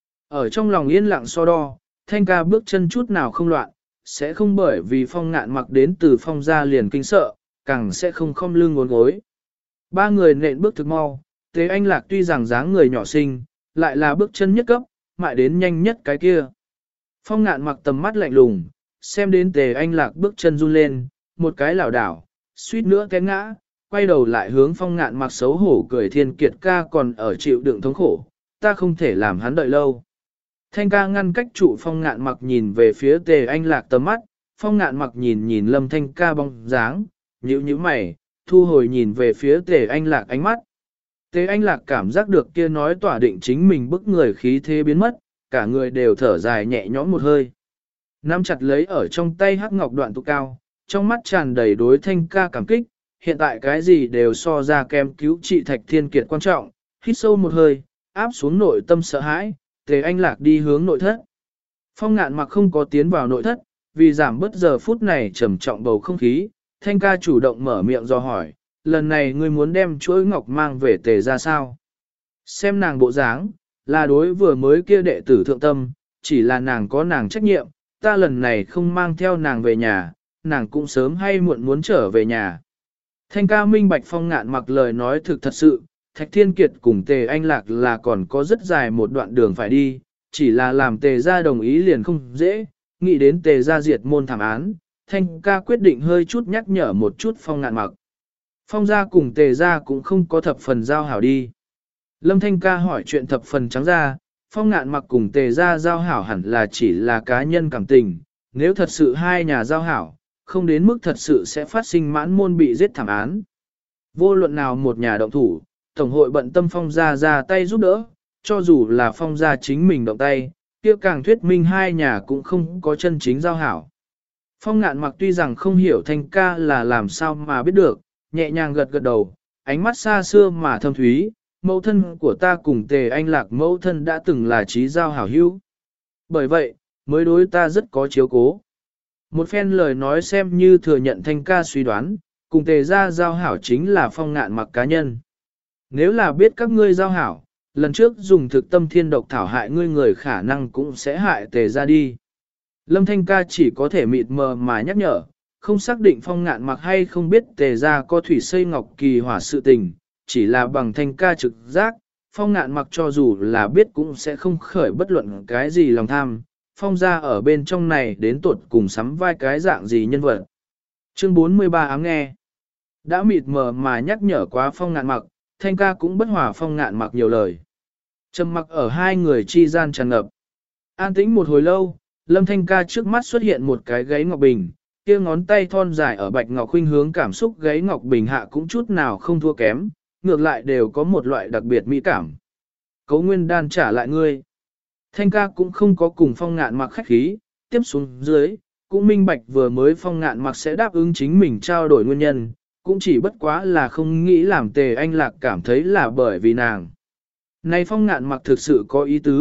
Ở trong lòng yên lặng so đo, Thanh ca bước chân chút nào không loạn, sẽ không bởi vì Phong Ngạn Mặc đến từ Phong gia liền kinh sợ, càng sẽ không khom lưng ngốn gối. Ba người nện bước thực mau, Tề Anh Lạc tuy rằng dáng người nhỏ xinh, lại là bước chân nhất cấp, mãi đến nhanh nhất cái kia. Phong Ngạn Mặc tầm mắt lạnh lùng, xem đến Tề Anh Lạc bước chân run lên, một cái lảo đảo, suýt nữa té ngã, quay đầu lại hướng Phong Ngạn Mặc xấu hổ cười Thiên Kiệt ca còn ở chịu đựng thống khổ, ta không thể làm hắn đợi lâu. Thanh ca ngăn cách trụ Phong Ngạn Mặc nhìn về phía Tề Anh Lạc tầm mắt, Phong Ngạn Mặc nhìn Lâm Thanh ca bóng dáng, nhíu mày, thu hồi nhìn về phía Tề Anh Lạc ánh mắt. Tề Anh Lạc cảm giác được kia nói tỏa định chính mình bức người khí thế biến mất, cả người đều thở dài nhẹ nhõm một hơi. Nắm chặt lấy ở trong tay hắc ngọc đoạn tụ cao, trong mắt tràn đầy đối Thanh ca cảm kích, hiện tại cái gì đều so ra kem cứu trị Thạch Thiên Kiệt quan trọng, hít sâu một hơi, áp xuống nội tâm sợ hãi, Tề Anh Lạc đi hướng nội thất. Phong Ngạn Mặc không có tiến vào nội thất, vì giảm bớt giờ phút này trầm trọng bầu không khí, Thanh ca chủ động mở miệng do hỏi, lần này ngươi muốn đem chuỗi ngọc mang về Tề ra sao? Xem nàng bộ dáng, là đối vừa mới kia đệ tử thượng tâm, chỉ là nàng có nàng trách nhiệm, ta lần này không mang theo nàng về nhà, nàng cũng sớm hay muộn muốn trở về nhà. Thanh ca minh bạch Phong Ngạn Mặc lời nói thực thật sự, Thạch Thiên Kiệt cùng Tề Anh Lạc là còn có rất dài một đoạn đường phải đi, chỉ là làm Tề gia đồng ý liền không dễ, nghĩ đến Tề gia diệt môn thảm án, Thanh ca quyết định hơi chút nhắc nhở một chút Phong Ngạn Mặc. Phong gia cùng Tề gia cũng không có thập phần giao hảo đi. Lâm Thanh ca hỏi chuyện thập phần trắng ra, Phong Ngạn Mặc cùng Tề gia giao hảo hẳn là chỉ là cá nhân cảm tình, nếu thật sự hai nhà giao hảo, không đến mức thật sự sẽ phát sinh mãn môn bị giết thảm án. Vô luận nào một nhà động thủ, Tổng hội bận tâm Phong gia ra tay giúp đỡ, cho dù là Phong gia chính mình động tay, kia càng thuyết minh hai nhà cũng không có chân chính giao hảo. Phong Ngạn Mặc tuy rằng không hiểu Thanh ca là làm sao mà biết được, nhẹ nhàng gật gật đầu, ánh mắt xa xưa mà thâm thúy, mẫu thân của ta cùng Tề Anh Lạc mẫu thân đã từng là trí giao hảo hữu. Bởi vậy, mới đối ta rất có chiếu cố. Một phen lời nói xem như thừa nhận Thanh ca suy đoán, cùng Tề gia giao hảo chính là Phong Ngạn Mặc cá nhân. Nếu là biết các ngươi giao hảo, lần trước dùng thực tâm thiên độc thảo hại ngươi người khả năng cũng sẽ hại Tề gia đi. Lâm Thanh ca chỉ có thể mịt mờ mà nhắc nhở, không xác định Phong Ngạn Mặc hay không biết Tề gia có thủy xây ngọc kỳ hỏa sự tình, chỉ là bằng Thanh ca trực giác, Phong Ngạn Mặc cho dù là biết cũng sẽ không khởi bất luận cái gì lòng tham, Phong gia ở bên trong này đến tuột cùng sắm vai cái dạng gì nhân vật. Chương 43 ám nghe. Đã mịt mờ mà nhắc nhở quá Phong Ngạn Mặc, Thanh ca cũng bất hòa Phong Ngạn Mặc nhiều lời. Trầm mặc ở hai người chi gian tràn ngập. An tĩnh một hồi lâu, Lâm Thanh ca trước mắt xuất hiện một cái gáy ngọc bình, kia ngón tay thon dài ở bạch ngọc khuynh hướng cảm xúc gáy ngọc bình hạ cũng chút nào không thua kém, ngược lại đều có một loại đặc biệt mỹ cảm. Cấu nguyên đan trả lại ngươi. Thanh ca cũng không có cùng Phong Ngạn Mặc khách khí, tiếp xuống dưới, cũng minh bạch vừa mới Phong Ngạn Mặc sẽ đáp ứng chính mình trao đổi nguyên nhân, cũng chỉ bất quá là không nghĩ làm Tề Anh Lạc cảm thấy là bởi vì nàng. Này Phong Ngạn Mặc thực sự có ý tứ,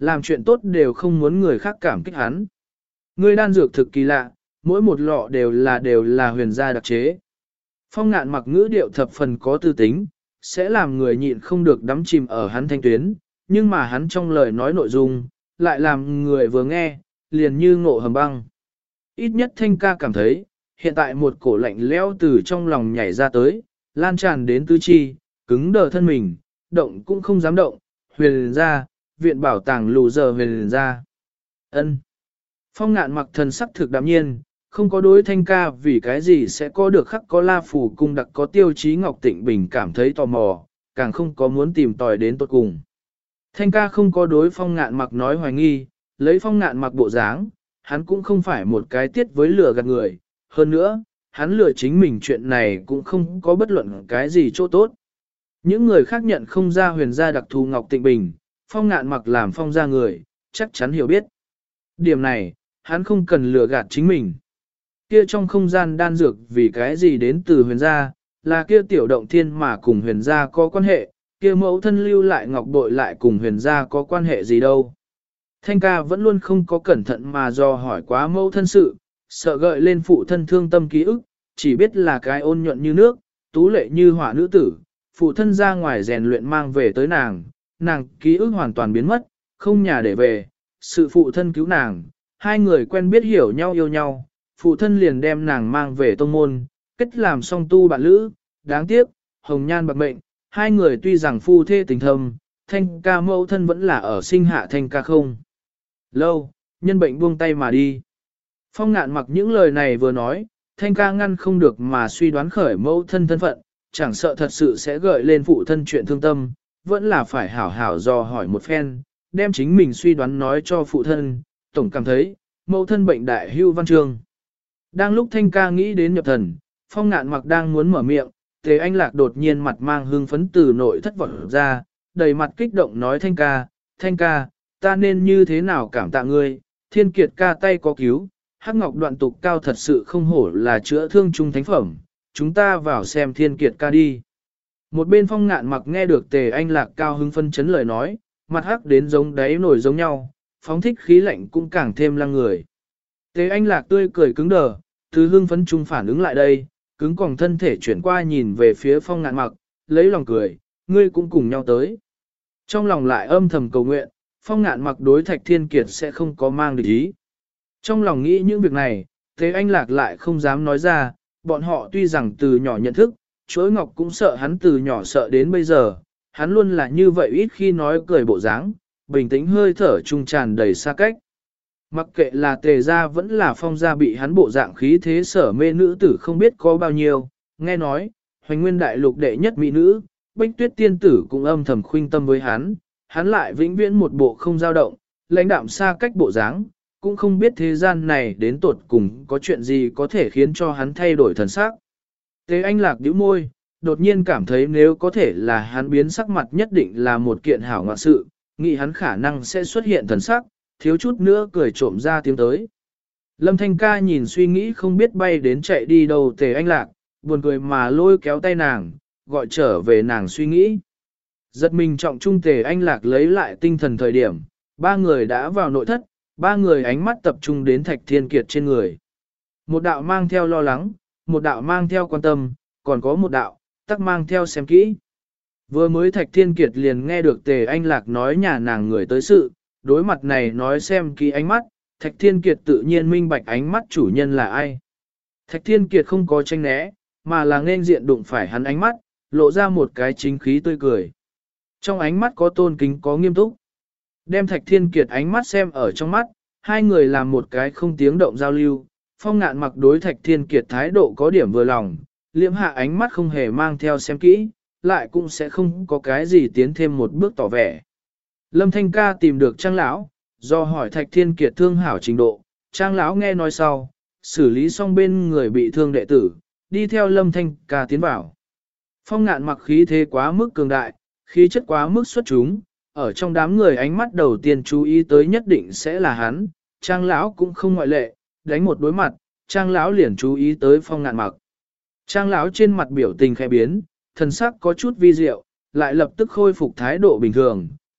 làm chuyện tốt đều không muốn người khác cảm kích hắn. Ngươi đan dược thực kỳ lạ, mỗi một lọ đều là huyền gia đặc chế. Phong Ngạn mặc ngữ điệu thập phần có tư tính, sẽ làm người nhịn không được đắm chìm ở hắn thanh tuyến, nhưng mà hắn trong lời nói nội dung, lại làm người vừa nghe, liền như ngộ hầm băng. Ít nhất Thanh ca cảm thấy, hiện tại một cổ lạnh lẽo từ trong lòng nhảy ra tới, lan tràn đến tứ chi, cứng đờ thân mình, động cũng không dám động, huyền ra, viện bảo tàng lù giờ huyền ra. Ân. Phong Ngạn mặc thần sắc thực đạm nhiên, không có đối Thanh ca vì cái gì sẽ có được khắc có la phủ cung đặc có tiêu chí Ngọc Tịnh Bình cảm thấy tò mò, càng không có muốn tìm tòi đến tốt cùng. Thanh ca không có đối Phong Ngạn mặc nói hoài nghi, lấy Phong Ngạn mặc bộ dáng, hắn cũng không phải một cái tiết với lừa gạt người, hơn nữa, hắn lừa chính mình chuyện này cũng không có bất luận cái gì chỗ tốt. Những người khác nhận không ra huyền gia đặc thù Ngọc Tịnh Bình, Phong Ngạn mặc làm Phong gia người, chắc chắn hiểu biết. Điểm này, hắn không cần lừa gạt chính mình. Kia trong không gian đan dược vì cái gì đến từ huyền gia, là kia tiểu động thiên mà cùng huyền gia có quan hệ, kia mẫu thân lưu lại ngọc bội lại cùng huyền gia có quan hệ gì đâu. Thanh ca vẫn luôn không có cẩn thận mà do hỏi quá mẫu thân sự, sợ gợi lên phụ thân thương tâm ký ức, chỉ biết là cái ôn nhuận như nước, tú lệ như hỏa nữ tử, phụ thân ra ngoài rèn luyện mang về tới nàng, nàng ký ức hoàn toàn biến mất, không nhà để về, sự phụ thân cứu nàng, hai người quen biết hiểu nhau yêu nhau, phụ thân liền đem nàng mang về tông môn, kết làm song tu bạn lữ, đáng tiếc, hồng nhan bạc mệnh, hai người tuy rằng phu thê tình thâm, Thanh ca mẫu thân vẫn là ở sinh hạ Thanh ca không. Lâu, nhân bệnh buông tay mà đi. Phong Ngạn mặc những lời này vừa nói, Thanh ca ngăn không được mà suy đoán khởi mẫu thân thân phận, chẳng sợ thật sự sẽ gợi lên phụ thân chuyện thương tâm, vẫn là phải hảo hảo dò hỏi một phen, đem chính mình suy đoán nói cho phụ thân, tổng cảm thấy, mẫu thân bệnh đại hưu văn chương. Đang lúc Thanh ca nghĩ đến nhập thần, Phong Ngạn mặc đang muốn mở miệng, Tề Anh Lạc đột nhiên mặt mang hương phấn từ nội thất vọt ra, đầy mặt kích động nói Thanh ca, ta nên như thế nào cảm tạ ngươi, Thiên Kiệt ca tay có cứu, Hắc Ngọc đoạn tục cao thật sự không hổ là chữa thương trung thánh phẩm, chúng ta vào xem Thiên Kiệt ca đi. Một bên Phong Ngạn mặc nghe được Tề Anh Lạc cao hứng phân chấn lời nói, mặt hắc đến giống đáy nổi giống nhau, phóng thích khí lạnh cũng càng thêm lăng người. Tề Anh Lạc tươi cười cứng đờ, từ hương phấn trung phản ứng lại đây, cứng còng thân thể chuyển qua nhìn về phía Phong Ngạn mặc, lấy lòng cười, ngươi cũng cùng nhau tới. Trong lòng lại âm thầm cầu nguyện, Phong Ngạn mặc đối Thạch Thiên Kiệt sẽ không có mang địch ý. Trong lòng nghĩ những việc này, Tề Anh Lạc lại không dám nói ra, bọn họ tuy rằng từ nhỏ nhận thức, Chuỗi Ngọc cũng sợ hắn từ nhỏ sợ đến bây giờ, hắn luôn là như vậy ít khi nói cười bộ dáng, bình tĩnh hơi thở trung tràn đầy xa cách. Mặc kệ là Tề gia vẫn là Phong gia bị hắn bộ dạng khí thế sở mê nữ tử không biết có bao nhiêu, nghe nói, Hoành Nguyên đại lục đệ nhất mỹ nữ, Bách Tuyết tiên tử cũng âm thầm khuynh tâm với hắn lại vĩnh viễn một bộ không dao động, lãnh đạm xa cách bộ dáng, cũng không biết thế gian này đến tột cùng có chuyện gì có thể khiến cho hắn thay đổi thần sắc. Tề Anh Lạc nhíu môi, đột nhiên cảm thấy nếu có thể là hắn biến sắc mặt nhất định là một kiện hảo ngoạn sự, nghĩ hắn khả năng sẽ xuất hiện thần sắc, thiếu chút nữa cười trộm ra tiếng tới. Lâm Thanh ca nhìn suy nghĩ không biết bay đến chạy đi đâu Tề Anh Lạc, buồn cười mà lôi kéo tay nàng, gọi trở về nàng suy nghĩ. Giật mình trọng trung Tề Anh Lạc lấy lại tinh thần thời điểm, ba người đã vào nội thất, ba người ánh mắt tập trung đến Thạch Thiên Kiệt trên người. Một đạo mang theo lo lắng, một đạo mang theo quan tâm, còn có một đạo, tắc mang theo xem kỹ. Vừa mới Thạch Thiên Kiệt liền nghe được Tề Anh Lạc nói nhà nàng người tới sự, đối mặt này nói xem kỹ ánh mắt, Thạch Thiên Kiệt tự nhiên minh bạch ánh mắt chủ nhân là ai. Thạch Thiên Kiệt không có tranh né, mà là nên diện đụng phải hắn ánh mắt, lộ ra một cái chính khí tươi cười. Trong ánh mắt có tôn kính có nghiêm túc. Đem Thạch Thiên Kiệt ánh mắt xem ở trong mắt, hai người làm một cái không tiếng động giao lưu. Phong Ngạn mặc đối Thạch Thiên Kiệt thái độ có điểm vừa lòng, liễm hạ ánh mắt không hề mang theo xem kỹ, lại cũng sẽ không có cái gì tiến thêm một bước tỏ vẻ. Lâm Thanh ca tìm được Trang lão, do hỏi Thạch Thiên Kiệt thương hảo trình độ, Trang lão nghe nói sau, xử lý xong bên người bị thương đệ tử, đi theo Lâm Thanh ca tiến vào. Phong Ngạn mặc khí thế quá mức cường đại, khí chất quá mức xuất chúng, ở trong đám người ánh mắt đầu tiên chú ý tới nhất định sẽ là hắn, Trang lão cũng không ngoại lệ, đánh một đối mặt, Trang lão liền chú ý tới Phong Ngạn mặc. Trang lão trên mặt biểu tình khẽ biến, thần sắc có chút vi diệu, lại lập tức khôi phục thái độ bình thường.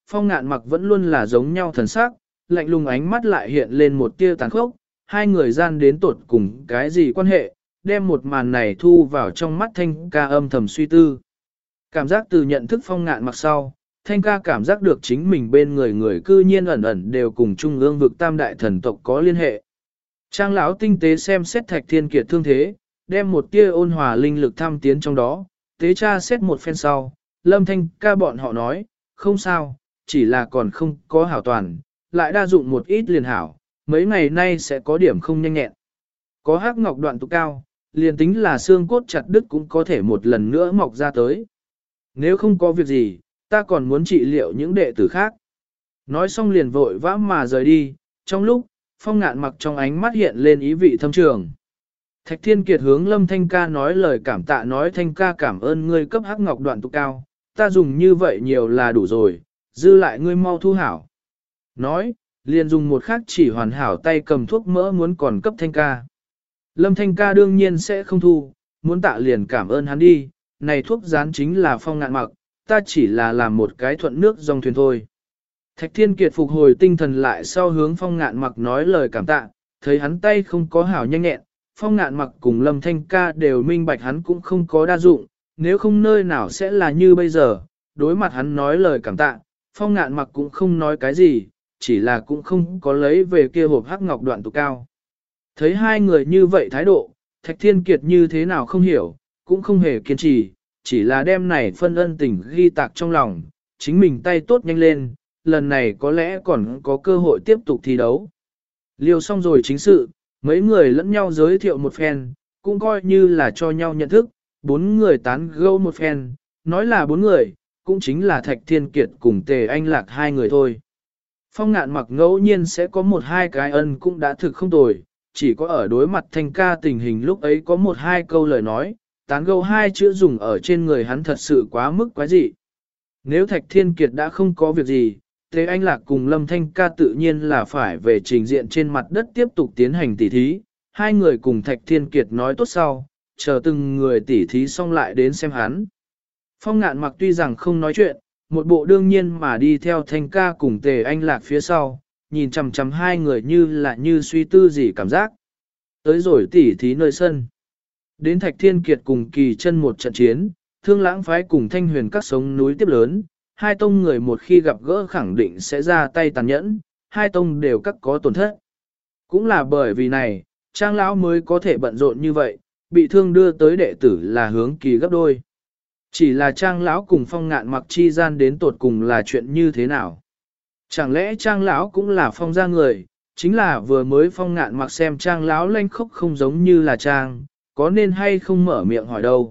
Phong Ngạn Mặc vẫn luôn là giống nhau thần sắc, lạnh lùng ánh mắt lại hiện lên một tia tàn khốc, hai người gian đến tột cùng cái gì quan hệ, đem một màn này thu vào trong mắt Thanh ca âm thầm suy tư. Cảm giác từ nhận thức Phong Ngạn Mặc sau, Thanh ca cảm giác được chính mình bên người cư nhiên ẩn ẩn đều cùng trung ương vực tam đại thần tộc có liên hệ. Trang lão tinh tế xem xét Thạch Thiên Kiệt thương thế, đem một tia ôn hòa linh lực thăm tiến trong đó, tế tra xét một phen sau, Lâm Thanh ca bọn họ nói, không sao, chỉ là còn không có hảo toàn, lại đa dụng một ít liền hảo, mấy ngày nay sẽ có điểm không nhanh nhẹn. Có hắc ngọc đoạn tụ cao, liền tính là xương cốt chặt đứt cũng có thể một lần nữa mọc ra tới. Nếu không có việc gì, ta còn muốn trị liệu những đệ tử khác. Nói xong liền vội vã mà rời đi, trong lúc, Phong Ngạn Mặc trong ánh mắt hiện lên ý vị thâm trường. Thạch Thiên Kiệt hướng Lâm Thanh ca nói lời cảm tạ, nói Thanh ca cảm ơn ngươi cấp hắc ngọc đoạn tụ cao, ta dùng như vậy nhiều là đủ rồi, dư lại ngươi mau thu hảo. Nói, liền dùng một khắc chỉ hoàn hảo tay cầm thuốc mỡ muốn còn cấp Thanh ca. Lâm Thanh ca đương nhiên sẽ không thu, muốn tạ liền cảm ơn hắn đi, này thuốc dán chính là Phong Ngạn Mặc, ta chỉ là làm một cái thuận nước dòng thuyền thôi. Thạch Thiên Kiệt phục hồi tinh thần lại sau hướng Phong Ngạn Mặc nói lời cảm tạ, thấy hắn tay không có hảo nhanh nhẹn, Phong Ngạn Mặc cùng Lâm Thanh ca đều minh bạch hắn cũng không có đa dụng, nếu không nơi nào sẽ là như bây giờ, đối mặt hắn nói lời cảm tạ, Phong Ngạn Mặc cũng không nói cái gì, chỉ là cũng không có lấy về kia hộp hắc ngọc đoạn tụ cao. Thấy hai người như vậy thái độ, Thạch Thiên Kiệt như thế nào không hiểu, cũng không hề kiên trì, chỉ là đem này phân ân tình ghi tạc trong lòng, chính mình tay tốt nhanh lên, lần này có lẽ còn có cơ hội tiếp tục thi đấu. Liêu xong rồi chính sự, mấy người lẫn nhau giới thiệu một phen, cũng coi như là cho nhau nhận thức, bốn người tán gẫu một phen, nói là bốn người, cũng chính là Thạch Thiên Kiệt cùng Tề Anh Lạc hai người thôi. Phong Ngạn Mặc ngẫu nhiên sẽ có một hai cái ân cũng đã thực không tồi, chỉ có ở đối mặt Thanh ca tình hình lúc ấy có một hai câu lời nói, tán gẫu hai chữ dùng ở trên người hắn thật sự quá mức quái dị. Nếu Thạch Thiên Kiệt đã không có việc gì, Tề Anh Lạc cùng Lâm Thanh ca tự nhiên là phải về trình diện trên mặt đất tiếp tục tiến hành tỉ thí. Hai người cùng Thạch Thiên Kiệt nói tốt sau, chờ từng người tỉ thí xong lại đến xem hắn. Phong Ngạn Mặc tuy rằng không nói chuyện, một bộ đương nhiên mà đi theo Thanh ca cùng Tề Anh Lạc phía sau, nhìn chằm chằm hai người như suy tư gì cảm giác. Tới rồi tỉ thí nơi sân. Đến Thạch Thiên Kiệt cùng Kỳ Chân một trận chiến, Thương Lãng phái cùng Thanh Huyền các sống núi tiếp lớn, hai tông người một khi gặp gỡ khẳng định sẽ ra tay tàn nhẫn, hai tông đều các có tổn thất. Cũng là bởi vì này, Trang lão mới có thể bận rộn như vậy, bị thương đưa tới đệ tử là hướng Kỳ gấp đôi. Chỉ là Trang lão cùng Phong Ngạn Mặc chi gian đến tột cùng là chuyện như thế nào? Chẳng lẽ Trang lão cũng là Phong gia người, chính là vừa mới Phong Ngạn Mặc xem Trang lão lanh khốc không giống như là Trang, có nên hay không mở miệng hỏi đâu.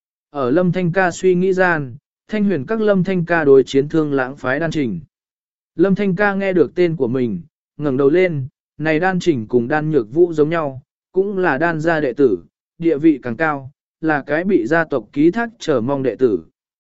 Ở Lâm Thanh ca suy nghĩ gian, Thanh Huyền các Lâm Thanh ca đối chiến Thương Lãng phái Đan Trình. Lâm Thanh ca nghe được tên của mình, ngẩng đầu lên, này Đan Trình cùng Đan Nhược Vũ giống nhau, cũng là đan gia đệ tử, địa vị càng cao, là cái bị gia tộc ký thác chờ mong đệ tử.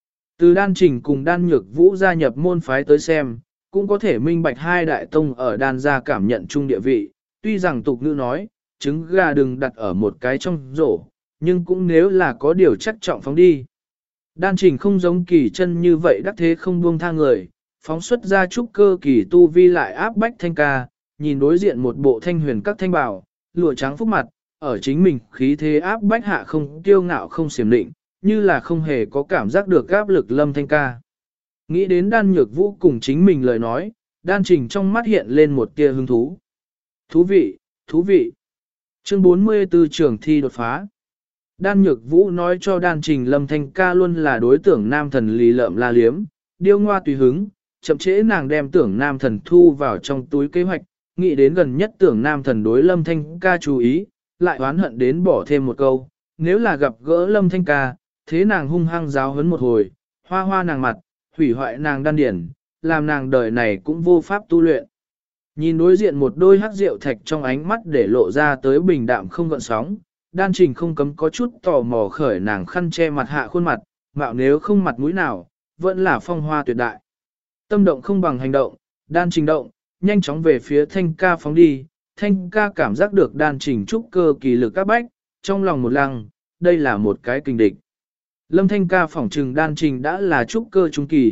Từ Đan Trình cùng Đan Nhược Vũ gia nhập môn phái tới xem, cũng có thể minh bạch hai đại tông ở đan gia cảm nhận chung địa vị, tuy rằng tục ngữ nói, trứng gà đừng đặt ở một cái trong rổ, nhưng cũng nếu là có điều chắc trọng phóng đi. Đan Trình không giống Kỳ Chân như vậy đắc thế không buông tha người, phóng xuất ra trúc cơ kỳ tu vi lại áp bách Thanh ca, nhìn đối diện một bộ Thanh Huyền các thanh bảo, lụa trắng phúc mặt, ở chính mình khí thế áp bách hạ không kiêu ngạo không xiểm định, như là không hề có cảm giác được áp lực Lâm Thanh ca. Nghĩ đến Đan Nhược Vũ cùng chính mình lời nói, Đan Trình trong mắt hiện lên một tia hứng thú. Thú vị, thú vị. Chương 44 trường thi đột phá. Đan Nhược Vũ nói cho Đan Trình Lâm Thanh ca luôn là đối tưởng nam thần lì lợm la liếm, điêu ngoa tùy hứng, chậm trễ nàng đem tưởng nam thần thu vào trong túi kế hoạch, nghĩ đến gần nhất tưởng nam thần đối Lâm Thanh ca chú ý, lại oán hận đến bỏ thêm một câu, nếu là gặp gỡ Lâm Thanh ca, thế nàng hung hăng giáo huấn một hồi, hoa hoa nàng mặt, hủy hoại nàng đan điển, làm nàng đời này cũng vô pháp tu luyện. Nhìn đối diện một đôi hắc rượu thạch trong ánh mắt để lộ ra tới bình đạm không gợn sóng, Đan Trình không cấm có chút tò mò khởi nàng khăn che mặt hạ khuôn mặt, mạo nếu không mặt mũi nào, vẫn là phong hoa tuyệt đại. Tâm động không bằng hành động, Đan Trình động, nhanh chóng về phía Thanh ca phóng đi, Thanh ca cảm giác được Đan Trình trúc cơ kỳ lực các bách, trong lòng một lăng, đây là một cái kình địch. Lâm Thanh ca phỏng trừng Đan Trình đã là trúc cơ trung kỳ,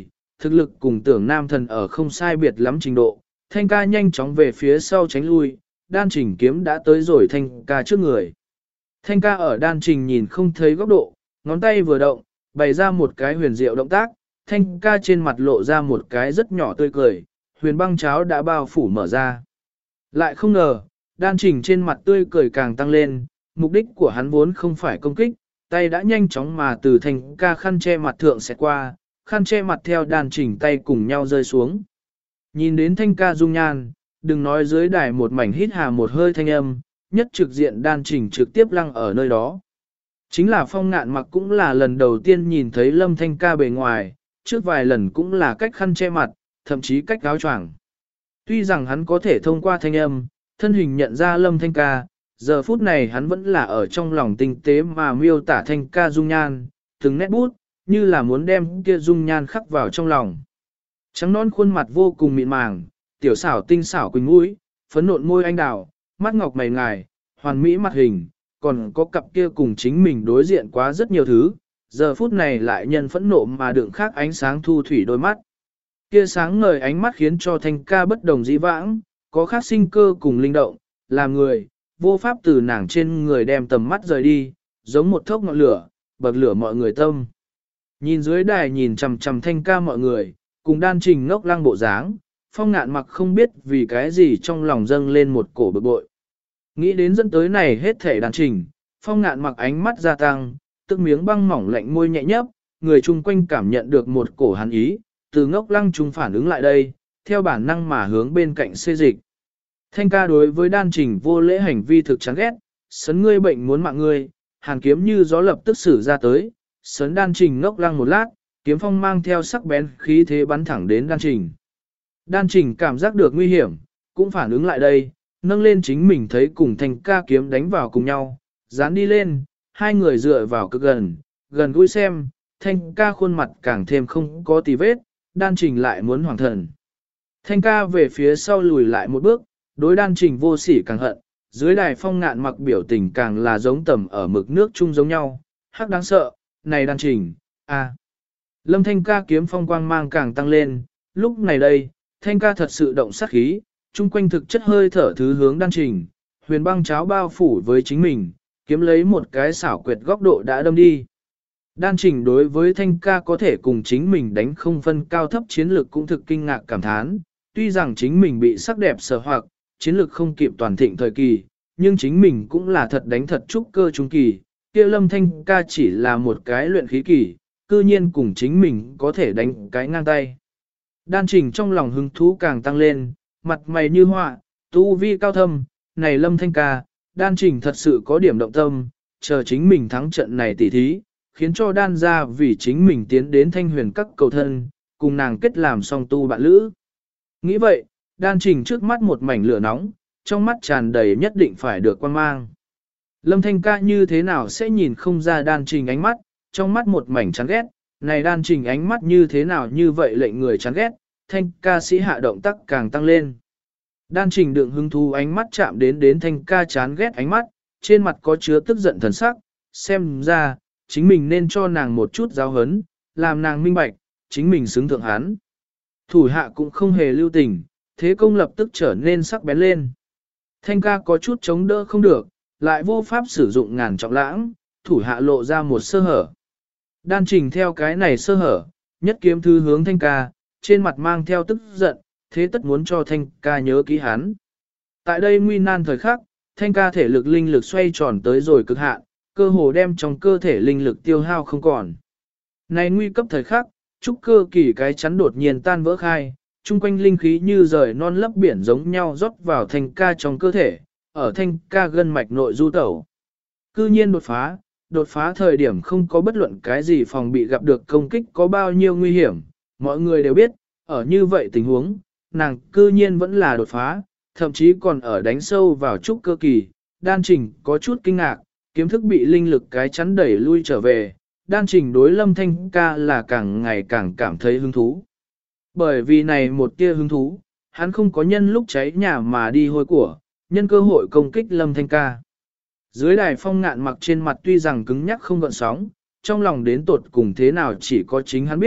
thực lực cùng tưởng nam thần ở không sai biệt lắm trình độ, thanh ca nhanh chóng về phía sau tránh lui, đan trình kiếm đã tới rồi thanh ca trước người. Thanh ca ở đan trình nhìn không thấy góc độ, ngón tay vừa động, bày ra một cái huyền diệu động tác, thanh ca trên mặt lộ ra một cái rất nhỏ tươi cười, huyền băng cháo đã bao phủ mở ra. Lại không ngờ, đan trình trên mặt tươi cười càng tăng lên, mục đích của hắn vốn không phải công kích, tay đã nhanh chóng mà từ thanh ca khăn che mặt thượng sẽ qua, khăn che mặt theo đan trình tay cùng nhau rơi xuống. Nhìn đến thanh ca dung nhan, đừng nói dưới đài một mảnh hít hà một hơi thanh âm, nhất trực diện đan trình trực tiếp lăng ở nơi đó. Chính là Phong Ngạn Mặc cũng là lần đầu tiên nhìn thấy Lâm Thanh ca bề ngoài, trước vài lần cũng là cách khăn che mặt, thậm chí cách áo choàng. Tuy rằng hắn có thể thông qua thanh âm, thân hình nhận ra Lâm Thanh ca, giờ phút này hắn vẫn là ở trong lòng tinh tế mà miêu tả Thanh ca dung nhan, từng nét bút, như là muốn đem kia dung nhan khắc vào trong lòng. Trắng non khuôn mặt vô cùng mịn màng, tiểu xảo tinh xảo quỳnh mũi, phấn nộn môi anh đào, mắt ngọc mày ngài, hoàn mỹ mặt hình, còn có cặp kia cùng chính mình đối diện quá rất nhiều thứ, giờ phút này lại nhân phẫn nộ mà đựng khác ánh sáng thu thủy đôi mắt. Kia sáng ngời ánh mắt khiến cho Thanh ca bất đồng dĩ vãng, có khác sinh cơ cùng linh động, làm người, vô pháp từ nàng trên người đem tầm mắt rời đi, giống một thốc ngọn lửa, bậc lửa mọi người tâm. Nhìn dưới đài nhìn chằm chằm Thanh ca mọi người, cùng đan trình ngốc lăng bộ dáng, Phong Ngạn Mặc không biết vì cái gì trong lòng dâng lên một cổ bực bội. Nghĩ đến dẫn tới này hết thể đan trình, Phong Ngạn Mặc ánh mắt gia tăng, tức miếng băng mỏng lạnh môi nhẹ nhấp, người chung quanh cảm nhận được một cổ hàn ý, từ ngốc lăng trung phản ứng lại đây, theo bản năng mà hướng bên cạnh xê dịch. Thanh ca đối với đan trình vô lễ hành vi thực chán ghét, sấn ngươi bệnh muốn mạng ngươi, hàn kiếm như gió lập tức sử ra tới, sấn đan trình ngốc lăng một lát, kiếm phong mang theo sắc bén khí thế bắn thẳng đến đan trình. Đan trình cảm giác được nguy hiểm, cũng phản ứng lại đây, nâng lên chính mình thấy cùng thanh ca kiếm đánh vào cùng nhau, dán đi lên, hai người dựa vào cực gần, gần gũi xem, thanh ca khuôn mặt càng thêm không có tì vết, đan trình lại muốn hoàng thần. Thanh ca về phía sau lùi lại một bước, đối đan trình vô sỉ càng hận, dưới đài Phong Ngạn Mặc biểu tình càng là giống tầm ở mực nước chung giống nhau, hắc đáng sợ, này đan trình, a. Lâm Thanh ca kiếm phong quang mang càng tăng lên, lúc này đây, Thanh ca thật sự động sát khí, chung quanh thực chất hơi thở thứ hướng đan trình, huyền băng cháo bao phủ với chính mình, kiếm lấy một cái xảo quyệt góc độ đã đâm đi. Đan trình đối với Thanh ca có thể cùng chính mình đánh không phân cao thấp chiến lược cũng thực kinh ngạc cảm thán, tuy rằng chính mình bị sắc đẹp sở hoặc, chiến lược không kịp toàn thịnh thời kỳ, nhưng chính mình cũng là thật đánh thật trúc cơ trung kỳ, kia Lâm Thanh ca chỉ là một cái luyện khí kỳ, cư nhiên cùng chính mình có thể đánh cái ngang tay. Đan trình trong lòng hứng thú càng tăng lên, mặt mày như họa, tu vi cao thâm, này Lâm Thanh ca, đan trình thật sự có điểm động tâm, chờ chính mình thắng trận này tỉ thí, khiến cho đan ra vì chính mình tiến đến Thanh Huyền các cầu thân, cùng nàng kết làm song tu bạn lữ. Nghĩ vậy, đan trình trước mắt một mảnh lửa nóng, trong mắt tràn đầy nhất định phải được quan mang. Lâm Thanh ca như thế nào sẽ nhìn không ra đan trình ánh mắt, trong mắt một mảnh chán ghét, này đan trình ánh mắt như thế nào như vậy lệnh người chán ghét, Thanh ca sĩ hạ động tác càng tăng lên. Đan trình đựng hứng thú ánh mắt chạm đến Thanh ca chán ghét ánh mắt, trên mặt có chứa tức giận thần sắc, xem ra, chính mình nên cho nàng một chút giáo hấn, làm nàng minh bạch, chính mình xứng thượng hắn. Thủ hạ cũng không hề lưu tình, thế công lập tức trở nên sắc bén lên. Thanh ca có chút chống đỡ không được, lại vô pháp sử dụng ngàn trọng lãng, thủ hạ lộ ra một sơ hở. Đan trình theo cái này sơ hở, nhất kiếm thư hướng Thanh ca, trên mặt mang theo tức giận, thế tất muốn cho Thanh ca nhớ kỹ hắn. Tại đây nguy nan thời khắc, Thanh ca thể lực linh lực xoay tròn tới rồi cực hạn, cơ hồ đem trong cơ thể linh lực tiêu hao không còn. Này nguy cấp thời khắc, trúc cơ kỳ cái chắn đột nhiên tan vỡ khai, chung quanh linh khí như rời non lấp biển giống nhau rót vào Thanh ca trong cơ thể, ở Thanh ca gân mạch nội du tẩu. Cư nhiên đột phá thời điểm không có bất luận cái gì phòng bị gặp được công kích có bao nhiêu nguy hiểm, mọi người đều biết, ở như vậy tình huống, nàng cư nhiên vẫn là đột phá, thậm chí còn ở đánh sâu vào trúc cơ kỳ, đan trình có chút kinh ngạc, kiếm thức bị linh lực cái chắn đẩy lui trở về, đan trình đối Lâm Thanh ca là càng ngày càng cảm thấy hứng thú. Bởi vì này một tia hứng thú, hắn không có nhân lúc cháy nhà mà đi hôi của, nhân cơ hội công kích Lâm Thanh ca. Dưới đài Phong Ngạn Mặc trên mặt tuy rằng cứng nhắc không gợn sóng, trong lòng đến tột cùng thế nào chỉ có chính hắn biết,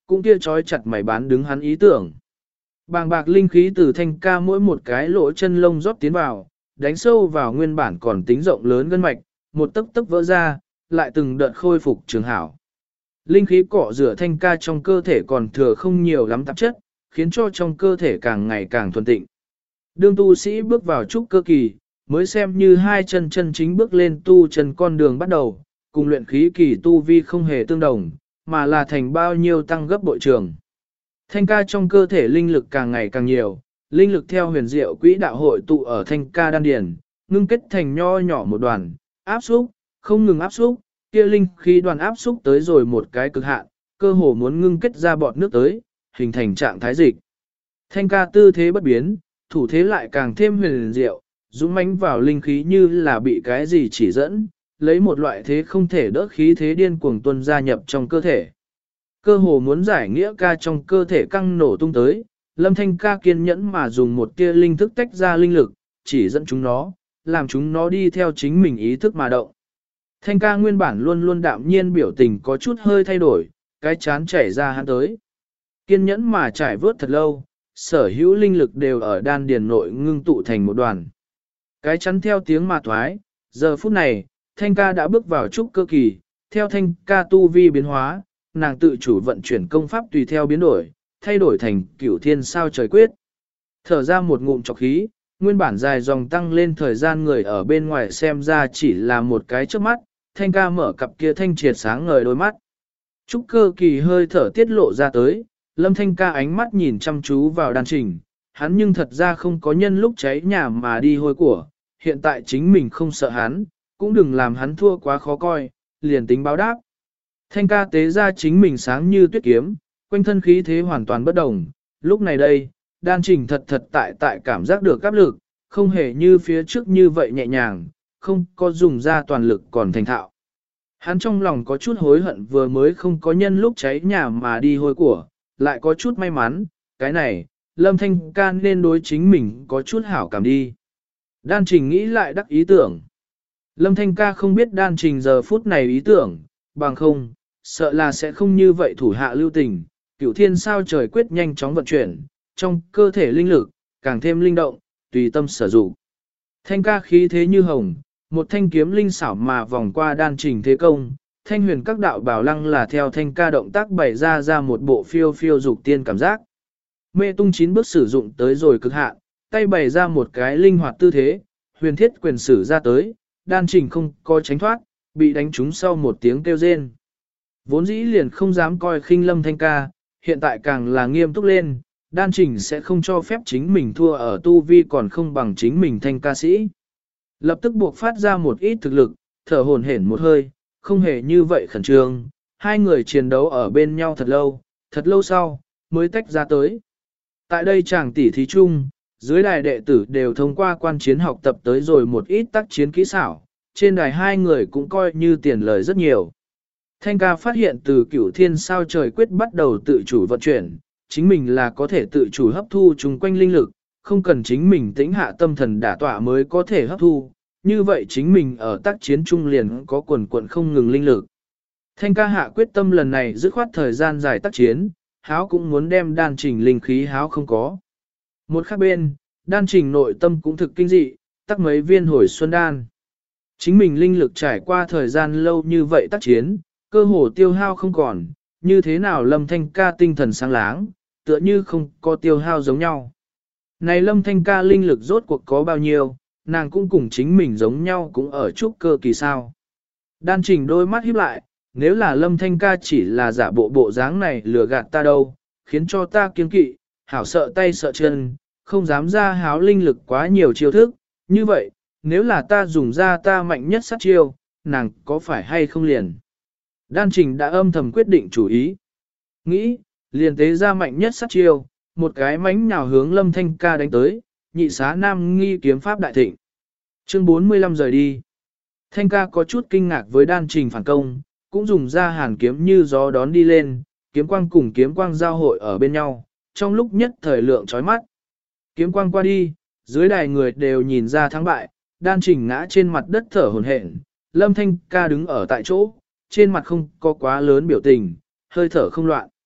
cũng kia trói chặt mày bán đứng hắn ý tưởng. Bàng bạc linh khí từ Thanh ca mỗi một cái lỗ chân lông rót tiến vào, đánh sâu vào nguyên bản còn tính rộng lớn gân mạch, một tấc tấc vỡ ra, lại từng đợt khôi phục trường hảo. Linh khí cọ rửa Thanh ca trong cơ thể còn thừa không nhiều lắm tạp chất, khiến cho trong cơ thể càng ngày càng thuần tịnh. Đương tu sĩ bước vào trúc cơ kỳ, mới xem như hai chân chân chính bước lên tu chân con đường bắt đầu, cùng luyện khí kỳ tu vi không hề tương đồng, mà là thành bao nhiêu tăng gấp bội trường. Thanh ca trong cơ thể linh lực càng ngày càng nhiều, linh lực theo huyền diệu quỹ đạo hội tụ ở thanh ca đan điền, ngưng kết thành nho nhỏ một đoàn, áp xúc, không ngừng áp xúc, kia linh khí đoàn áp xúc tới rồi một cái cực hạn, cơ hồ muốn ngưng kết ra bọt nước tới, hình thành trạng thái dịch. Thanh ca tư thế bất biến, thủ thế lại càng thêm huyền diệu, dũng mãnh vào linh khí như là bị cái gì chỉ dẫn, lấy một loại thế không thể đỡ khí thế điên cuồng tuôn gia nhập trong cơ thể. Cơ hồ muốn giải nghĩa ca trong cơ thể căng nổ tung tới, Lâm Thanh ca kiên nhẫn mà dùng một tia linh thức tách ra linh lực, chỉ dẫn chúng nó, làm chúng nó đi theo chính mình ý thức mà động. Thanh ca nguyên bản luôn luôn đạm nhiên biểu tình có chút hơi thay đổi, cái chán chảy ra hắn tới. Kiên nhẫn mà trải vớt thật lâu, sở hữu linh lực đều ở đan điền nội ngưng tụ thành một đoàn. Cái chắn theo tiếng mà thoái, giờ phút này, Thanh ca đã bước vào trúc cơ kỳ, theo Thanh ca tu vi biến hóa, nàng tự chủ vận chuyển công pháp tùy theo biến đổi, thay đổi thành cửu thiên sao trời quyết. Thở ra một ngụm trọc khí, nguyên bản dài dòng tăng lên thời gian người ở bên ngoài xem ra chỉ là một cái trước mắt, Thanh ca mở cặp kia thanh triệt sáng ngời đôi mắt. Trúc cơ kỳ hơi thở tiết lộ ra tới, Lâm Thanh ca ánh mắt nhìn chăm chú vào đan trình, hắn nhưng thật ra không có nhân lúc cháy nhà mà đi hôi của, hiện tại chính mình không sợ hắn, cũng đừng làm hắn thua quá khó coi, liền tính báo đáp. Thanh ca tế ra chính mình sáng như tuyết kiếm, quanh thân khí thế hoàn toàn bất đồng, lúc này đây, đan trình thật tại cảm giác được áp lực, không hề như phía trước như vậy nhẹ nhàng, không có dùng ra toàn lực còn thành thạo. Hắn trong lòng có chút hối hận vừa mới không có nhân lúc cháy nhà mà đi hôi của, lại có chút may mắn, cái này, Lâm Thanh ca nên đối chính mình có chút hảo cảm đi. Đan trình nghĩ lại đắc ý tưởng. Lâm Thanh ca không biết đan trình giờ phút này ý tưởng, bằng không, sợ là sẽ không như vậy thủ hạ lưu tình, cửu thiên sao trời quyết nhanh chóng vận chuyển, trong cơ thể linh lực, càng thêm linh động, tùy tâm sử dụng. Thanh ca khí thế như hồng, một thanh kiếm linh xảo mà vòng qua đan trình thế công, thanh huyền các đạo bảo lăng là theo thanh ca động tác bày ra một bộ phiêu phiêu dục tiên cảm giác. Mê tung 9 bước sử dụng tới rồi cực hạn, tay bày ra một cái linh hoạt tư thế, huyền thiết quyền sử ra tới, đan trình không có tránh thoát, bị đánh trúng sau một tiếng kêu rên. Vốn dĩ liền không dám coi khinh Lâm Thanh ca, hiện tại càng là nghiêm túc lên, đan trình sẽ không cho phép chính mình thua ở tu vi còn không bằng chính mình thanh ca sĩ. Lập tức buộc phát ra một ít thực lực, thở hổn hển một hơi, không hề như vậy khẩn trương, hai người chiến đấu ở bên nhau thật lâu sau, mới tách ra tới. Tại đây chàng tỉ thí chung, dưới đài đệ tử đều thông qua quan chiến học tập tới rồi một ít tác chiến kỹ xảo, trên đài hai người cũng coi như tiền lời rất nhiều. Thanh ca phát hiện từ cửu thiên sao trời quyết bắt đầu tự chủ vận chuyển, chính mình là có thể tự chủ hấp thu chung quanh linh lực, không cần chính mình tĩnh hạ tâm thần đả tọa mới có thể hấp thu, như vậy chính mình ở tác chiến trung liền có quần quận không ngừng linh lực. Thanh ca hạ quyết tâm lần này dứt khoát thời gian dài tác chiến, háo cũng muốn đem đan trình linh khí háo không có. Một khác bên, đan trình nội tâm cũng thực kinh dị, tắc mấy viên hồi xuân đan. Chính mình linh lực trải qua thời gian lâu như vậy tác chiến, cơ hồ tiêu hao không còn, như thế nào Lâm Thanh ca tinh thần sáng láng, tựa như không có tiêu hao giống nhau. Này Lâm Thanh ca linh lực rốt cuộc có bao nhiêu, nàng cũng cùng chính mình giống nhau cũng ở trúc cơ kỳ sao. Đan trình đôi mắt híp lại, nếu là Lâm Thanh ca chỉ là giả bộ dáng này lừa gạt ta đâu, khiến cho ta kiêng kỵ, hảo sợ tay sợ chân, không dám ra háo linh lực quá nhiều chiêu thức, như vậy, nếu là ta dùng ra ta mạnh nhất sát chiêu, nàng có phải hay không liền. Đan trình đã âm thầm quyết định chủ ý. Nghĩ, liền tế ra mạnh nhất sát chiêu, một cái mánh nhào hướng Lâm Thanh ca đánh tới, nhị xá nam nghi kiếm pháp đại thịnh. Chương 45 rời đi. Thanh ca có chút kinh ngạc với đan trình phản công, cũng dùng ra hàn kiếm như gió đón đi lên, kiếm quang cùng kiếm quang giao hội ở bên nhau, trong lúc nhất thời lượng chói mắt. Kiếm quang qua đi, dưới đài người đều nhìn ra thắng bại, đan trình ngã trên mặt đất thở hổn hển, Lâm Thanh ca đứng ở tại chỗ, trên mặt không có quá lớn biểu tình, hơi thở không loạn.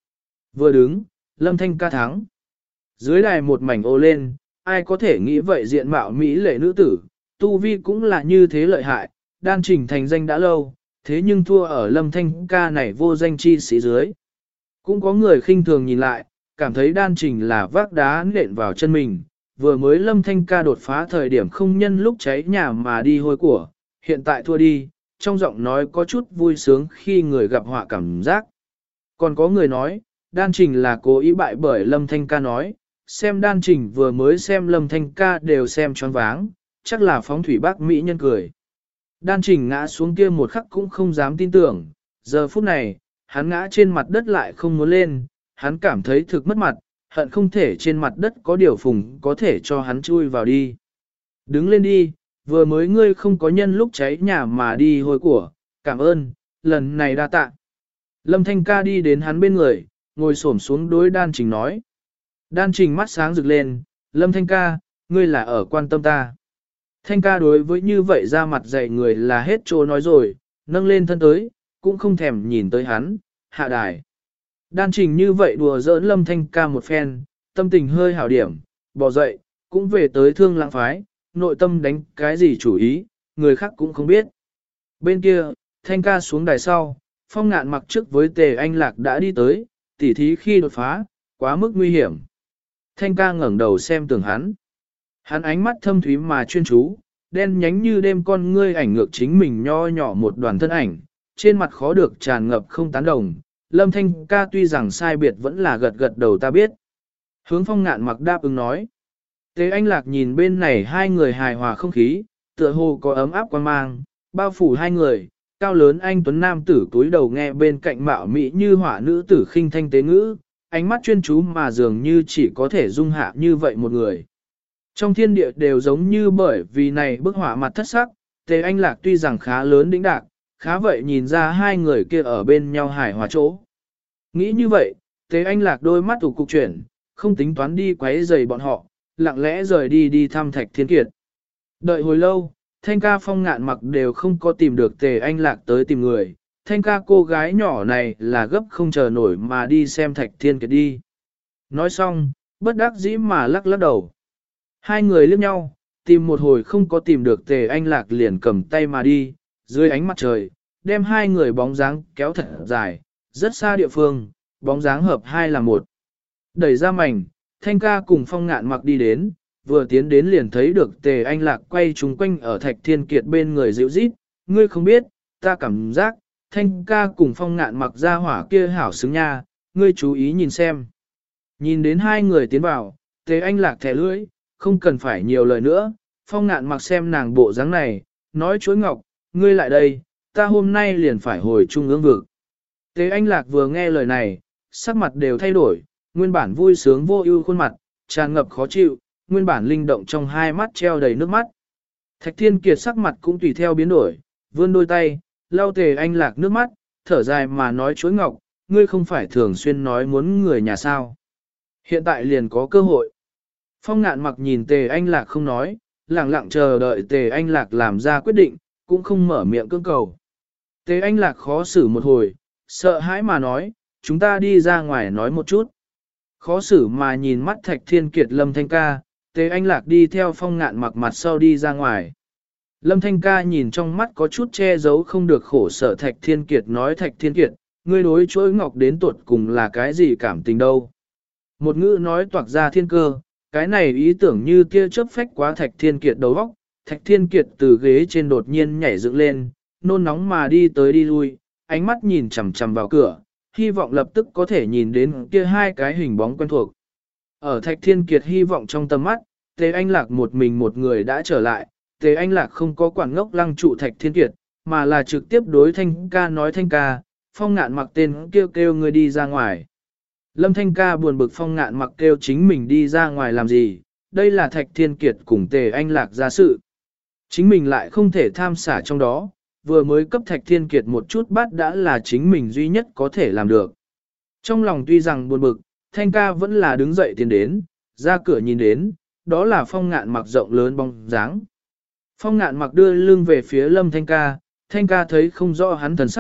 Vừa đứng, Lâm Thanh ca thắng. Dưới đài một mảnh ô lên, ai có thể nghĩ vậy diện mạo mỹ lệ nữ tử, tu vi cũng là như thế lợi hại, đan trình thành danh đã lâu, thế nhưng thua ở Lâm Thanh ca này vô danh chi sĩ dưới. Cũng có người khinh thường nhìn lại, cảm thấy đan trình là vác đá nện vào chân mình, vừa mới Lâm Thanh ca đột phá thời điểm không nhân lúc cháy nhà mà đi hôi của, hiện tại thua đi, trong giọng nói có chút vui sướng khi người gặp họa cảm giác. Còn có người nói, đan trình là cố ý bại bởi Lâm Thanh ca nói, xem đan trình vừa mới xem Lâm Thanh ca đều xem choáng váng, chắc là phóng thủy bác Mỹ nhân cười. Đan trình ngã xuống kia một khắc cũng không dám tin tưởng, giờ phút này, hắn ngã trên mặt đất lại không muốn lên, hắn cảm thấy thực mất mặt, hận không thể trên mặt đất có điều phùng có thể cho hắn chui vào đi. Đứng lên đi, vừa mới ngươi không có nhân lúc cháy nhà mà đi hồi của, cảm ơn, lần này đa tạ. Lâm Thanh ca đi đến hắn bên người, ngồi xổm xuống đối đan trình nói. Đan trình mắt sáng rực lên, Lâm Thanh ca, ngươi là ở quan tâm ta. Thanh ca đối với như vậy ra mặt dạy người là hết trô nói rồi, nâng lên thân tới, cũng không thèm nhìn tới hắn, hạ đài. Đan trình như vậy đùa giỡn Lâm Thanh ca một phen, tâm tình hơi hảo điểm, bỏ dậy, cũng về tới thương lãng phái, nội tâm đánh cái gì chủ ý, người khác cũng không biết. Bên kia, Thanh ca xuống đài sau, Phong Ngạn mặc trước với Tề Anh Lạc đã đi tới, tỉ thí khi đột phá, quá mức nguy hiểm. Thanh ca ngẩng đầu xem tưởng hắn. Hắn ánh mắt thâm thúy mà chuyên chú, đen nhánh như đêm con ngươi ảnh ngược chính mình nho nhỏ một đoàn thân ảnh, trên mặt khó được tràn ngập không tán đồng. Lâm Thanh ca tuy rằng sai biệt vẫn là gật gật đầu ta biết. Hướng Phong Ngạn mặc đáp ứng nói. Tế Anh Lạc nhìn bên này hai người hài hòa không khí, tựa hồ có ấm áp quan mang, bao phủ hai người, cao lớn anh tuấn nam tử túi đầu nghe bên cạnh mạo mỹ như hỏa nữ tử khinh thanh tế ngữ, ánh mắt chuyên chú mà dường như chỉ có thể dung hạ như vậy một người. Trong thiên địa đều giống như bởi vì này bức họa mặt thất sắc, Tề Anh Lạc tuy rằng khá lớn đĩnh đạc, khá vậy nhìn ra hai người kia ở bên nhau hài hòa chỗ. Nghĩ như vậy, Tề Anh Lạc đôi mắt ủ cục chuyển, không tính toán đi quấy rầy bọn họ, lặng lẽ rời đi thăm Thạch Thiên Kiệt. Đợi hồi lâu, Thanh ca Phong Ngạn mặc đều không có tìm được Tề Anh Lạc tới tìm người. Thanh ca cô gái nhỏ này là gấp không chờ nổi mà đi xem Thạch Thiên Kiệt đi. Nói xong, bất đắc dĩ mà lắc lắc đầu. Hai người liếc nhau, tìm một hồi không có tìm được Tề Anh Lạc liền cầm tay mà đi, dưới ánh mặt trời, đem hai người bóng dáng kéo thật dài, rất xa địa phương, bóng dáng hợp hai là một. Đẩy ra mảnh, Thanh ca cùng Phong Ngạn mặc đi đến, vừa tiến đến liền thấy được Tề Anh Lạc quay chúng quanh ở Thạch Thiên Kiệt bên người dịu rít, ngươi không biết, ta cảm giác, Thanh ca cùng Phong Ngạn mặc ra hỏa kia hảo xứng nha, ngươi chú ý nhìn xem. Nhìn đến hai người tiến vào, Tề Anh Lạc thẻ lưỡi, không cần phải nhiều lời nữa, Phong Ngạn mặc xem nàng bộ dáng này, nói chối ngọc, ngươi lại đây, ta hôm nay liền phải hồi trung ương vực. Tề Anh Lạc vừa nghe lời này, sắc mặt đều thay đổi, nguyên bản vui sướng vô ưu khuôn mặt, tràn ngập khó chịu, nguyên bản linh động trong hai mắt treo đầy nước mắt. Thạch Thiên Kiệt sắc mặt cũng tùy theo biến đổi, vươn đôi tay, lau Tề Anh Lạc nước mắt, thở dài mà nói chối ngọc, ngươi không phải thường xuyên nói muốn người nhà sao. Hiện tại liền có cơ hội. Phong Ngạn mặc nhìn Tề Anh Lạc không nói, lặng lặng chờ đợi Tề Anh Lạc làm ra quyết định, cũng không mở miệng cưỡng cầu. Tề Anh Lạc khó xử một hồi, sợ hãi mà nói, chúng ta đi ra ngoài nói một chút. Khó xử mà nhìn mắt Thạch Thiên Kiệt Lâm Thanh ca, Tề Anh Lạc đi theo Phong Ngạn mặc mặt sau đi ra ngoài. Lâm Thanh ca nhìn trong mắt có chút che giấu không được khổ sở Thạch Thiên Kiệt nói Thạch Thiên Kiệt, ngươi đối chuỗi ngọc đến tuột cùng là cái gì cảm tình đâu. Một ngữ nói toạc ra thiên cơ, cái này ý tưởng như tia chớp phách quá Thạch Thiên Kiệt đầu óc. Thạch Thiên Kiệt từ ghế trên đột nhiên nhảy dựng lên, nôn nóng mà đi tới đi lui, ánh mắt nhìn chằm chằm vào cửa, hy vọng lập tức có thể nhìn đến kia hai cái hình bóng quen thuộc. Ở Thạch Thiên Kiệt hy vọng trong tầm mắt, Tề Anh Lạc một mình một người đã trở lại, Tề Anh Lạc không có quản ngốc lăng trụ Thạch Thiên Kiệt, mà là trực tiếp đối Thanh ca nói Thanh ca, Phong Ngạn mặc tên kêu kêu người đi ra ngoài. Lâm Thanh ca buồn bực Phong Ngạn mặc kêu chính mình đi ra ngoài làm gì, đây là Thạch Thiên Kiệt cùng Tề Anh Lạc ra sự. Chính mình lại không thể tham xả trong đó, vừa mới cấp Thạch Thiên Kiệt một chút bát đã là chính mình duy nhất có thể làm được. Trong lòng tuy rằng buồn bực, Thanh ca vẫn là đứng dậy tiến đến, ra cửa nhìn đến, đó là Phong Ngạn mặc rộng lớn bóng dáng. Phong Ngạn mặc đưa lưng về phía Lâm Thanh ca thấy không rõ hắn thần sắc,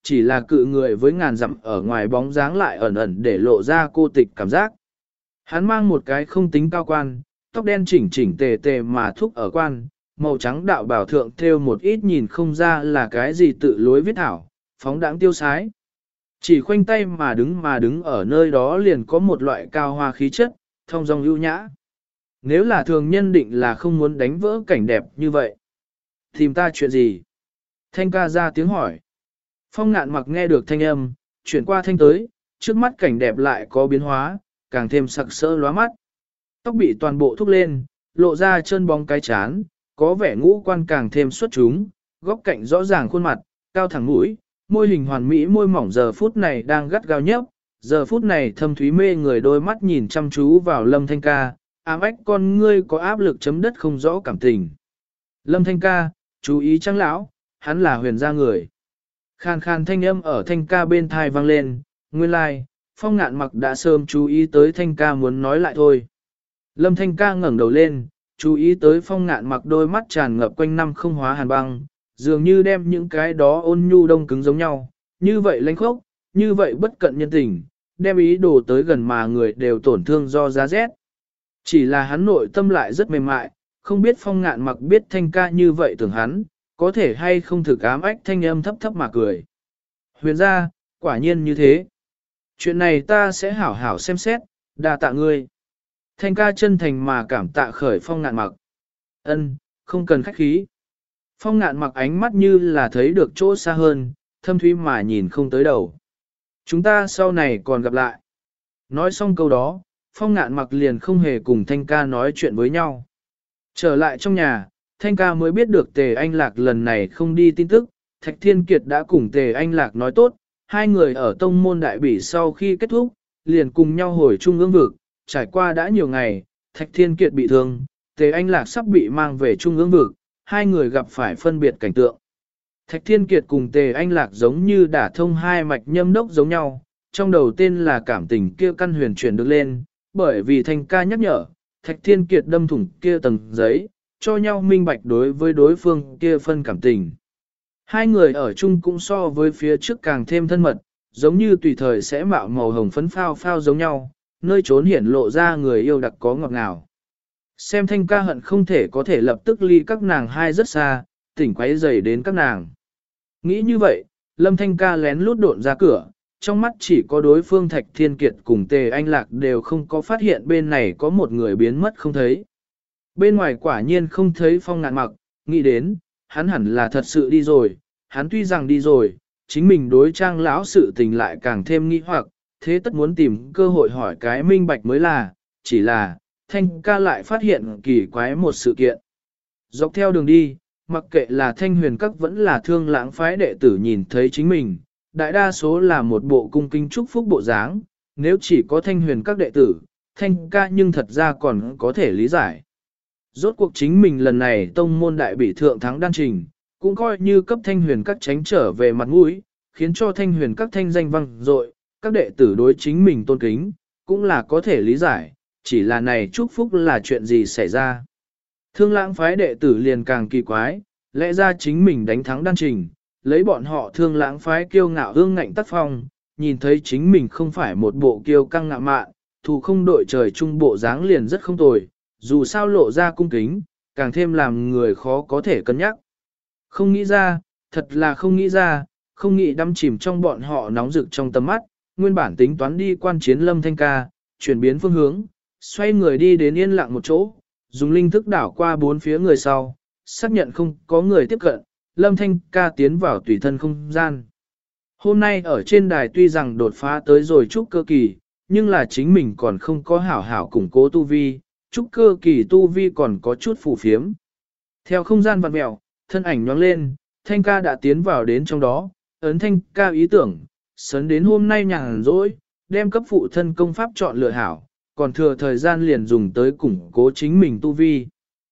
chỉ là cự người với ngàn dặm ở ngoài bóng dáng lại ẩn ẩn để lộ ra cô tịch cảm giác. Hắn mang một cái không tính cao quan, tóc đen chỉnh chỉnh tề tề mà thúc ở quan, màu trắng đạo bảo thượng thêu một ít nhìn không ra là cái gì tự lối viết thảo, phóng đãng tiêu sái. Chỉ khoanh tay mà đứng ở nơi đó liền có một loại cao hoa khí chất, thong dong ưu nhã. Nếu là thường nhân định là không muốn đánh vỡ cảnh đẹp như vậy. Tìm ta chuyện gì? Thanh ca ra tiếng hỏi. Phong Ngạn Mặc nghe được thanh âm, chuyển qua thanh tới, trước mắt cảnh đẹp lại có biến hóa, càng thêm sặc sỡ lóa mắt. Tóc bị toàn bộ thúc lên, lộ ra chân bóng cái chán, có vẻ ngũ quan càng thêm xuất chúng, góc cạnh rõ ràng khuôn mặt, cao thẳng mũi, môi hình hoàn mỹ môi mỏng giờ phút này đang gắt gao nhấp, giờ phút này thâm thúy mê người đôi mắt nhìn chăm chú vào Lâm Thanh ca, ám ách con ngươi có áp lực chấm đất không rõ cảm tình. Lâm Thanh ca, chú ý Trang lão, hắn là huyền gia người. Khàn khàn thanh âm ở Thanh ca bên thai vang lên, nguyên lai, like, Phong Ngạn Mặc đã sớm chú ý tới Thanh ca muốn nói lại thôi. Lâm Thanh ca ngẩng đầu lên, chú ý tới Phong Ngạn Mặc đôi mắt tràn ngập quanh năm không hóa hàn băng, dường như đem những cái đó ôn nhu đông cứng giống nhau, như vậy lãnh khốc, như vậy bất cận nhân tình, đem ý đồ tới gần mà người đều tổn thương do giá rét. Chỉ là hắn nội tâm lại rất mềm mại, không biết Phong Ngạn Mặc biết Thanh ca như vậy tưởng hắn, có thể hay không thực ám ách thanh âm thấp thấp mà cười. Huyền gia, quả nhiên như thế. Chuyện này ta sẽ hảo hảo xem xét, đa tạ ngươi. Thanh ca chân thành mà cảm tạ khởi Phong Ngạn Mặc. Ân, không cần khách khí. Phong Ngạn Mặc ánh mắt như là thấy được chỗ xa hơn, thâm thúy mà nhìn không tới đầu. Chúng ta sau này còn gặp lại. Nói xong câu đó, Phong Ngạn Mặc liền không hề cùng Thanh ca nói chuyện với nhau. Trở lại trong nhà, Thanh ca mới biết được Tề Anh Lạc lần này không đi tin tức, Thạch Thiên Kiệt đã cùng Tề Anh Lạc nói tốt, hai người ở tông môn đại bỉ sau khi kết thúc, liền cùng nhau hồi trung ương vực, trải qua đã nhiều ngày, Thạch Thiên Kiệt bị thương, Tề Anh Lạc sắp bị mang về trung ương vực, hai người gặp phải phân biệt cảnh tượng. Thạch Thiên Kiệt cùng Tề Anh Lạc giống như đả thông hai mạch nhâm đốc giống nhau, trong đầu tên là cảm tình kia căn huyền chuyển được lên, bởi vì Thanh ca nhắc nhở, Thạch Thiên Kiệt đâm thủng kia tầng giấy, cho nhau minh bạch đối với đối phương kia phân cảm tình. Hai người ở chung cũng so với phía trước càng thêm thân mật, giống như tùy thời sẽ mạo màu hồng phấn phao phao giống nhau, nơi trốn hiển lộ ra người yêu đặc có ngọt ngào. Xem Thanh ca hận không thể có thể lập tức ly các nàng hai rất xa, tỉnh quấy rầy đến các nàng. Nghĩ như vậy, Lâm Thanh ca lén lút độn ra cửa, trong mắt chỉ có đối phương Thạch Thiên Kiệt cùng Tề Anh Lạc đều không có phát hiện bên này có một người biến mất không thấy. Bên ngoài quả nhiên không thấy Phong Ngạn Mặc, nghĩ đến, hắn hẳn là thật sự đi rồi, hắn tuy rằng đi rồi, chính mình đối Trang lão sự tình lại càng thêm nghi hoặc, thế tất muốn tìm cơ hội hỏi cái minh bạch mới là, chỉ là, Thanh ca lại phát hiện kỳ quái một sự kiện. Dọc theo đường đi, mặc kệ là Thanh Huyền Các vẫn là Thương Lãng phái đệ tử nhìn thấy chính mình, đại đa số là một bộ cung kính chúc phúc bộ dáng, nếu chỉ có Thanh Huyền Các đệ tử, Thanh ca nhưng thật ra còn có thể lý giải. Rốt cuộc chính mình lần này tông môn đại bị thượng thắng đan trình, cũng coi như cấp Thanh Huyền Các tránh trở về mặt mũi, khiến cho Thanh Huyền Các thanh danh vang dội, các đệ tử đối chính mình tôn kính, cũng là có thể lý giải, chỉ là này chúc phúc là chuyện gì xảy ra. Thương Lãng phái đệ tử liền càng kỳ quái, lẽ ra chính mình đánh thắng đan trình, lấy bọn họ Thương Lãng phái kiêu ngạo ương ngạnh tác phong, nhìn thấy chính mình không phải một bộ kiêu căng ngạo mạn, thù không đội trời chung bộ dáng liền rất không tồi, dù sao lộ ra cung kính, càng thêm làm người khó có thể cân nhắc. Không nghĩ ra, thật là không nghĩ ra, không nghĩ đắm chìm trong bọn họ nóng rực trong tầm mắt, nguyên bản tính toán đi quan chiến Lâm Thanh ca, chuyển biến phương hướng, xoay người đi đến yên lặng một chỗ, dùng linh thức đảo qua bốn phía người sau, xác nhận không có người tiếp cận, Lâm Thanh ca tiến vào tùy thân không gian. Hôm nay ở trên đài tuy rằng đột phá tới rồi trúc cơ kỳ, nhưng là chính mình còn không có hảo hảo củng cố tu vi, trúc cơ kỳ tu vi còn có chút phù phiếm. Theo không gian vặn mẹo, thân ảnh nhoáng lên, Thanh ca đã tiến vào đến trong đó, ấn Thanh ca ý tưởng, sớn đến hôm nay nhàn rỗi, đem cấp phụ thân công pháp chọn lựa hảo, còn thừa thời gian liền dùng tới củng cố chính mình tu vi.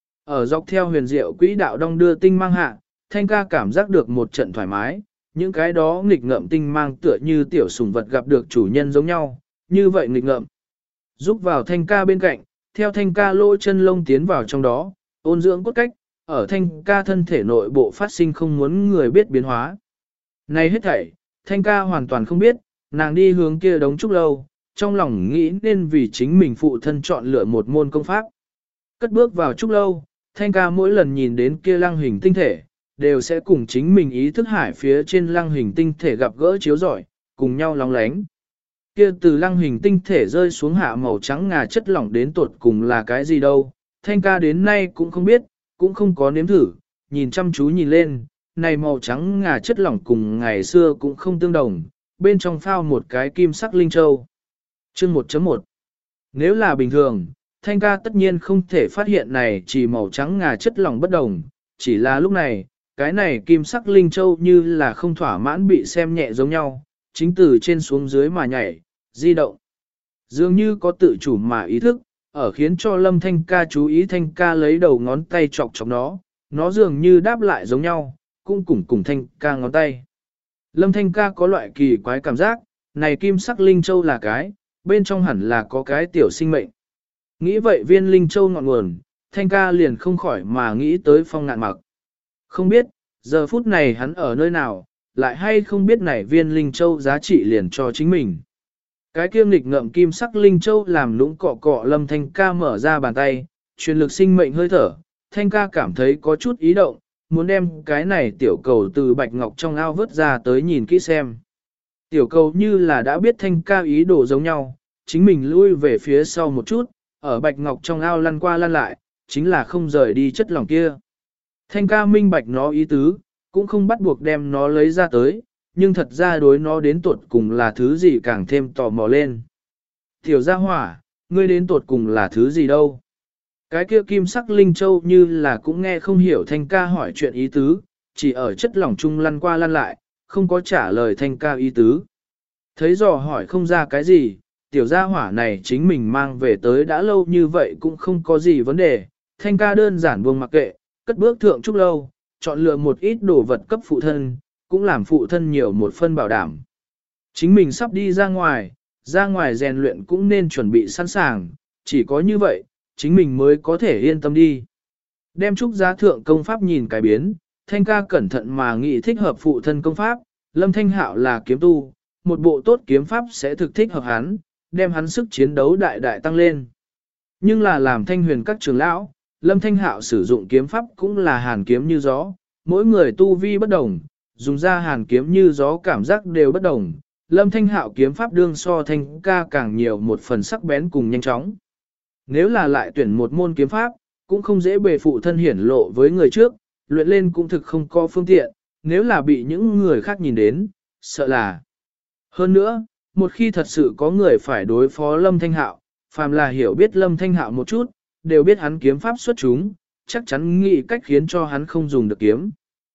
Ở dọc theo huyền diệu quỹ đạo đong đưa tinh mang hạ, Thanh ca cảm giác được một trận thoải mái, những cái đó nghịch ngợm tinh mang tựa như tiểu sủng vật gặp được chủ nhân giống nhau, như vậy nghịch ngợm. Giúp vào Thanh ca bên cạnh, theo Thanh ca lỗ chân lông tiến vào trong đó, ôn dưỡng cốt cách, ở Thanh ca thân thể nội bộ phát sinh không muốn người biết biến hóa. Này hết thảy, Thanh ca hoàn toàn không biết, nàng đi hướng kia đống trúc lâu, trong lòng nghĩ nên vì chính mình phụ thân chọn lựa một môn công pháp. Cất bước vào trúc lâu, Thanh ca mỗi lần nhìn đến kia lăng hình tinh thể, đều sẽ cùng chính mình ý thức hải phía trên lăng hình tinh thể gặp gỡ chiếu rọi, cùng nhau lóng lánh. Kia từ lăng hình tinh thể rơi xuống hạ màu trắng ngà chất lỏng đến tột cùng là cái gì đâu, Thanh ca đến nay cũng không biết, cũng không có nếm thử, nhìn chăm chú nhìn lên, này màu trắng ngà chất lỏng cùng ngày xưa cũng không tương đồng, bên trong phao một cái kim sắc linh châu. Chương 1.1 Nếu là bình thường, Thanh ca tất nhiên không thể phát hiện này chỉ màu trắng ngà chất lỏng bất đồng, chỉ là lúc này, cái này kim sắc linh châu như là không thỏa mãn bị xem nhẹ giống nhau, chính từ trên xuống dưới mà nhảy, di động. Dường như có tự chủ mà ý thức, ở khiến cho Lâm Thanh ca chú ý. Thanh ca lấy đầu ngón tay chọc chọc nó dường như đáp lại giống nhau, cũng cùng Thanh ca ngón tay. Lâm Thanh ca có loại kỳ quái cảm giác, này kim sắc linh châu là cái, bên trong hẳn là có cái tiểu sinh mệnh. Nghĩ vậy viên linh châu ngọn nguồn, Thanh ca liền không khỏi mà nghĩ tới Phong Ngạn Mặc. Không biết, giờ phút này hắn ở nơi nào, lại hay không biết này viên linh châu giá trị liền cho chính mình. Cái kiêm nghịch ngợm kim sắc linh châu làm lũng cọ cọ Lâm Thanh ca mở ra bàn tay, truyền lực sinh mệnh hơi thở, Thanh ca cảm thấy có chút ý động, muốn đem cái này tiểu cầu từ bạch ngọc trong ao vớt ra tới nhìn kỹ xem. Tiểu cầu như là đã biết Thanh ca ý đồ giống nhau, chính mình lui về phía sau một chút, ở bạch ngọc trong ao lăn qua lăn lại, chính là không rời đi chất lỏng kia. Thanh ca minh bạch nó ý tứ, cũng không bắt buộc đem nó lấy ra tới, nhưng thật ra đối nó đến tuột cùng là thứ gì càng thêm tò mò lên. Tiểu gia hỏa, ngươi đến tuột cùng là thứ gì đâu? Cái kia kim sắc linh châu như là cũng nghe không hiểu Thanh ca hỏi chuyện ý tứ, chỉ ở chất lỏng chung lăn qua lăn lại, không có trả lời Thanh ca ý tứ. Thấy dò hỏi không ra cái gì, tiểu gia hỏa này chính mình mang về tới đã lâu như vậy cũng không có gì vấn đề, Thanh ca đơn giản buông mặc kệ, cất bước thượng trúc lâu, chọn lựa một ít đồ vật cấp phụ thân, cũng làm phụ thân nhiều một phân bảo đảm. Chính mình sắp đi ra ngoài rèn luyện cũng nên chuẩn bị sẵn sàng, chỉ có như vậy, chính mình mới có thể yên tâm đi. Đem trúc giá thượng công pháp nhìn cái biến, Thanh ca cẩn thận mà nghĩ thích hợp phụ thân công pháp, Lâm Thanh Hạo là kiếm tu, một bộ tốt kiếm pháp sẽ thực thích hợp hắn, đem hắn sức chiến đấu đại đại tăng lên. Nhưng là làm Thanh Huyền các trưởng lão, Lâm Thanh Hạo sử dụng kiếm pháp cũng là hàn kiếm như gió, mỗi người tu vi bất đồng, dùng ra hàn kiếm như gió cảm giác đều bất đồng. Lâm Thanh Hạo kiếm pháp đương so Thanh ca càng nhiều một phần sắc bén cùng nhanh chóng. Nếu là lại tuyển một môn kiếm pháp, cũng không dễ bề phụ thân hiển lộ với người trước, luyện lên cũng thực không có phương tiện, nếu là bị những người khác nhìn đến, sợ là. Hơn nữa, một khi thật sự có người phải đối phó Lâm Thanh Hạo, phàm là hiểu biết Lâm Thanh Hạo một chút, đều biết hắn kiếm pháp xuất chúng, chắc chắn nghĩ cách khiến cho hắn không dùng được kiếm.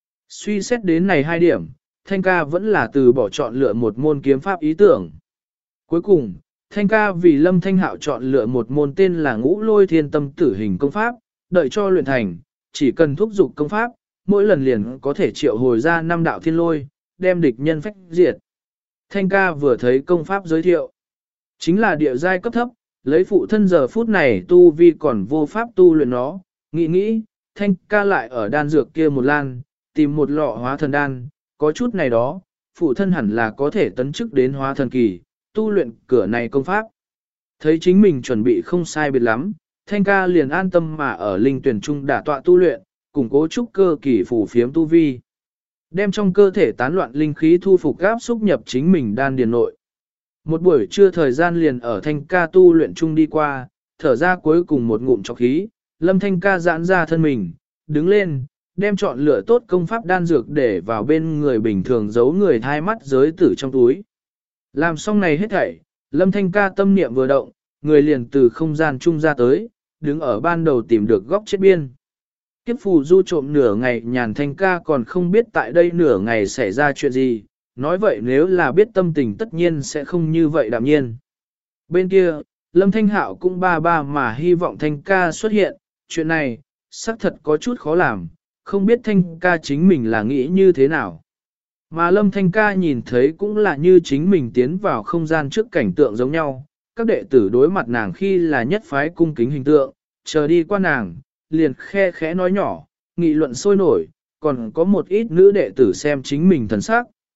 Suy xét đến này hai điểm, Thanh ca vẫn là từ bỏ chọn lựa một môn kiếm pháp ý tưởng. Cuối cùng, Thanh ca vì Lâm Thanh Hạo chọn lựa một môn tên là Ngũ Lôi Thiên Tâm Tử Hình công pháp, đợi cho luyện thành, chỉ cần thúc dục công pháp, mỗi lần liền có thể triệu hồi ra 5 đạo thiên lôi, đem địch nhân phách diệt. Thanh ca vừa thấy công pháp giới thiệu, chính là địa giai cấp thấp, lấy phụ thân giờ phút này tu vi còn vô pháp tu luyện nó, nghĩ, Thanh ca lại ở đan dược kia một lan, tìm một lọ hóa thần đan, có chút này đó, phụ thân hẳn là có thể tấn chức đến hóa thần kỳ, tu luyện cửa này công pháp. Thấy chính mình chuẩn bị không sai biệt lắm, Thanh ca liền an tâm mà ở linh tuyển trung đả tọa tu luyện, củng cố trúc cơ kỳ phủ phiếm tu vi. Đem trong cơ thể tán loạn linh khí thu phục gáp xúc nhập chính mình đan điền nội. Một buổi trưa thời gian liền ở Thanh ca tu luyện chung đi qua, thở ra cuối cùng một ngụm trọc khí, Lâm Thanh ca giãn ra thân mình, đứng lên, đem chọn lựa tốt công pháp đan dược để vào bên người bình thường giấu người thai mắt giới tử trong túi. Làm xong này hết thảy, Lâm Thanh ca tâm niệm vừa động, người liền từ không gian chung ra tới, đứng ở ban đầu tìm được góc chết biên. Kiếp phù du trộm nửa ngày nhàn Thanh ca còn không biết tại đây nửa ngày xảy ra chuyện gì, nói vậy nếu là biết tâm tình tất nhiên sẽ không như vậy đạm nhiên. Bên kia, Lâm Thanh Hạo cũng ba mà hy vọng Thanh ca xuất hiện, chuyện này, xác thật có chút khó làm, không biết Thanh ca chính mình là nghĩ như thế nào. Mà Lâm Thanh ca nhìn thấy cũng là như chính mình tiến vào không gian trước cảnh tượng giống nhau, các đệ tử đối mặt nàng khi là nhất phái cung kính hình tượng, chờ đi qua nàng, liền khe khẽ nói nhỏ, nghị luận sôi nổi, còn có một ít nữ đệ tử xem chính mình thần sắc,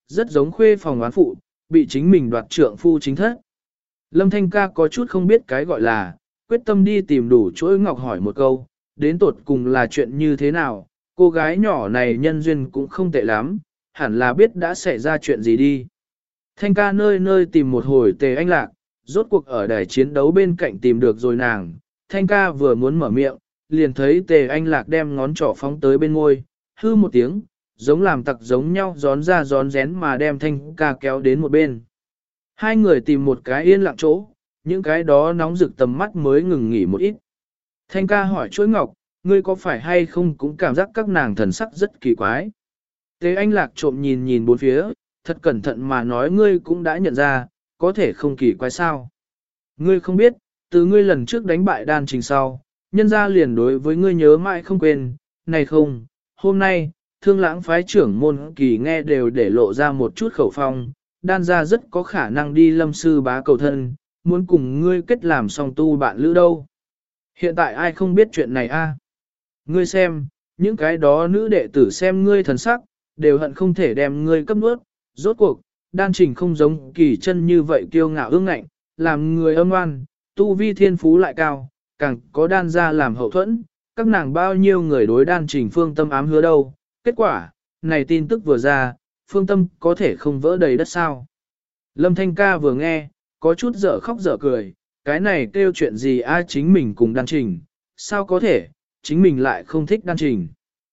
rất giống khuê phòng oán phụ, bị chính mình đoạt trượng phu chính thất. Lâm Thanh ca có chút không biết cái gọi là, quyết tâm đi tìm đủ chuỗi ngọc hỏi một câu, đến tột cùng là chuyện như thế nào, cô gái nhỏ này nhân duyên cũng không tệ lắm, hẳn là biết đã xảy ra chuyện gì đi. Thanh ca nơi nơi tìm một hồi Tề Anh Lạc, rốt cuộc ở đài chiến đấu bên cạnh tìm được rồi nàng, Thanh ca vừa muốn mở miệng, liền thấy Tề Anh Lạc đem ngón trỏ phóng tới bên môi, hư một tiếng, giống làm tặc giống nhau gión ra gión rén mà đem Thanh ca kéo đến một bên. Hai người tìm một cái yên lặng chỗ, những cái đó nóng rực tầm mắt mới ngừng nghỉ một ít. Thanh ca hỏi chuỗi ngọc, ngươi có phải hay không cũng cảm giác các nàng thần sắc rất kỳ quái. Tề Anh Lạc trộm nhìn nhìn bốn phía, thật cẩn thận mà nói ngươi cũng đã nhận ra, có thể không kỳ quái sao. Ngươi không biết, từ ngươi lần trước đánh bại đan trình sau, nhân ra liền đối với ngươi nhớ mãi không quên, này không, hôm nay, thương lãng phái trưởng môn kỳ nghe đều để lộ ra một chút khẩu phong, đan ra rất có khả năng đi lâm sư bá cầu thân, muốn cùng ngươi kết làm song tu bạn lữ đâu. Hiện tại ai không biết chuyện này a? Ngươi xem, những cái đó nữ đệ tử xem ngươi thần sắc, đều hận không thể đem ngươi cấp nuốt, rốt cuộc, đan trình không giống kỳ chân như vậy kiêu ngạo ương ngạnh, làm người âm ngoan, tu vi thiên phú lại cao, càng có đan ra làm hậu thuẫn, các nàng bao nhiêu người đối đan trình phương tâm ám hứa đâu. Kết quả, này tin tức vừa ra, phương tâm có thể không vỡ đầy đất sao. Lâm Thanh ca vừa nghe, có chút dở khóc dở cười, cái này kêu chuyện gì ai chính mình cùng đan trình, sao có thể, chính mình lại không thích đan trình.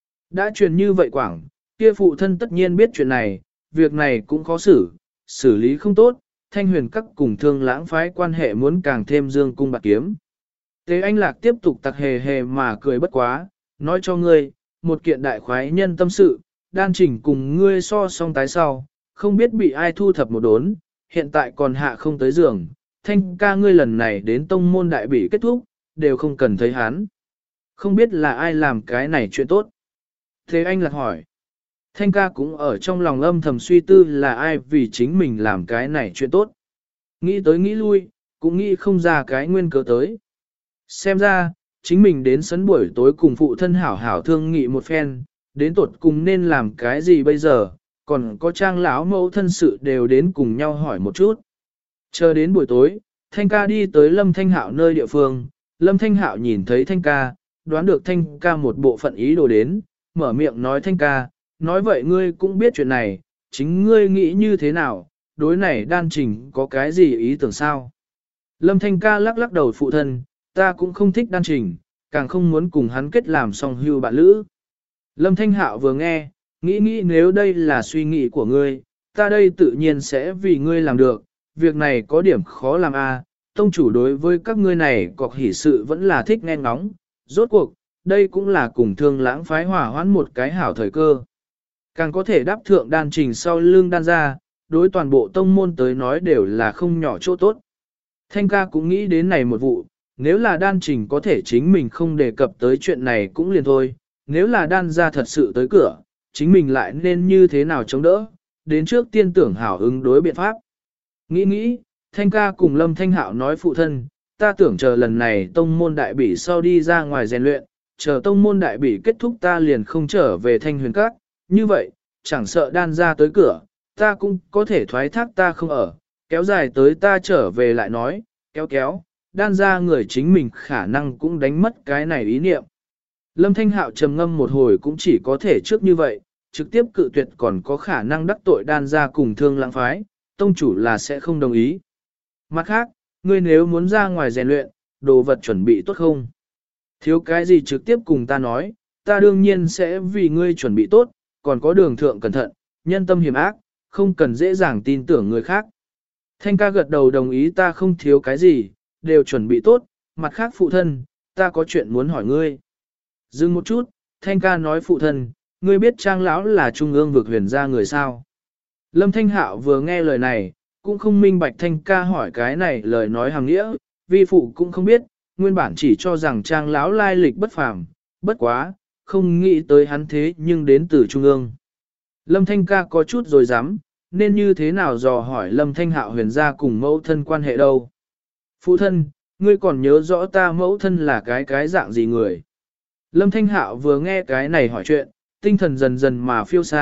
Đã truyền như vậy quảng, kia phụ thân tất nhiên biết chuyện này, việc này cũng khó xử lý không tốt, thanh huyền các cùng thương lãng phái quan hệ muốn càng thêm dương cung bạc kiếm. Tế Anh Lạc tiếp tục tặc hề hề mà cười bất quá, nói cho ngươi, một kiện đại khoái nhân tâm sự, đan trình cùng ngươi so song tái sau, không biết bị ai thu thập một đốn, hiện tại còn hạ không tới giường, thanh ca ngươi lần này đến tông môn đại bị kết thúc, đều không cần thấy hắn. Không biết là ai làm cái này chuyện tốt. Thế anh lạc hỏi. Thanh ca cũng ở trong lòng âm thầm suy tư là ai vì chính mình làm cái này chuyện tốt. Nghĩ tới nghĩ lui, cũng nghĩ không ra cái nguyên cớ tới. Xem ra, chính mình đến sấn buổi tối cùng phụ thân hảo hảo thương nghị một phen, đến tột cùng nên làm cái gì bây giờ, còn có trang lão mẫu thân sự đều đến cùng nhau hỏi một chút. Chờ đến buổi tối, Thanh ca đi tới Lâm Thanh Hạo nơi địa phương, Lâm Thanh Hạo nhìn thấy Thanh ca, đoán được Thanh ca một bộ phận ý đồ đến, mở miệng nói Thanh ca, nói vậy ngươi cũng biết chuyện này, chính ngươi nghĩ như thế nào, đối này đan trình có cái gì ý tưởng sao? Lâm Thanh ca lắc lắc đầu phụ thân, ta cũng không thích đan trình, càng không muốn cùng hắn kết làm song hưu bạn lữ. Lâm Thanh Hạo vừa nghe, nghĩ nếu đây là suy nghĩ của ngươi, ta đây tự nhiên sẽ vì ngươi làm được, việc này có điểm khó làm a. Tông chủ đối với các ngươi này cọc hỷ sự vẫn là thích nghe ngóng, rốt cuộc, đây cũng là cùng thương lãng phái hỏa hoãn một cái hảo thời cơ. Càng có thể đáp thượng đan trình sau lưng đan ra, đối toàn bộ tông môn tới nói đều là không nhỏ chỗ tốt. Thanh ca cũng nghĩ đến này một vụ, nếu là đan trình có thể chính mình không đề cập tới chuyện này cũng liền thôi, nếu là đan ra thật sự tới cửa, chính mình lại nên như thế nào chống đỡ, đến trước tiên tưởng hảo ứng đối biện pháp. Nghĩ, Thanh ca cùng Lâm Thanh Hạo nói phụ thân, ta tưởng chờ lần này tông môn đại bỉ sau đi ra ngoài rèn luyện, chờ tông môn đại bỉ kết thúc ta liền không trở về Thanh huyền các, như vậy, chẳng sợ đan ra tới cửa, ta cũng có thể thoái thác ta không ở, kéo dài tới ta trở về lại nói, kéo, đan ra người chính mình khả năng cũng đánh mất cái này ý niệm. Lâm Thanh Hạo trầm ngâm một hồi cũng chỉ có thể trước như vậy, trực tiếp cự tuyệt còn có khả năng đắc tội đan ra cùng thương lãng phái, tông chủ là sẽ không đồng ý. Mặt khác, ngươi nếu muốn ra ngoài rèn luyện, đồ vật chuẩn bị tốt không? Thiếu cái gì trực tiếp cùng ta nói, ta đương nhiên sẽ vì ngươi chuẩn bị tốt, còn có đường thượng cẩn thận, nhân tâm hiểm ác, không cần dễ dàng tin tưởng người khác. Thanh ca gật đầu đồng ý ta không thiếu cái gì, đều chuẩn bị tốt, mặt khác phụ thân, ta có chuyện muốn hỏi ngươi. Dừng một chút, Thanh ca nói phụ thân, ngươi biết Trang lão là trung ương vực huyền gia người sao? Lâm Thanh Hạo vừa nghe lời này, cũng không minh bạch Thanh ca hỏi cái này lời nói hàng nghĩa, vi phụ cũng không biết, nguyên bản chỉ cho rằng Trang lão lai lịch bất phàm, bất quá, không nghĩ tới hắn thế nhưng đến từ trung ương. Lâm Thanh ca có chút rồi dám, nên như thế nào dò hỏi Lâm Thanh Hạo huyền gia cùng mẫu thân quan hệ đâu? Phụ thân, ngươi còn nhớ rõ ta mẫu thân là cái dạng gì người? Lâm Thanh Hạo vừa nghe cái này hỏi chuyện, tinh thần dần dần mà phiêu xa,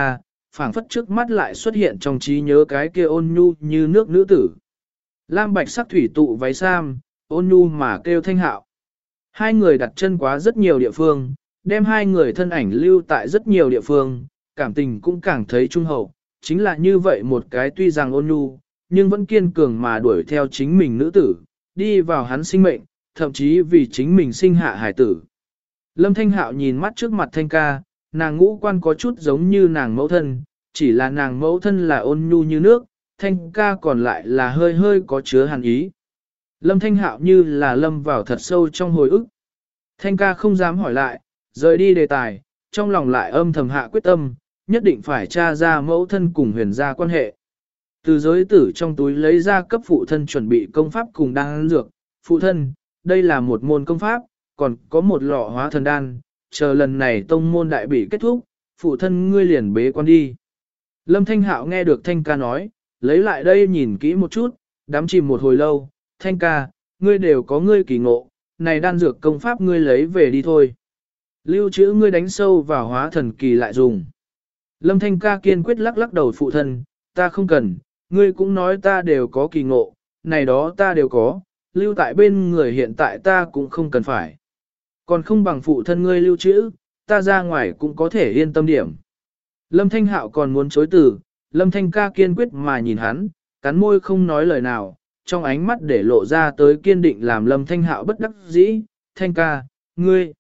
phảng phất trước mắt lại xuất hiện trong trí nhớ cái kia ôn nhu như nước nữ tử. Lam bạch sắc thủy tụ váy sam, ôn nhu mà kêu Thanh Hạo. Hai người đặt chân quá rất nhiều địa phương, đem hai người thân ảnh lưu tại rất nhiều địa phương, cảm tình cũng càng thấy trung hậu, chính là như vậy một cái tuy rằng ôn nhu, nhưng vẫn kiên cường mà đuổi theo chính mình nữ tử, đi vào hắn sinh mệnh, thậm chí vì chính mình sinh hạ hải tử. Lâm Thanh Hạo nhìn mắt trước mặt Thanh ca, nàng ngũ quan có chút giống như nàng mẫu thân, chỉ là nàng mẫu thân là ôn nhu như nước, Thanh ca còn lại là hơi hơi có chứa hàn ý. Lâm Thanh Hạo như là lâm vào thật sâu trong hồi ức. Thanh ca không dám hỏi lại, rời đi đề tài, trong lòng lại âm thầm hạ quyết tâm, nhất định phải tra ra mẫu thân cùng huyền gia quan hệ. Từ giới tử trong túi lấy ra cấp phụ thân chuẩn bị công pháp cùng đan dược. Phụ thân, đây là một môn công pháp, còn có một lọ hóa thần đan, chờ lần này tông môn đại bị kết thúc, phụ thân ngươi liền bế quan đi. Lâm Thanh Hạo nghe được Thanh ca nói, lấy lại đây nhìn kỹ một chút, đắm chìm một hồi lâu, Thanh ca, ngươi đều có ngươi kỳ ngộ, này đan dược công pháp ngươi lấy về đi thôi. Lưu trữ ngươi đánh sâu vào hóa thần kỳ lại dùng. Lâm Thanh ca kiên quyết lắc lắc đầu phụ thân, ta không cần, ngươi cũng nói ta đều có kỳ ngộ, này đó ta đều có, lưu tại bên người hiện tại ta cũng không cần phải. Còn không bằng phụ thân ngươi lưu trữ, ta ra ngoài cũng có thể yên tâm điểm. Lâm Thanh Hạo còn muốn chối từ, Lâm Thanh ca kiên quyết mà nhìn hắn, cắn môi không nói lời nào, trong ánh mắt để lộ ra tới kiên định làm Lâm Thanh Hạo bất đắc dĩ, Thanh ca, ngươi.